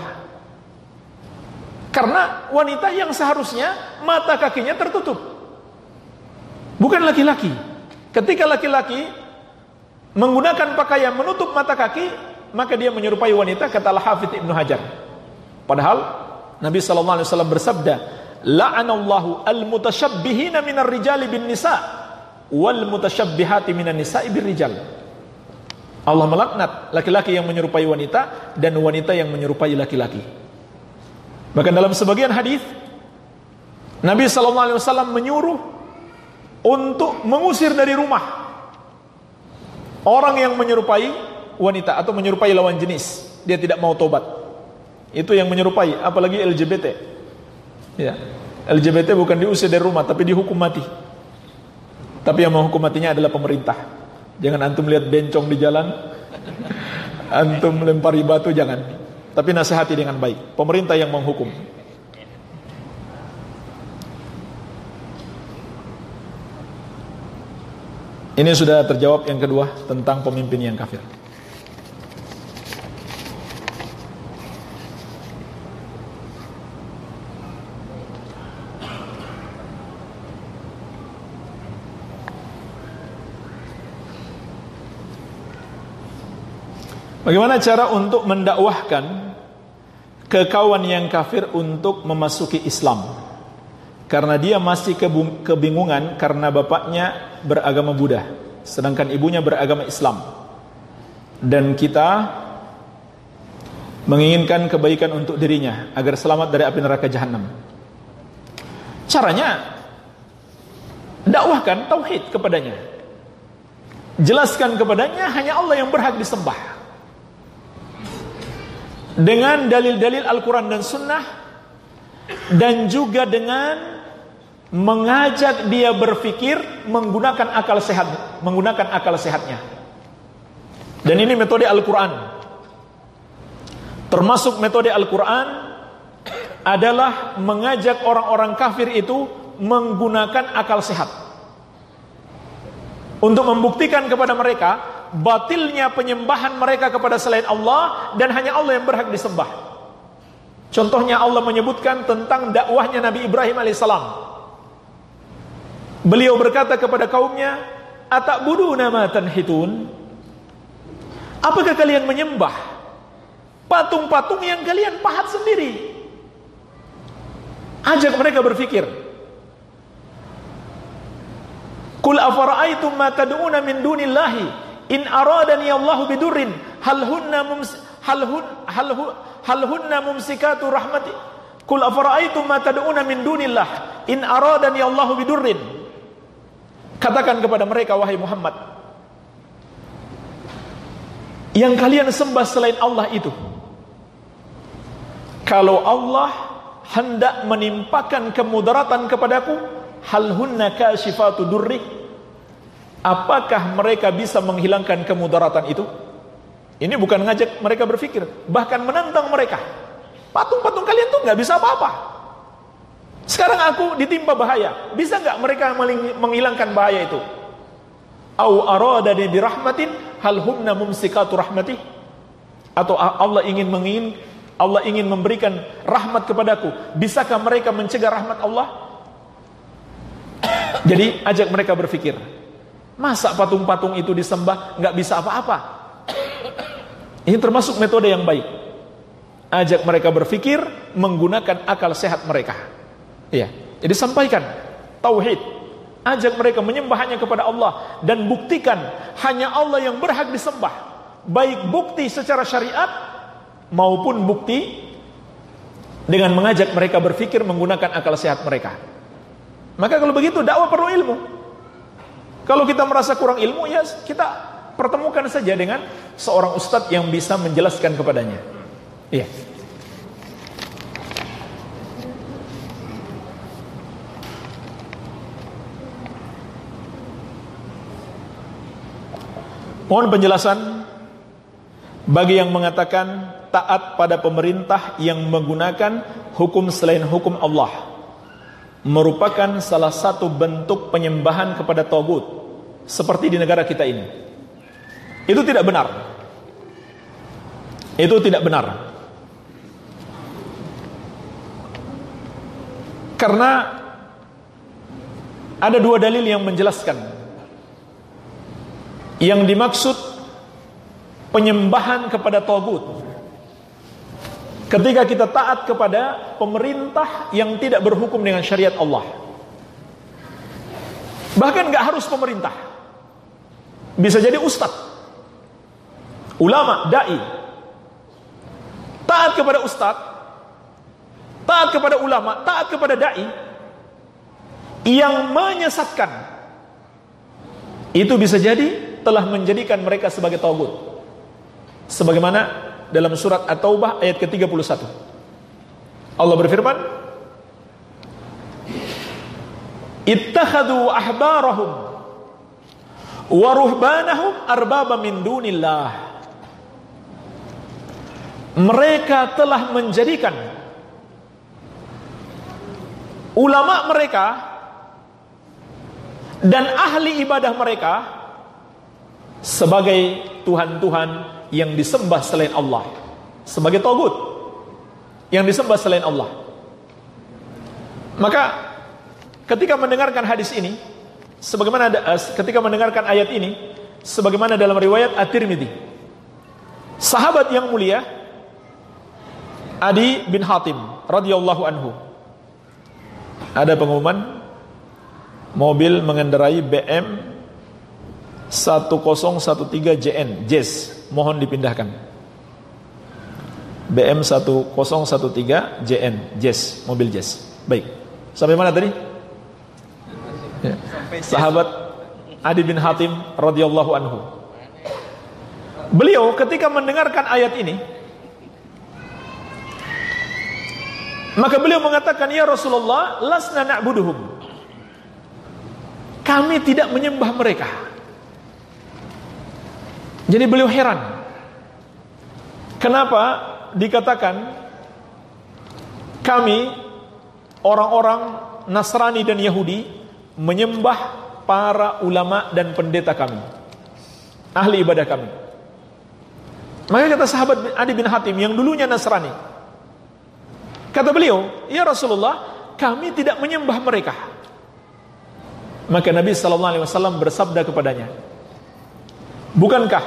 Karena wanita yang seharusnya mata kakinya tertutup, bukan laki-laki. Ketika laki-laki menggunakan pakaian menutup mata kaki, maka dia menyerupai wanita, kata Al-Hafidz Ibnu Hajar. Padahal Nabi sallallahu alaihi wasallam bersabda, "La'anallahu al-mutasyabbihina minar rijali bin nisa wal mutasyabbihati minan nisa'i bir rijal." Allah melaknat laki-laki yang menyerupai wanita dan wanita yang menyerupai laki-laki. Bahkan dalam sebagian hadis Nabi sallallahu alaihi wasallam menyuruh untuk mengusir dari rumah orang yang menyerupai wanita atau menyerupai lawan jenis, dia tidak mau tobat. Itu yang menyerupai, apalagi L G B T. Ya, L G B T bukan diusir dari rumah, tapi dihukum mati. Tapi yang menghukum matinya adalah pemerintah. Jangan antum lihat bencong di jalan, antum lempari batu, jangan. Tapi nasihati dengan baik. Pemerintah yang menghukum. Ini sudah terjawab yang kedua tentang pemimpin yang kafir. Bagaimana cara untuk mendakwahkan ke kawan yang kafir untuk memasuki Islam? Karena dia masih kebingungan karena bapaknya beragama Buddha, sedangkan ibunya beragama Islam. Dan kita menginginkan kebaikan untuk dirinya agar selamat dari api neraka jahanam. Caranya, dakwahkan tauhid kepadanya. Jelaskan kepadanya hanya Allah yang berhak disembah. Dengan dalil-dalil Al-Quran dan Sunnah, dan juga dengan mengajak dia berpikir menggunakan akal sehat, menggunakan akal sehatnya. Dan ini metode Al-Quran. Termasuk metode Al-Quran adalah mengajak orang-orang kafir itu menggunakan akal sehat untuk membuktikan kepada mereka batilnya penyembahan mereka kepada selain Allah dan hanya Allah yang berhak disembah. Contohnya Allah menyebutkan tentang dakwahnya Nabi Ibrahim alaihissalam. Beliau berkata kepada kaumnya, "Atabuduna ma tanhitun?" Apakah kalian menyembah patung-patung yang kalian pahat sendiri? Ajak mereka berpikir. Qul afara'aitum ma tad'una min dunillahi in aradani Allahu bidurrin hal hunna mums hal hun hal hu, hal hunna mumsikatu rahmati. Qul afara'aitum ma tad'una min dunillah in aradani Allahu bidurrin. Katakan kepada mereka, wahai Muhammad, yang kalian sembah selain Allah itu, kalau Allah hendak menimpakan kemudaratan kepadaku, hal hunna kashifatu durri, apakah mereka bisa menghilangkan kemudaratan itu? Ini bukan ngajak mereka berpikir, bahkan menantang mereka. Patung-patung kalian tuh nggak bisa apa-apa. Sekarang aku ditimpa bahaya, bisa nggak mereka menghilangkan bahaya itu? Au aradani birahmatin hal humna mumsikatu rahmatih? Atau Allah ingin mengin Allah ingin memberikan rahmat kepadaku, bisakah mereka mencegah rahmat Allah? Jadi ajak mereka berpikir, masa patung-patung itu disembah nggak bisa apa-apa? Ini termasuk metode yang baik. Ajak mereka berpikir menggunakan akal sehat mereka. Iya. Jadi sampaikan tauhid, ajak mereka menyembah hanya kepada Allah, dan buktikan hanya Allah yang berhak disembah, baik bukti secara syariat maupun bukti dengan mengajak mereka berpikir menggunakan akal sehat mereka. Maka kalau begitu dakwah perlu ilmu. Kalau kita merasa kurang ilmu, ya kita pertemukan saja dengan seorang ustadz yang bisa menjelaskan kepadanya. Iya. Mohon penjelasan bagi yang mengatakan taat pada pemerintah yang menggunakan hukum selain hukum Allah merupakan salah satu bentuk penyembahan kepada tagut seperti di negara kita ini. Itu tidak benar. Itu tidak benar. Karena ada dua dalil yang menjelaskan. Yang dimaksud penyembahan kepada tagut ketika kita taat kepada pemerintah yang tidak berhukum dengan syariat Allah. Bahkan gak harus pemerintah, bisa jadi ustadz, ulama, da'i. Taat kepada ustadz, taat kepada ulama, taat kepada da'i yang menyesatkan, itu bisa jadi telah menjadikan mereka sebagai tagut. Sebagaimana dalam surat At-Taubah ayat ke tiga puluh satu. Allah berfirman, "Ittakhadhu ahbarahum wa ruhbanahum arbaba min dunillah." Mereka telah menjadikan ulama mereka dan ahli ibadah mereka sebagai Tuhan-Tuhan yang disembah selain Allah, sebagai tagut yang disembah selain Allah. Maka ketika mendengarkan hadis ini, sebagaimana ketika mendengarkan ayat ini, sebagaimana dalam riwayat At-Tirmidzi, sahabat yang mulia Adi bin Hatim radhiyallahu anhu, ada pengumuman mobil mengendarai B M sepuluh tiga belas J N Jazz, mohon dipindahkan. B M sepuluh tiga belas J N Jazz, mobil Jazz. Baik, sampai mana tadi? Ya. Sahabat Adi bin Hatim radhiyallahu anhu, beliau ketika mendengarkan ayat ini, maka beliau mengatakan, "Ya Rasulullah, lasna na'buduhum." Kami tidak menyembah mereka. Jadi beliau heran, kenapa dikatakan kami orang-orang Nasrani dan Yahudi menyembah para ulama dan pendeta kami, ahli ibadah kami. Maka kata sahabat Adi bin Hatim yang dulunya Nasrani, kata beliau, "Ya Rasulullah, kami tidak menyembah mereka." Maka Nabi sallallahu alaihi wasallam bersabda kepadanya, "Bukankah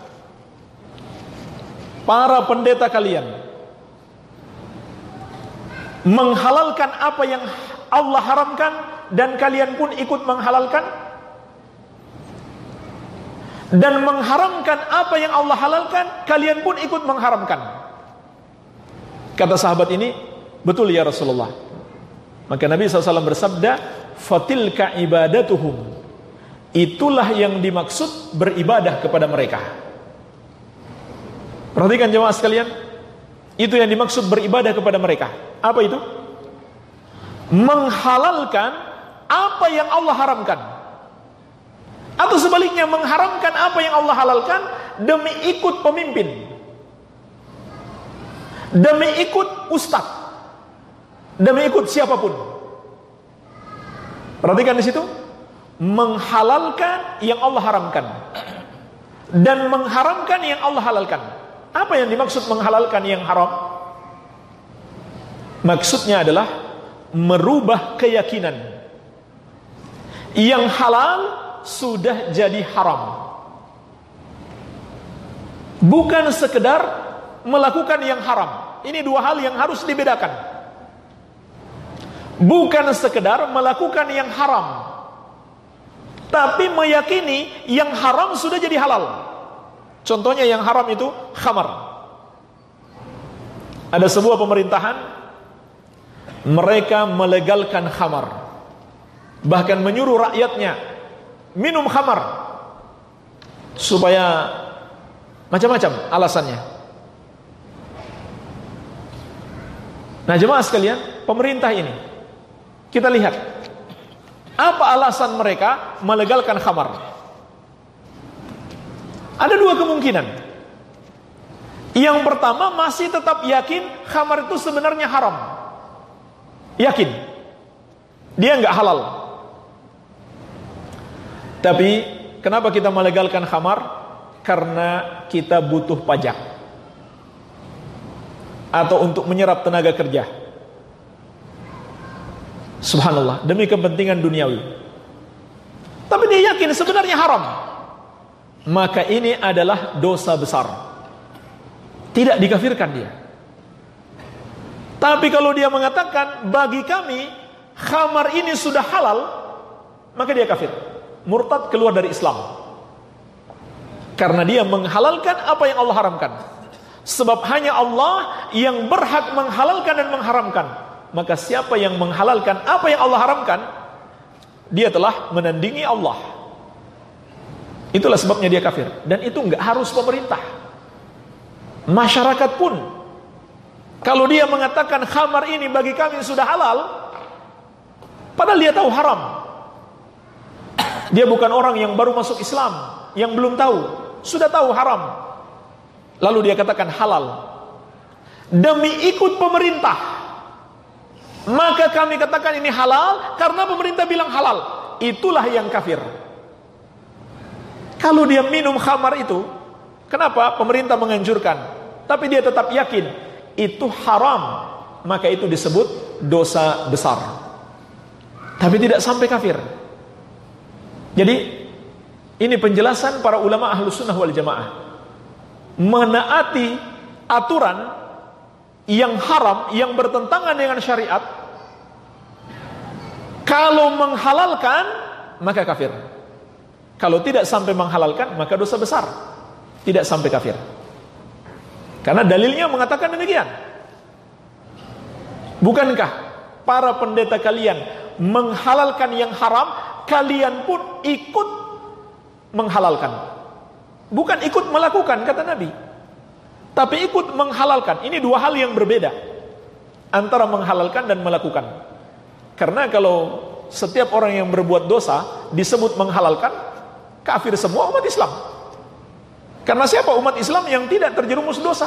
para pendeta kalian menghalalkan apa yang Allah haramkan dan kalian pun ikut menghalalkan, dan mengharamkan apa yang Allah halalkan kalian pun ikut mengharamkan?" Kata sahabat ini, "Betul ya Rasulullah." Maka Nabi shallallahu alaihi wasallam bersabda, "Fatilka ibadatuhum." Itulah yang dimaksud beribadah kepada mereka. Perhatikan jemaah sekalian, itu yang dimaksud beribadah kepada mereka. Apa itu? Menghalalkan apa yang Allah haramkan, atau sebaliknya mengharamkan apa yang Allah halalkan demi ikut pemimpin, demi ikut ustadz, demi ikut siapapun. Perhatikan di situ, menghalalkan yang Allah haramkan dan mengharamkan yang Allah halalkan. Apa yang dimaksud menghalalkan yang haram? Maksudnya adalah merubah keyakinan. Yang halal sudah jadi haram. Bukan sekedar melakukan yang haram. Ini dua hal yang harus dibedakan. Bukan sekedar melakukan yang haram, tapi meyakini yang haram sudah jadi halal. Contohnya yang haram itu khamar. Ada sebuah pemerintahan, mereka melegalkan khamar, bahkan menyuruh rakyatnya minum khamar, supaya macam-macam alasannya. Nah jemaah sekalian, pemerintah ini, kita lihat apa alasan mereka melegalkan khamar. Ada dua kemungkinan. Yang pertama, masih tetap yakin khamar itu sebenarnya haram. Yakin dia nggak halal. Tapi kenapa kita melegalkan khamar? Karena kita butuh pajak, atau untuk menyerap tenaga kerja. Subhanallah, demi kepentingan duniawi. Tapi dia yakin sebenarnya haram. Maka ini adalah dosa besar. Tidak dikafirkan dia. Tapi kalau dia mengatakan bagi kami khamar ini sudah halal, maka dia kafir, murtad, keluar dari Islam. Karena dia menghalalkan apa yang Allah haramkan. Sebab hanya Allah yang berhak menghalalkan dan mengharamkan. Maka siapa yang menghalalkan apa yang Allah haramkan, dia telah menandingi Allah. Itulah sebabnya dia kafir. Dan itu enggak harus pemerintah, masyarakat pun. Kalau dia mengatakan khamar ini bagi kami sudah halal, padahal dia tahu haram. Dia bukan orang yang baru masuk Islam, yang belum tahu, sudah tahu haram, lalu dia katakan halal demi ikut pemerintah, maka kami katakan ini halal karena pemerintah bilang halal. Itulah yang kafir. Kalau dia minum khamar itu, kenapa pemerintah menganjurkan, tapi dia tetap yakin itu haram, maka itu disebut dosa besar, tapi tidak sampai kafir. Jadi ini penjelasan para ulama ahlus sunnah wal jamaah. Menaati aturan yang haram, yang bertentangan dengan syariat, kalau menghalalkan maka kafir. Kalau tidak sampai menghalalkan maka dosa besar, tidak sampai kafir. Karena dalilnya mengatakan demikian. Bukankah para pendeta kalian menghalalkan yang haram, kalian pun ikut menghalalkan? Bukan ikut melakukan, kata Nabi, tapi ikut menghalalkan. Ini dua hal yang berbeda antara menghalalkan dan melakukan. Karena kalau setiap orang yang berbuat dosa disebut menghalalkan, kafir semua umat Islam. Karena siapa umat Islam yang tidak terjerumus dosa?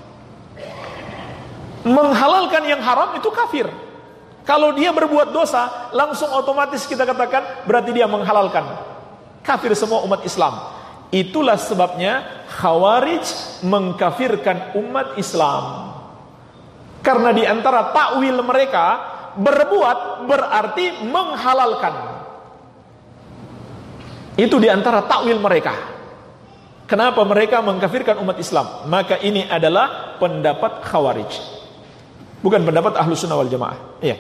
Menghalalkan yang haram itu kafir. Kalau dia berbuat dosa, langsung otomatis kita katakan berarti dia menghalalkan. Kafir semua umat Islam. Itulah sebabnya Khawarij mengkafirkan umat Islam. Karena di antara takwil mereka, berbuat berarti menghalalkan. Itu di antara takwil mereka. Kenapa mereka mengkafirkan umat Islam? Maka ini adalah pendapat Khawarij, bukan pendapat Ahlus Sunnah wal Jamaah. Iya.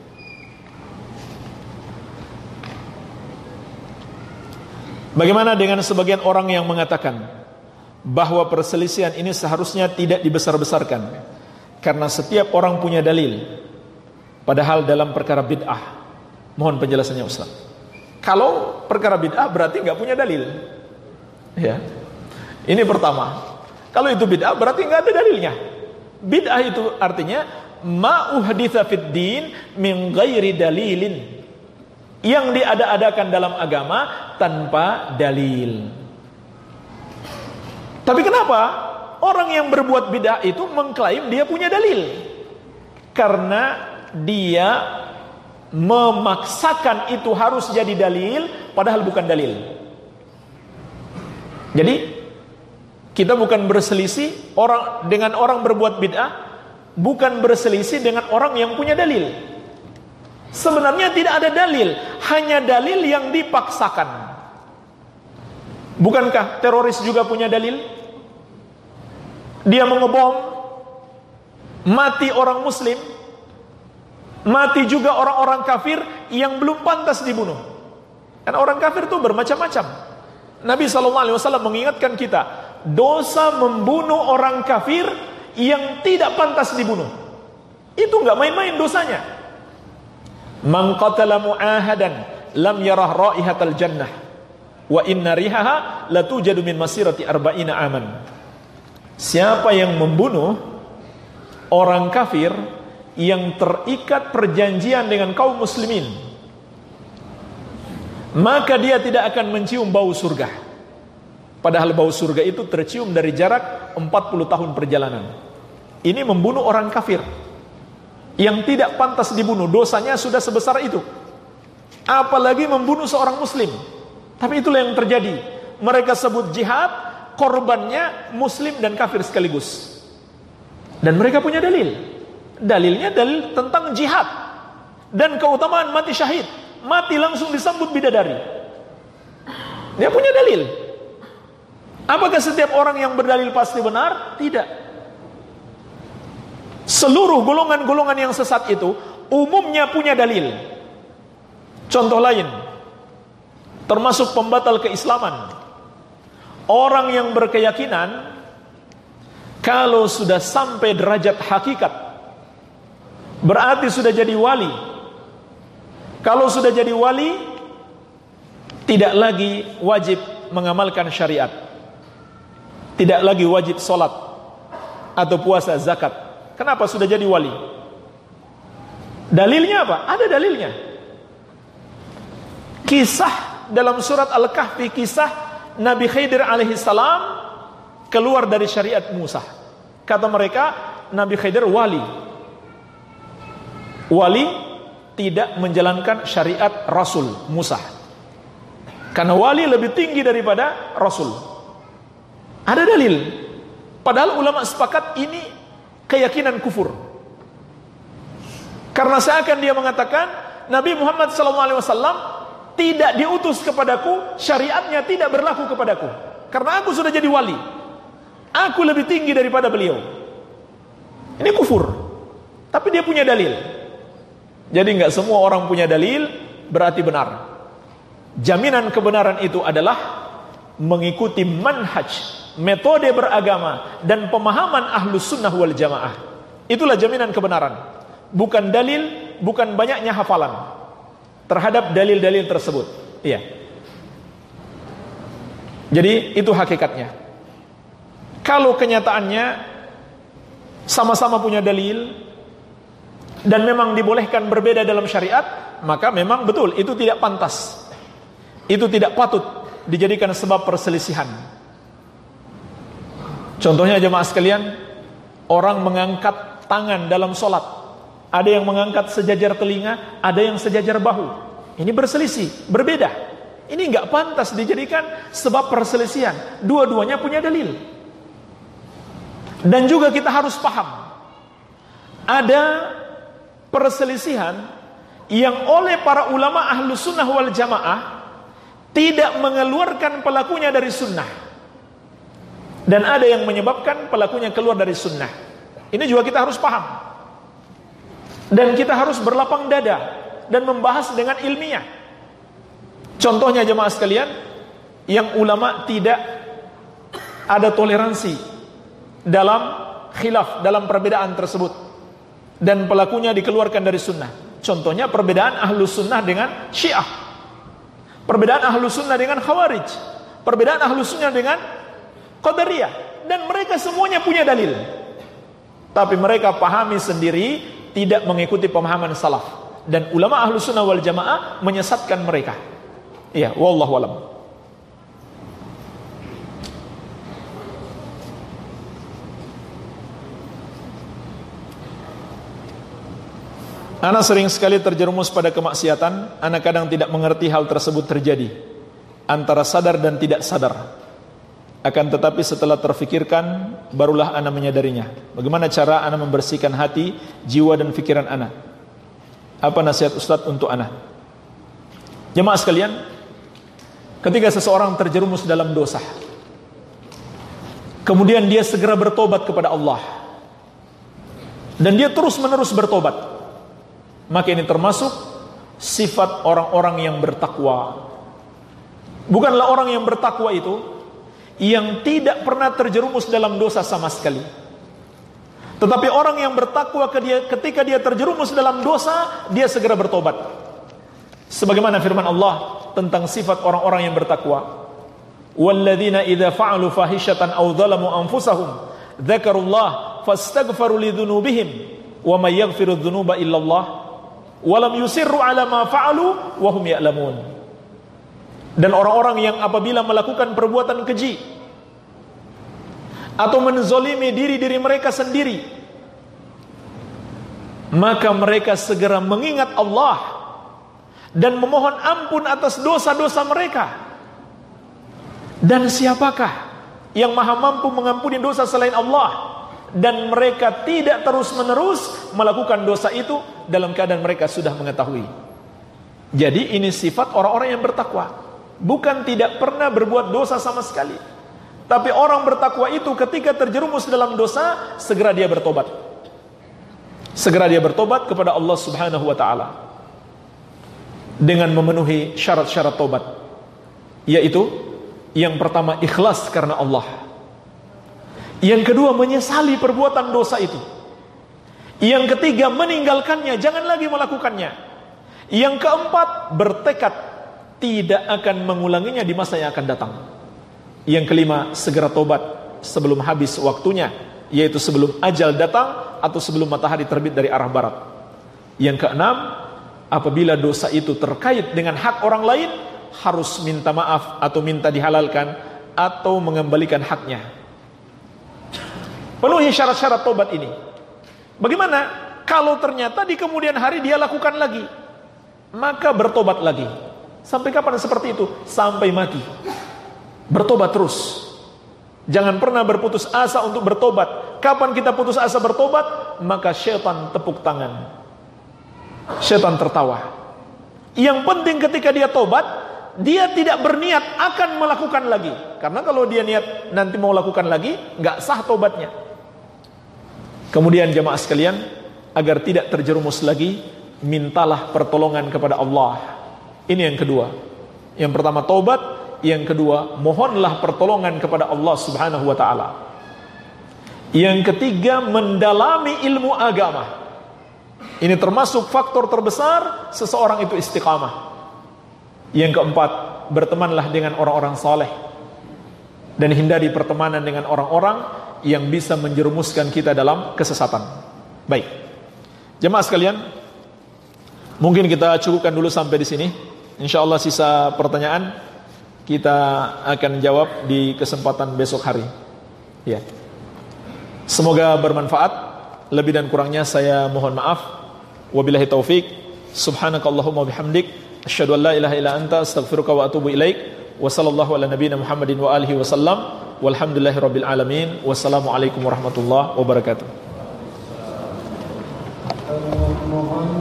Bagaimana dengan sebagian orang yang mengatakan bahwa perselisihan ini seharusnya tidak dibesar-besarkan karena setiap orang punya dalil, padahal dalam perkara bid'ah? Mohon penjelasannya Ustaz. Kalau perkara bid'ah berarti nggak punya dalil, ya. Ini pertama. Kalau itu bid'ah berarti nggak ada dalilnya. Bid'ah itu artinya ma uhditsa fid din min ghairi dalilin, yang diada-adakan dalam agama tanpa dalil. Tapi kenapa orang yang berbuat bid'ah itu mengklaim dia punya dalil? Karena dia memaksakan itu harus jadi dalil, padahal bukan dalil. Jadi kita bukan berselisih orang dengan orang berbuat bid'ah, bukan berselisih dengan orang yang punya dalil. Sebenarnya tidak ada dalil, hanya dalil yang dipaksakan. Bukankah teroris juga punya dalil? Dia mengebom, mati orang muslim, mati juga orang-orang kafir yang belum pantas dibunuh. Karena orang kafir itu bermacam-macam. Nabi shallallahu alaihi wasallam mengingatkan kita, dosa membunuh orang kafir yang tidak pantas dibunuh. Itu enggak main-main dosanya. Man qatala mu'ahadan lam yarah raihatal jannah wa inna rihaha latujadu min masirati arba'ina aman. Siapa yang membunuh orang kafir yang terikat perjanjian dengan kaum muslimin, maka dia tidak akan mencium bau surga. Padahal bau surga itu tercium dari jarak empat puluh tahun perjalanan. Ini membunuh orang kafir yang tidak pantas dibunuh, dosanya sudah sebesar itu. Apalagi membunuh seorang muslim. Tapi itulah yang terjadi. Mereka sebut jihad, korbannya muslim dan kafir sekaligus. Dan mereka punya dalil. Dalilnya dalil tentang jihad dan keutamaan mati syahid. Mati langsung disambut bidadari. Dia punya dalil. Apakah setiap orang yang berdalil pasti benar? Tidak. Seluruh golongan-golongan yang sesat itu umumnya punya dalil. Contoh lain, termasuk pembatal keislaman, orang yang berkeyakinan kalau sudah sampai derajat hakikat berarti sudah jadi wali. Kalau sudah jadi wali, tidak lagi wajib mengamalkan syariat, tidak lagi wajib sholat atau puasa, zakat. Kenapa sudah jadi wali? Dalilnya apa? Ada dalilnya. Kisah dalam surat Al-Kahfi, kisah Nabi Khidir alaihi salam keluar dari syariat Musa. Kata mereka, Nabi Khidir wali. Wali tidak menjalankan syariat Rasul Musa. Karena wali lebih tinggi daripada Rasul. Ada dalil. Padahal ulama sepakat ini keyakinan kufur. Karena seakan dia mengatakan Nabi Muhammad shallallahu alaihi wasallam tidak diutus kepadaku, syariatnya tidak berlaku kepadaku. Karena aku sudah jadi wali, aku lebih tinggi daripada beliau. Ini kufur. Tapi dia punya dalil. Jadi enggak semua orang punya dalil berarti benar. Jaminan kebenaran itu adalah mengikuti manhaj, metode beragama dan pemahaman ahlus sunnah wal jamaah. Itulah jaminan kebenaran. Bukan dalil, bukan banyaknya hafalan terhadap dalil-dalil tersebut. Iya. Jadi itu hakikatnya. Kalau kenyataannya sama-sama punya dalil dan memang dibolehkan berbeda dalam syariat, maka memang betul itu tidak pantas. Itu tidak patut dijadikan sebab perselisihan. Contohnya jemaah sekalian, orang mengangkat tangan dalam sholat. Ada yang mengangkat sejajar telinga, ada yang sejajar bahu. Ini berselisih, berbeda. Ini enggak pantas dijadikan sebab perselisihan. Dua-duanya punya dalil. Dan juga kita harus paham, ada perselisihan yang oleh para ulama ahlus sunnah wal jamaah tidak mengeluarkan pelakunya dari sunnah, dan ada yang menyebabkan pelakunya keluar dari sunnah. Ini juga kita harus paham, dan kita harus berlapang dada dan membahas dengan ilmiah. Contohnya jemaah sekalian, yang ulama tidak ada toleransi dalam khilaf, dalam perbedaan tersebut, dan pelakunya dikeluarkan dari sunnah. Contohnya perbedaan ahlus sunnah dengan syiah, perbedaan ahlus sunnah dengan khawarij, perbedaan ahlus sunnah dengan qadariyah. Dan mereka semuanya punya dalil, tapi mereka pahami sendiri, tidak mengikuti pemahaman salaf. Dan ulama ahlus sunnah wal jamaah menyesatkan mereka. Iya, wallahu alam. Ana sering sekali terjerumus pada kemaksiatan. Ana kadang tidak mengerti hal tersebut terjadi, antara sadar dan tidak sadar. Akan tetapi setelah terfikirkan, barulah ana menyadarinya. Bagaimana cara ana membersihkan hati, jiwa dan pikiran ana? Apa nasihat Ustadz untuk ana? Jemaah sekalian, ketika seseorang terjerumus dalam dosa, kemudian dia segera bertobat kepada Allah, dan dia terus menerus bertobat, maka ini termasuk sifat orang-orang yang bertakwa. Bukanlah orang yang bertakwa itu yang tidak pernah terjerumus dalam dosa sama sekali. Tetapi orang yang bertakwa ketika dia terjerumus dalam dosa, dia segera bertobat. Sebagaimana firman Allah tentang sifat orang-orang yang bertakwa. Walladzina idza fa'alu fahishatan aw dzalamu anfusahum dzakarullah fastaghfaru lidzunubihim wa may yaghfiru dzunuba illallah wa lam yusirru ala ma fa'alu wa hum ya'lamun. Dan orang-orang yang apabila melakukan perbuatan keji atau menzolimi diri-diri mereka sendiri, maka mereka segera mengingat Allah dan memohon ampun atas dosa-dosa mereka. Dan siapakah yang maha mampu mengampuni dosa selain Allah? Dan mereka tidak terus-menerus melakukan dosa itu dalam keadaan mereka sudah mengetahui. Jadi ini sifat orang-orang yang bertakwa. Bukan tidak pernah berbuat dosa sama sekali, tapi orang bertakwa itu ketika terjerumus dalam dosa, segera dia bertobat. Segera dia bertobat kepada Allah Subhanahu wa taala dengan memenuhi syarat-syarat tobat, yaitu yang pertama ikhlas karena Allah. Yang kedua menyesali perbuatan dosa itu. Yang ketiga meninggalkannya, jangan lagi melakukannya. Yang keempat bertekad tidak akan mengulanginya di masa yang akan datang. Yang kelima, segera tobat sebelum habis waktunya, yaitu sebelum ajal datang atau sebelum matahari terbit dari arah barat. Yang keenam, apabila dosa itu terkait dengan hak orang lain, harus minta maaf atau minta dihalalkan atau mengembalikan haknya. Penuhi syarat-syarat tobat ini. Bagaimana kalau ternyata di kemudian hari dia lakukan lagi? Maka bertobat lagi. Sampai kapan seperti itu? Sampai mati. Bertobat terus. Jangan pernah berputus asa untuk bertobat. Kapan kita putus asa bertobat? Maka syaitan tepuk tangan. Syaitan tertawa. Yang penting ketika dia tobat, dia tidak berniat akan melakukan lagi. Karena kalau dia niat nanti mau lakukan lagi, nggak sah tobatnya. Kemudian jemaah sekalian, agar tidak terjerumus lagi, mintalah pertolongan kepada Allah. Ini yang kedua. Yang pertama taubat, yang kedua mohonlah pertolongan kepada Allah Subhanahu wa taala. Yang ketiga mendalami ilmu agama. Ini termasuk faktor terbesar seseorang itu istiqamah. Yang keempat, bertemanlah dengan orang-orang saleh dan hindari pertemanan dengan orang-orang yang bisa menjerumuskan kita dalam kesesatan. Baik. Jemaah sekalian, mungkin kita cukupkan dulu sampai di sini. Insyaallah sisa pertanyaan kita akan jawab di kesempatan besok hari. Ya. Semoga bermanfaat. Lebih dan kurangnya saya mohon maaf. Wabillahi taufik. Subhanakallahumma bihamdik, asyhadu an la ilaha illa anta, astaghfiruka wa atubu ilaik. Wa sallallahu ala nabiyyina Muhammadin wa alihi wasallam. Walhamdulillahirabbil alamin. Wassalamualaikum warahmatullahi wabarakatuh.